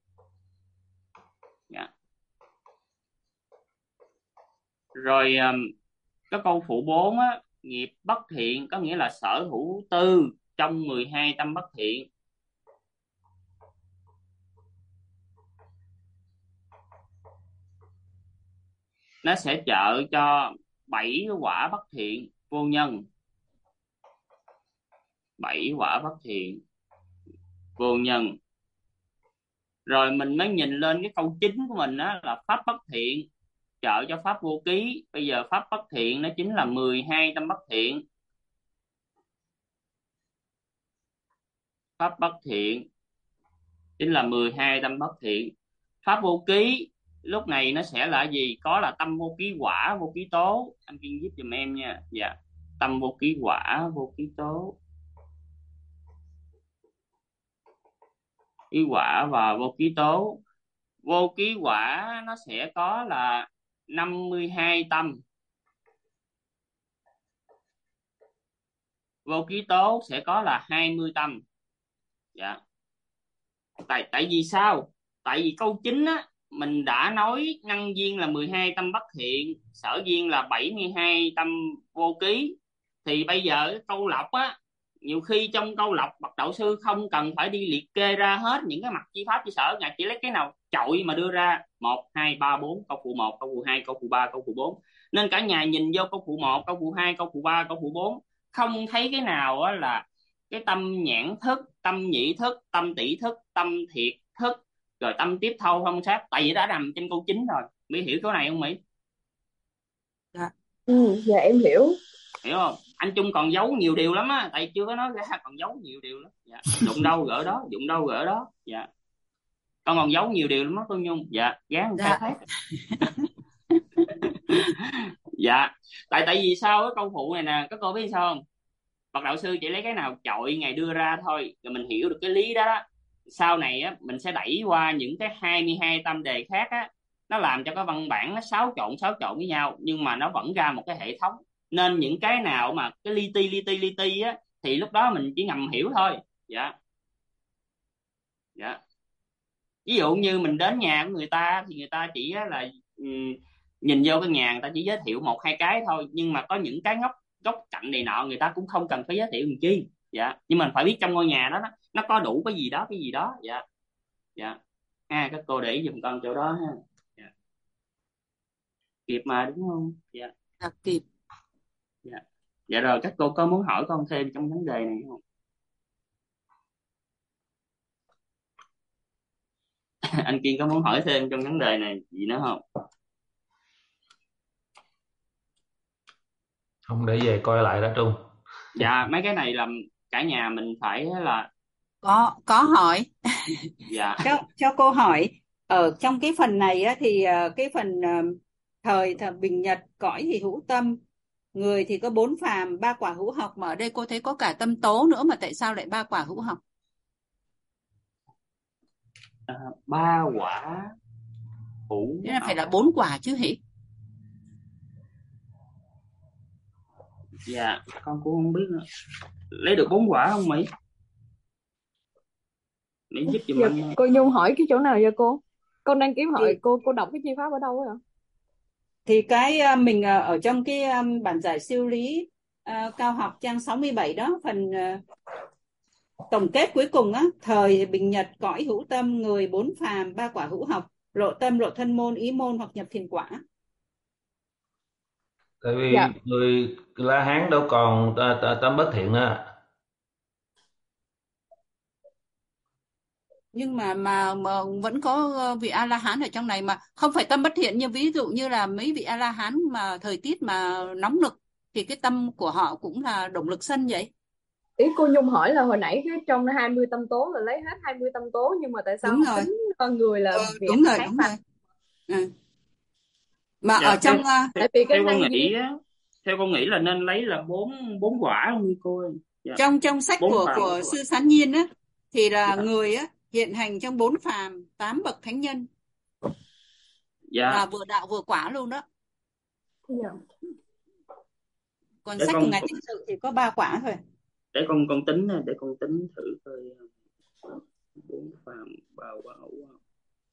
Dạ. Rồi cái câu phụ 4 á, nghiệp bất thiện có nghĩa là sở hữu tư trong 12 tâm bất thiện. Nó sẽ trợ cho 7 quả bất thiện vô nhân. 7 quả bất thiện vô nhân. Rồi mình mới nhìn lên cái câu chính của mình đó là pháp bất thiện trợ cho pháp vô ký. Bây giờ pháp bất thiện nó chính là 12 tâm bất thiện. Pháp bất thiện chính là 12 tâm bất thiện. Pháp vô ký lúc này nó sẽ là gì? Có là tâm vô ký quả, vô ký tố. Anh Kiên giúp giùm em nha. Dạ. Tâm vô ký quả, vô ký tố. Ký quả và vô ký tố. Vô ký quả nó sẽ có là 52 tâm. Vô ký tố sẽ có là 20 tâm. Dạ. Tại vì sao? Tại vì câu chính á, mình đã nói năng duyên là 12 tâm bất thiện, sở duyên là 72 tâm vô ký. Thì bây giờ cái câu lọc á, nhiều khi trong câu lọc bậc đạo sư không cần phải đi liệt kê ra hết những cái mặt chi pháp chi sở, ngài chỉ lấy cái nào chọi mà đưa ra 1, 2, 3, 4, câu phụ 1, câu phụ 2, câu phụ 3, câu phụ 4. Nên cả nhà nhìn vô câu phụ 1, câu phụ 2, câu phụ 3, câu phụ 4 không thấy cái nào á là cái tâm nhãn thức, tâm nhĩ thức, tâm tỷ thức, tâm thiệt thức, rồi tâm tiếp thâu không sát, tại vì đã nằm trên câu chính rồi. Mỹ hiểu chỗ này không Mỹ? Dạ. Dạ em hiểu. Hiểu không? Anh Trung còn giấu nhiều điều lắm á, tại chưa có nói ra, còn giấu nhiều điều lắm. Dạ. Dụng đâu gỡ đó, dụng đâu gỡ đó. Dạ. Con còn giấu nhiều điều lắm đó cô Nhung. Dạ, gán khai thác. Dạ. Tại vì sao cái câu phụ này nè, các cô biết sao không? bậc đạo sư chỉ lấy cái nào chọi Ngài đưa ra thôi, rồi mình hiểu được cái lý đó, đó. Sau này á mình sẽ đẩy qua những cái 22 tâm đề khác á, nó làm cho cái văn bản nó xáo trộn với nhau, nhưng mà nó vẫn ra một cái hệ thống. Nên những cái nào mà cái li ti á thì lúc đó mình chỉ ngầm hiểu thôi. Dạ. Dạ. Ví dụ như mình đến nhà của người ta thì người ta chỉ á là nhìn vô cái nhà người ta chỉ giới thiệu một hai cái thôi, nhưng mà có những cái góc cạnh này nọ người ta cũng không cần phải giới thiệu làm chi. Dạ, nhưng mình phải biết trong ngôi nhà đó nó có đủ cái gì đó. Dạ. Dạ. Các cô để ý giùm con chỗ đó ha. Dạ. Kịp mà đúng không? Dạ. Kịp. Dạ. Dạ rồi, các cô có muốn hỏi con thêm trong vấn đề này không? Anh Kiên có muốn hỏi thêm trong vấn đề này gì nữa không? Không, để về coi lại đó Trung. Dạ, mấy cái này là cả nhà mình phải là Có hỏi. dạ. Cho cô hỏi, ở trong cái phần này á, thì cái phần thời bình nhật, cõi thì hữu tâm, người thì có bốn phàm, ba quả hữu học, mà ở đây cô thấy có cả tâm tố nữa, mà tại sao lại ba quả hữu học? Ba quả hữu Thế là học. phải là bốn quả chứ hỉ? Dạ, con cũng không biết nữa. Lấy được bốn quả không Mỹ? Mỹ giúp giùm Giờ anh. cô Nhung hỏi cái chỗ nào vậy cô? Con đang kiếm hỏi Thì, cô đọc cái chi pháp ở đâu á? thì cái mình ở trong cái bản giải siêu lý cao học trang 67 đó, phần tổng kết cuối cùng á, thời bình nhật, cõi hữu tâm, người bốn phàm, ba quả hữu học, lộ tâm, lộ thân môn, ý môn hoặc nhập thiền quả. Tại Dạ. vì người La Hán đâu còn tâm bất thiện nữa. Nhưng mà vẫn có vị A La Hán ở trong này mà không phải tâm bất thiện, như ví dụ như là mấy vị A La Hán mà thời tiết mà nóng nực thì cái tâm của họ cũng là động lực sân vậy. Ý cô Nhung hỏi là hồi nãy cái trong 20 tâm tố là lấy hết 20 tâm tố, nhưng mà tại sao Đúng không rồi. tính con người là vị Đúng rồi, khác đúng ta? rồi. Ừ. Mà ở Dạ, trong Tại vì cái theo con năng nghĩ duyên. á, theo con nghĩ là nên lấy là bốn bốn quả không như cô ơi. Dạ. trong sách Bốn phàm của bốn quả. sư Sán Nhiên á, thì là Dạ. người á hiện hành trong bốn phàm, tám bậc thánh nhân, Dạ. là vừa đạo vừa quả luôn đó. Dạ. Còn Để sách của con ngài Tích Sự thì có ba quả thôi. để con tính nè, để con tính thử coi. Bốn phàm ba quả hữu học.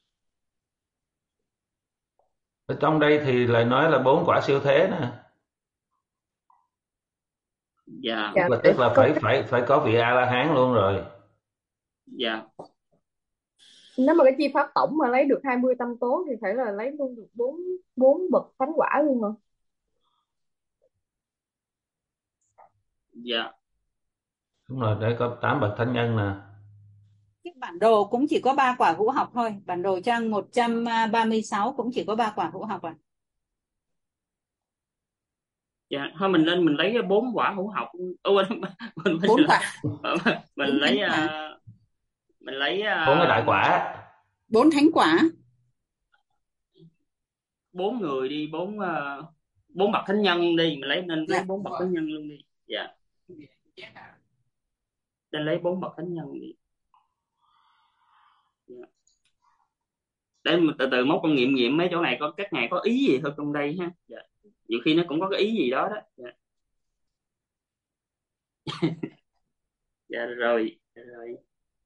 Ở trong đây thì lại nói là bốn quả siêu thế nè. Dạ. Dạ, Tức là phải có vị A La Hán luôn rồi. Dạ. nếu mà cái chi pháp tổng mà lấy được 20 tâm tố thì phải là lấy luôn được bốn bốn bậc thánh quả luôn rồi. Dạ. Đúng rồi, để có 8 bậc thánh nhân nè. Cái bản đồ cũng chỉ có ba quả hữu học thôi, bản đồ trang 136 cũng chỉ có ba quả hữu học à. Dạ, thôi mình lấy bốn quả hữu học. Mình Bốn quả, mình bốn thánh lấy quả, mình lấy Bốn cái đại quả. bốn thánh quả. bốn người đi, bốn bậc thánh nhân đi, mình nên lấy Dạ. bốn bậc thánh nhân luôn đi. Dạ, nên lấy bốn bậc thánh nhân đi. Dạ. Để từ từ mốt con nghiệm mấy chỗ này có các ngài có ý gì thôi trong đây ha. Dạ. Nhiều khi nó cũng có cái ý gì đó đó. Dạ. Dạ rồi. Dạ rồi.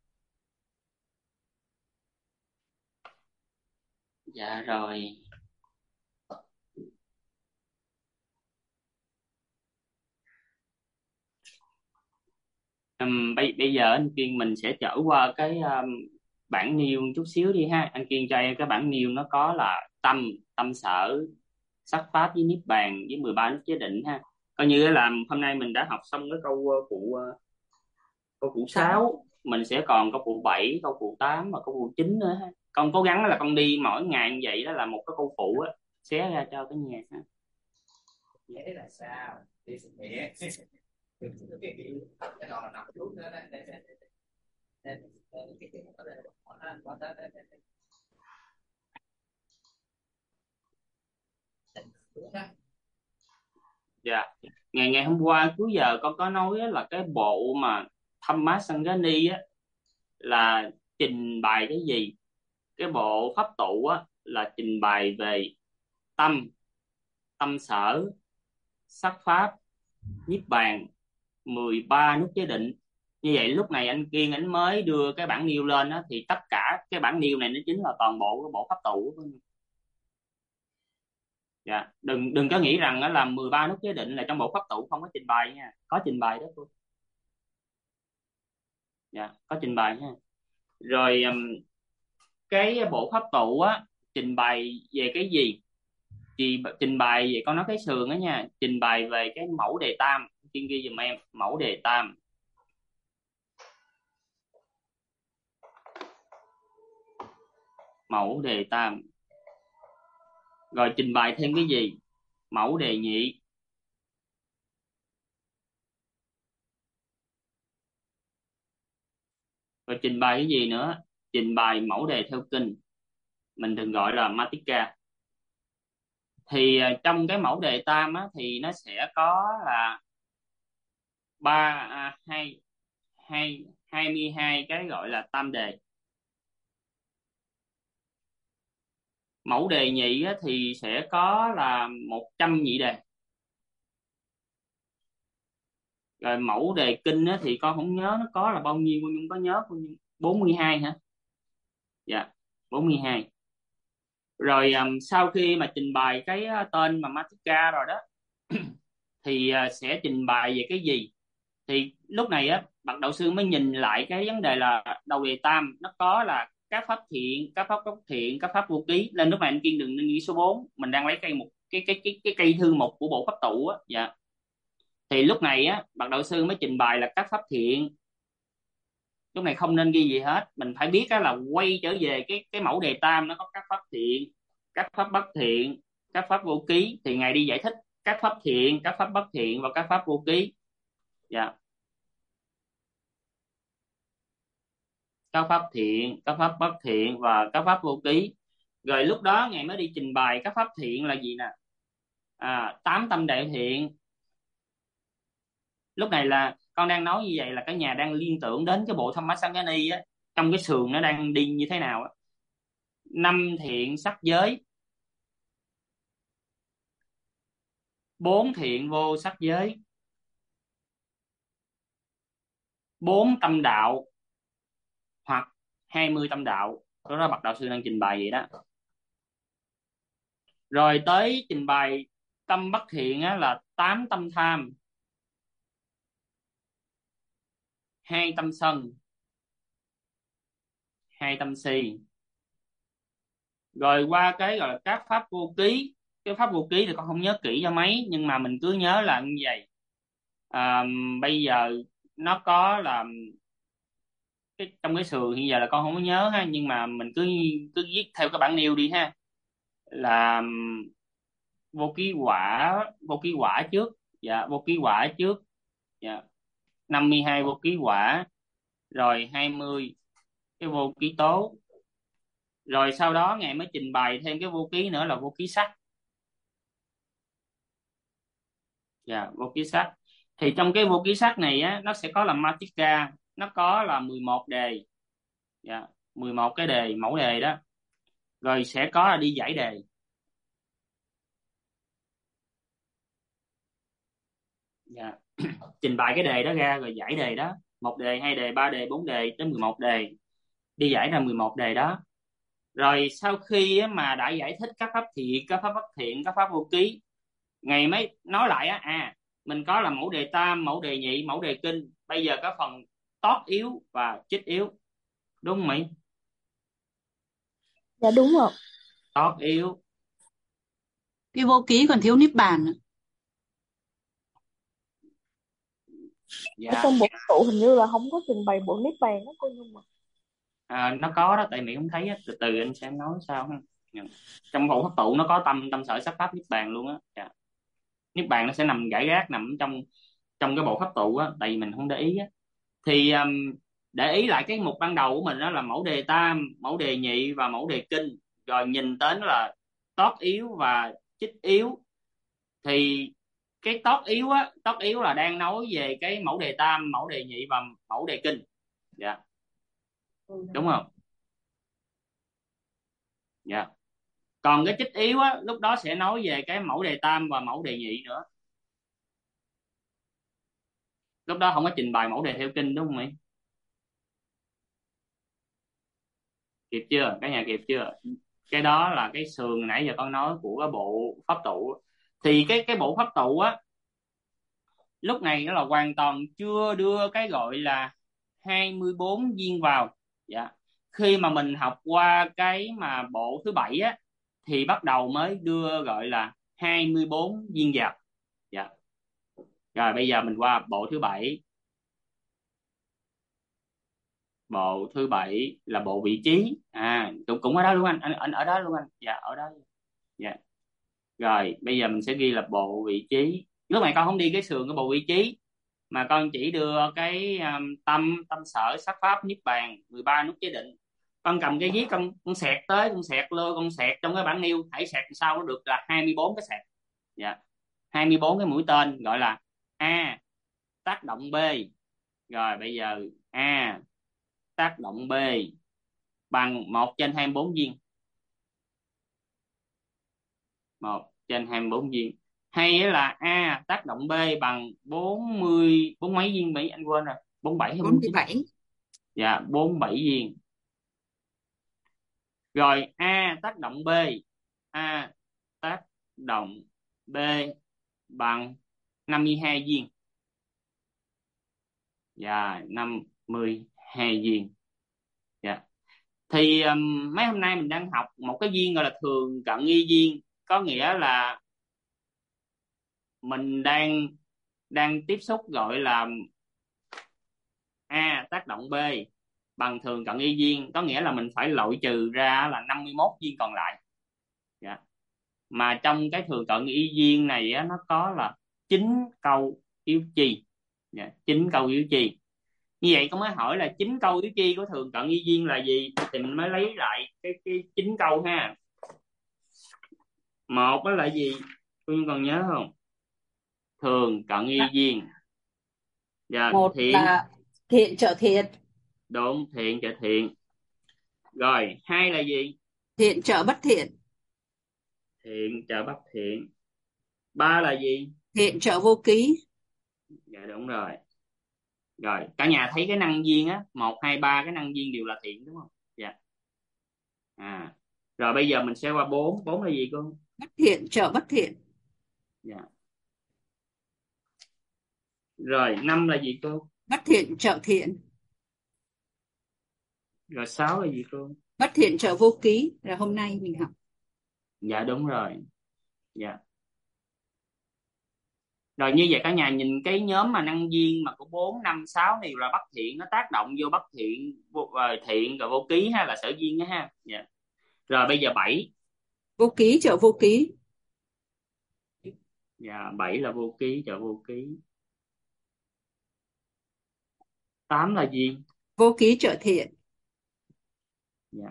Dạ rồi. Bây giờ anh Kiên mình sẽ trở qua cái bản nêu chút xíu đi ha. Anh Kiên cho em cái bản nêu nó có là tâm, tâm sở, sắc pháp với niết bàn với 13 nước chế định ha. Coi như là hôm nay mình đã học xong cái câu phụ 6, mình sẽ còn câu phụ 7, câu phụ 8 và câu phụ 9 nữa ha. Con cố gắng là con đi mỗi ngày như vậy, đó là một cái câu phụ á, xé ra cho cái nhà ha. Vậy là sao? Đi xin mẹ. Cái đó là nằm xuống nữa đấy. Dạ. ngày hôm qua cuối giờ con có nói á, là cái bộ mà Thammasangani á là trình bày cái gì? Cái bộ pháp tụ á là trình bày về tâm, tâm sở, sắc pháp, niết bàn, 13 nút giới định. Như vậy lúc này anh Kiên anh mới đưa cái bản nêu lên á, thì tất cả cái bản nêu này nó chính là toàn bộ cái bộ pháp tụ. Dạ, đừng đừng có nghĩ rằng đó là 13 nút giới định là trong bộ pháp tụ không có trình bày nha, có trình bày đó cô. Dạ, có trình bày nha. Rồi cái bộ pháp tụ á trình bày về cái gì? Trình bày về con nói cái sườn đó nha, trình bày về cái mẫu đề tam. Kiên ghi giùm em mẫu đề tam. Mẫu đề tam. Rồi trình bày thêm cái gì? Mẫu đề nhị. Rồi trình bày cái gì nữa? Trình bày mẫu đề theo kinh, mình thường gọi là Matika. Thì trong cái mẫu đề tam á, thì nó sẽ có là hai 22 cái gọi là tam đề. Mẫu đề nhị á, thì sẽ có là 100 nhị đề. Rồi mẫu đề kinh á, thì con không nhớ nó có là bao nhiêu, nhưng có nhớ 42 hả? Dạ, 42. Rồi sau khi mà trình bày cái tên mà Matika rồi đó thì sẽ trình bày về cái gì? Thì lúc này á bậc đạo sư mới nhìn lại cái vấn đề là đầu đề tam nó có là các pháp thiện, các pháp bất thiện, các pháp vô ký. Nên lúc này anh Kiên đừng nên ghi số 4, mình đang lấy cây một cái cây thư mục của bộ pháp tụ á. Dạ, thì lúc này á bậc đạo sư mới trình bày là các pháp thiện. Lúc này không nên ghi gì hết, mình phải biết á là quay trở về cái mẫu đề tam nó có các pháp thiện, các pháp bất thiện, các pháp vô ký. Thì ngài đi giải thích các pháp thiện, các pháp bất thiện và các pháp vô ký. Dạ, các pháp thiện, các pháp bất thiện và các pháp vô ký. Rồi lúc đó ngài mới đi trình bày các pháp thiện là gì nè? 8 tâm đại thiện. Lúc này là con đang nói như vậy là cả nhà đang liên tưởng đến cái bộ Thammasangani á, trong cái sườn nó đang đi như thế nào á. 5 thiện sắc giới, 4 thiện vô sắc giới, 4 tâm đạo hoặc 20 tâm đạo. Đó là bậc đạo sư đang trình bày vậy đó. Rồi tới trình bày tâm bất thiện á, là 8 tâm tham, 2 tâm sân, 2 tâm si. Rồi qua cái gọi là các pháp vô ký. Cái pháp vô ký thì con không nhớ kỹ cho mấy, nhưng mà mình cứ nhớ là như vậy. Bây giờ nó có là trong cái sườn hiện giờ là con không có nhớ ha, nhưng mà mình cứ cứ viết theo cái bản nêu đi ha. Là vô ký quả trước. Dạ, vô ký quả trước. Dạ, 52 vô ký quả, rồi 20 cái vô ký tố. Rồi sau đó ngài mới trình bày thêm cái vô ký nữa là vô ký sắc. Dạ, vô ký sắc. Thì trong cái vô ký sắc này á, nó sẽ có là Matika, nó có là 11 đề. Dạ, 11 cái đề, mẫu đề đó. Rồi sẽ có là đi giải đề. Dạ. Trình bày cái đề đó ra rồi giải đề đó. 1 đề, 2 đề, 3 đề, 4 đề tới 11 đề. Đi giải ra 11 đề đó. Rồi sau khi mà đã giải thích các pháp thiện, các pháp bất thiện, các pháp vô ký, ngài mới nói lại á, mình có là mẫu đề tam, mẫu đề nhị, mẫu đề kinh. Bây giờ có phần tót yếu và chích yếu. Đúng không Mỹ? Dạ đúng rồi. Tót yếu. Cái vô ký còn thiếu niết bàn nữa. Ở Dạ. trong bộ tụ hình như là không có trình bày bộ niết bàn đó cô Nhung mà. Nó có đó, tại Mỹ không thấy á. Từ từ anh sẽ nói sao ha. Trong bộ pháp tụ nó có tâm sở sắc pháp niết bàn luôn á. Dạ. Niết bàn nó sẽ nằm rải rác nằm trong cái bộ pháp tụ á, tại vì mình không để ý á. Thì để ý lại cái mục ban đầu của mình đó là mẫu đề tam, mẫu đề nhị và mẫu đề kinh. Rồi nhìn đến là tót yếu và chích yếu. Thì cái tót yếu là đang nói về cái mẫu đề tam, mẫu đề nhị và mẫu đề kinh. Dạ, đúng không? Dạ. Còn cái trích yếu á, lúc đó sẽ nói về cái mẫu đề tam và mẫu đề nhị nữa. Lúc đó không có trình bày mẫu đề theo kinh, đúng không ạ? Kịp chưa? Cả nhà kịp chưa? Cái đó là cái sườn nãy giờ con nói của cái bộ pháp tụ. Thì cái bộ pháp tụ á, lúc này nó là hoàn toàn chưa đưa cái gọi là 24 viên vào. Dạ. Khi mà mình học qua cái mà bộ thứ 7 á, thì bắt đầu mới đưa gọi là 24 viên vào. Dạ. Rồi bây giờ mình qua bộ thứ 7. Bộ thứ 7 là bộ vị trí. Cũng ở đó luôn anh ở đó luôn anh. Dạ, ở đó. Dạ. Rồi bây giờ mình sẽ ghi là bộ vị trí. Lúc này con không đi cái sườn cái bộ vị trí, mà con chỉ đưa cái tâm sở sắc pháp niết bàn 13 nút chế định. Con cầm cái viết, con xẹt tới, con xẹt lơ, con xẹt trong cái bảng nêu, hãy xẹt sao nó được là 24 cái xẹt. Dạ. 24 cái mũi tên gọi là A tác động B. Rồi bây giờ A tác động B bằng 1/24 viên. 1/24 viên. Hay là A tác động B bằng 40 bốn mấy viên Mỹ, anh quên rồi, 47 hay 47. Dạ, 47 viên. Rồi A tác động B, A tác động B bằng 52 viên. Dạ, 52 viên. Dạ. Thì mấy hôm nay mình đang học một cái viên gọi là thường cận nghi viên, có nghĩa là mình đang tiếp xúc gọi là A tác động B bằng thường cận y viên, có nghĩa là mình phải loại trừ ra là 51 viên còn lại. Dạ. Mà trong cái thường cận y viên này á, nó có là 9 câu yếu chi. Dạ, 9 câu yếu chi. Như vậy con mới hỏi là 9 câu yếu chi của thường cận y viên là gì, thì mình mới lấy lại cái 9 câu ha. Một đó là gì, Phương còn nhớ không? Thường cận y viên. Dạ, Một thiện là thiện trợ thiện. đúng, thiện trợ thiện. Rồi hai là gì? Thiện trợ bất thiện. Thiện trợ bất thiện. Ba là gì? Thiện trợ vô ký. Dạ đúng rồi. Rồi cả nhà thấy cái năng viên á, 1, 2, 3 cái năng viên đều là thiện đúng không? Dạ. Rồi bây giờ mình sẽ qua 4. 4 là gì cô? Bất thiện trợ bất thiện. Dạ. Rồi 5 là gì cô? Bất thiện trợ thiện. Rồi 6 là gì cô? Bất thiện trợ vô ký là hôm nay mình học. Dạ đúng rồi. Dạ. Rồi như vậy cả nhà nhìn cái nhóm mà năng viên mà có 4, 5, 6 này là bất thiện, nó tác động vô bất thiện, thiện rồi vô ký ha, là sở duyên đó ha. Dạ. Rồi bây giờ 7. Vô ký trợ vô ký. Dạ, 7 là vô ký trợ vô ký. 8 là gì? Vô ký trợ thiện. Dạ.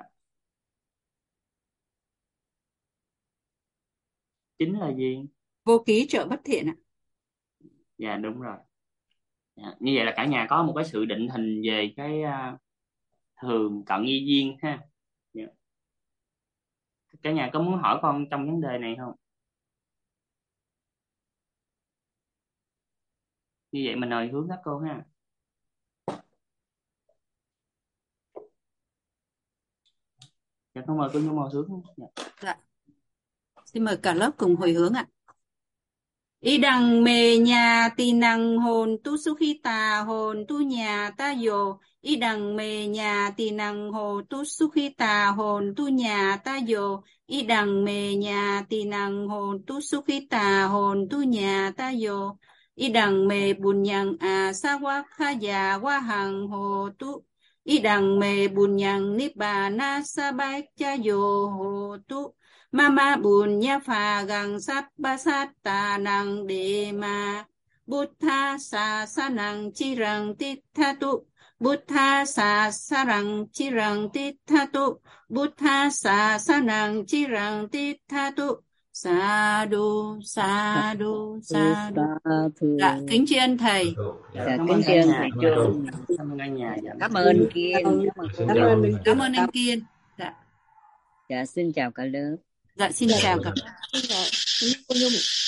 9 là gì? Vô ký trợ bất thiện ạ. Dạ đúng rồi. Dạ. Như vậy là cả nhà có một cái sự định hình về cái thường cận y viên ha. Dạ. Cả nhà có muốn hỏi con trong vấn đề này không? Như vậy mình mời hướng các cô ha. Dạ con mời cô Nhung mời hướng. Dạ. Xin mời cả lớp cùng hồi hướng ạ. Y đằng mê nhà tì năng hồn tu sukhita hồn tu nhà ta yo. Y đằng mê nhà tì năng hồn tu sukhita hồn tu nhà ta yo. Y đằng mê nhà tì năng hồn tu sukhita hồn tu nhà ta yo. Y đằng mê bunyang asawakaya wahang ho tu. Y đằng mê bunyang nibbana sabakya yo ho tu. Mama bunya pha gang sabba satta nang de ma. Buddha sa sanang chirang tithatu. Buddha sa sarang chirang tithatu. Buddha sa sanang chirang tithatu. Sa đu, sa đu, sa đu. Sa thù. Dạ, kính tri ân thầy. Dạ, Cảm kính ơn tri cả ân nhà. thầy Trung. Cảm ơn cả nhà. Dạ. Cảm ơn Kiên. Cảm ơn Xin cô. Cảm ơn Cảm ơn anh Kiên. Dạ, Dạ, xin chào cả lớp. dạ xin chào cả. Dạ, cô Nhung.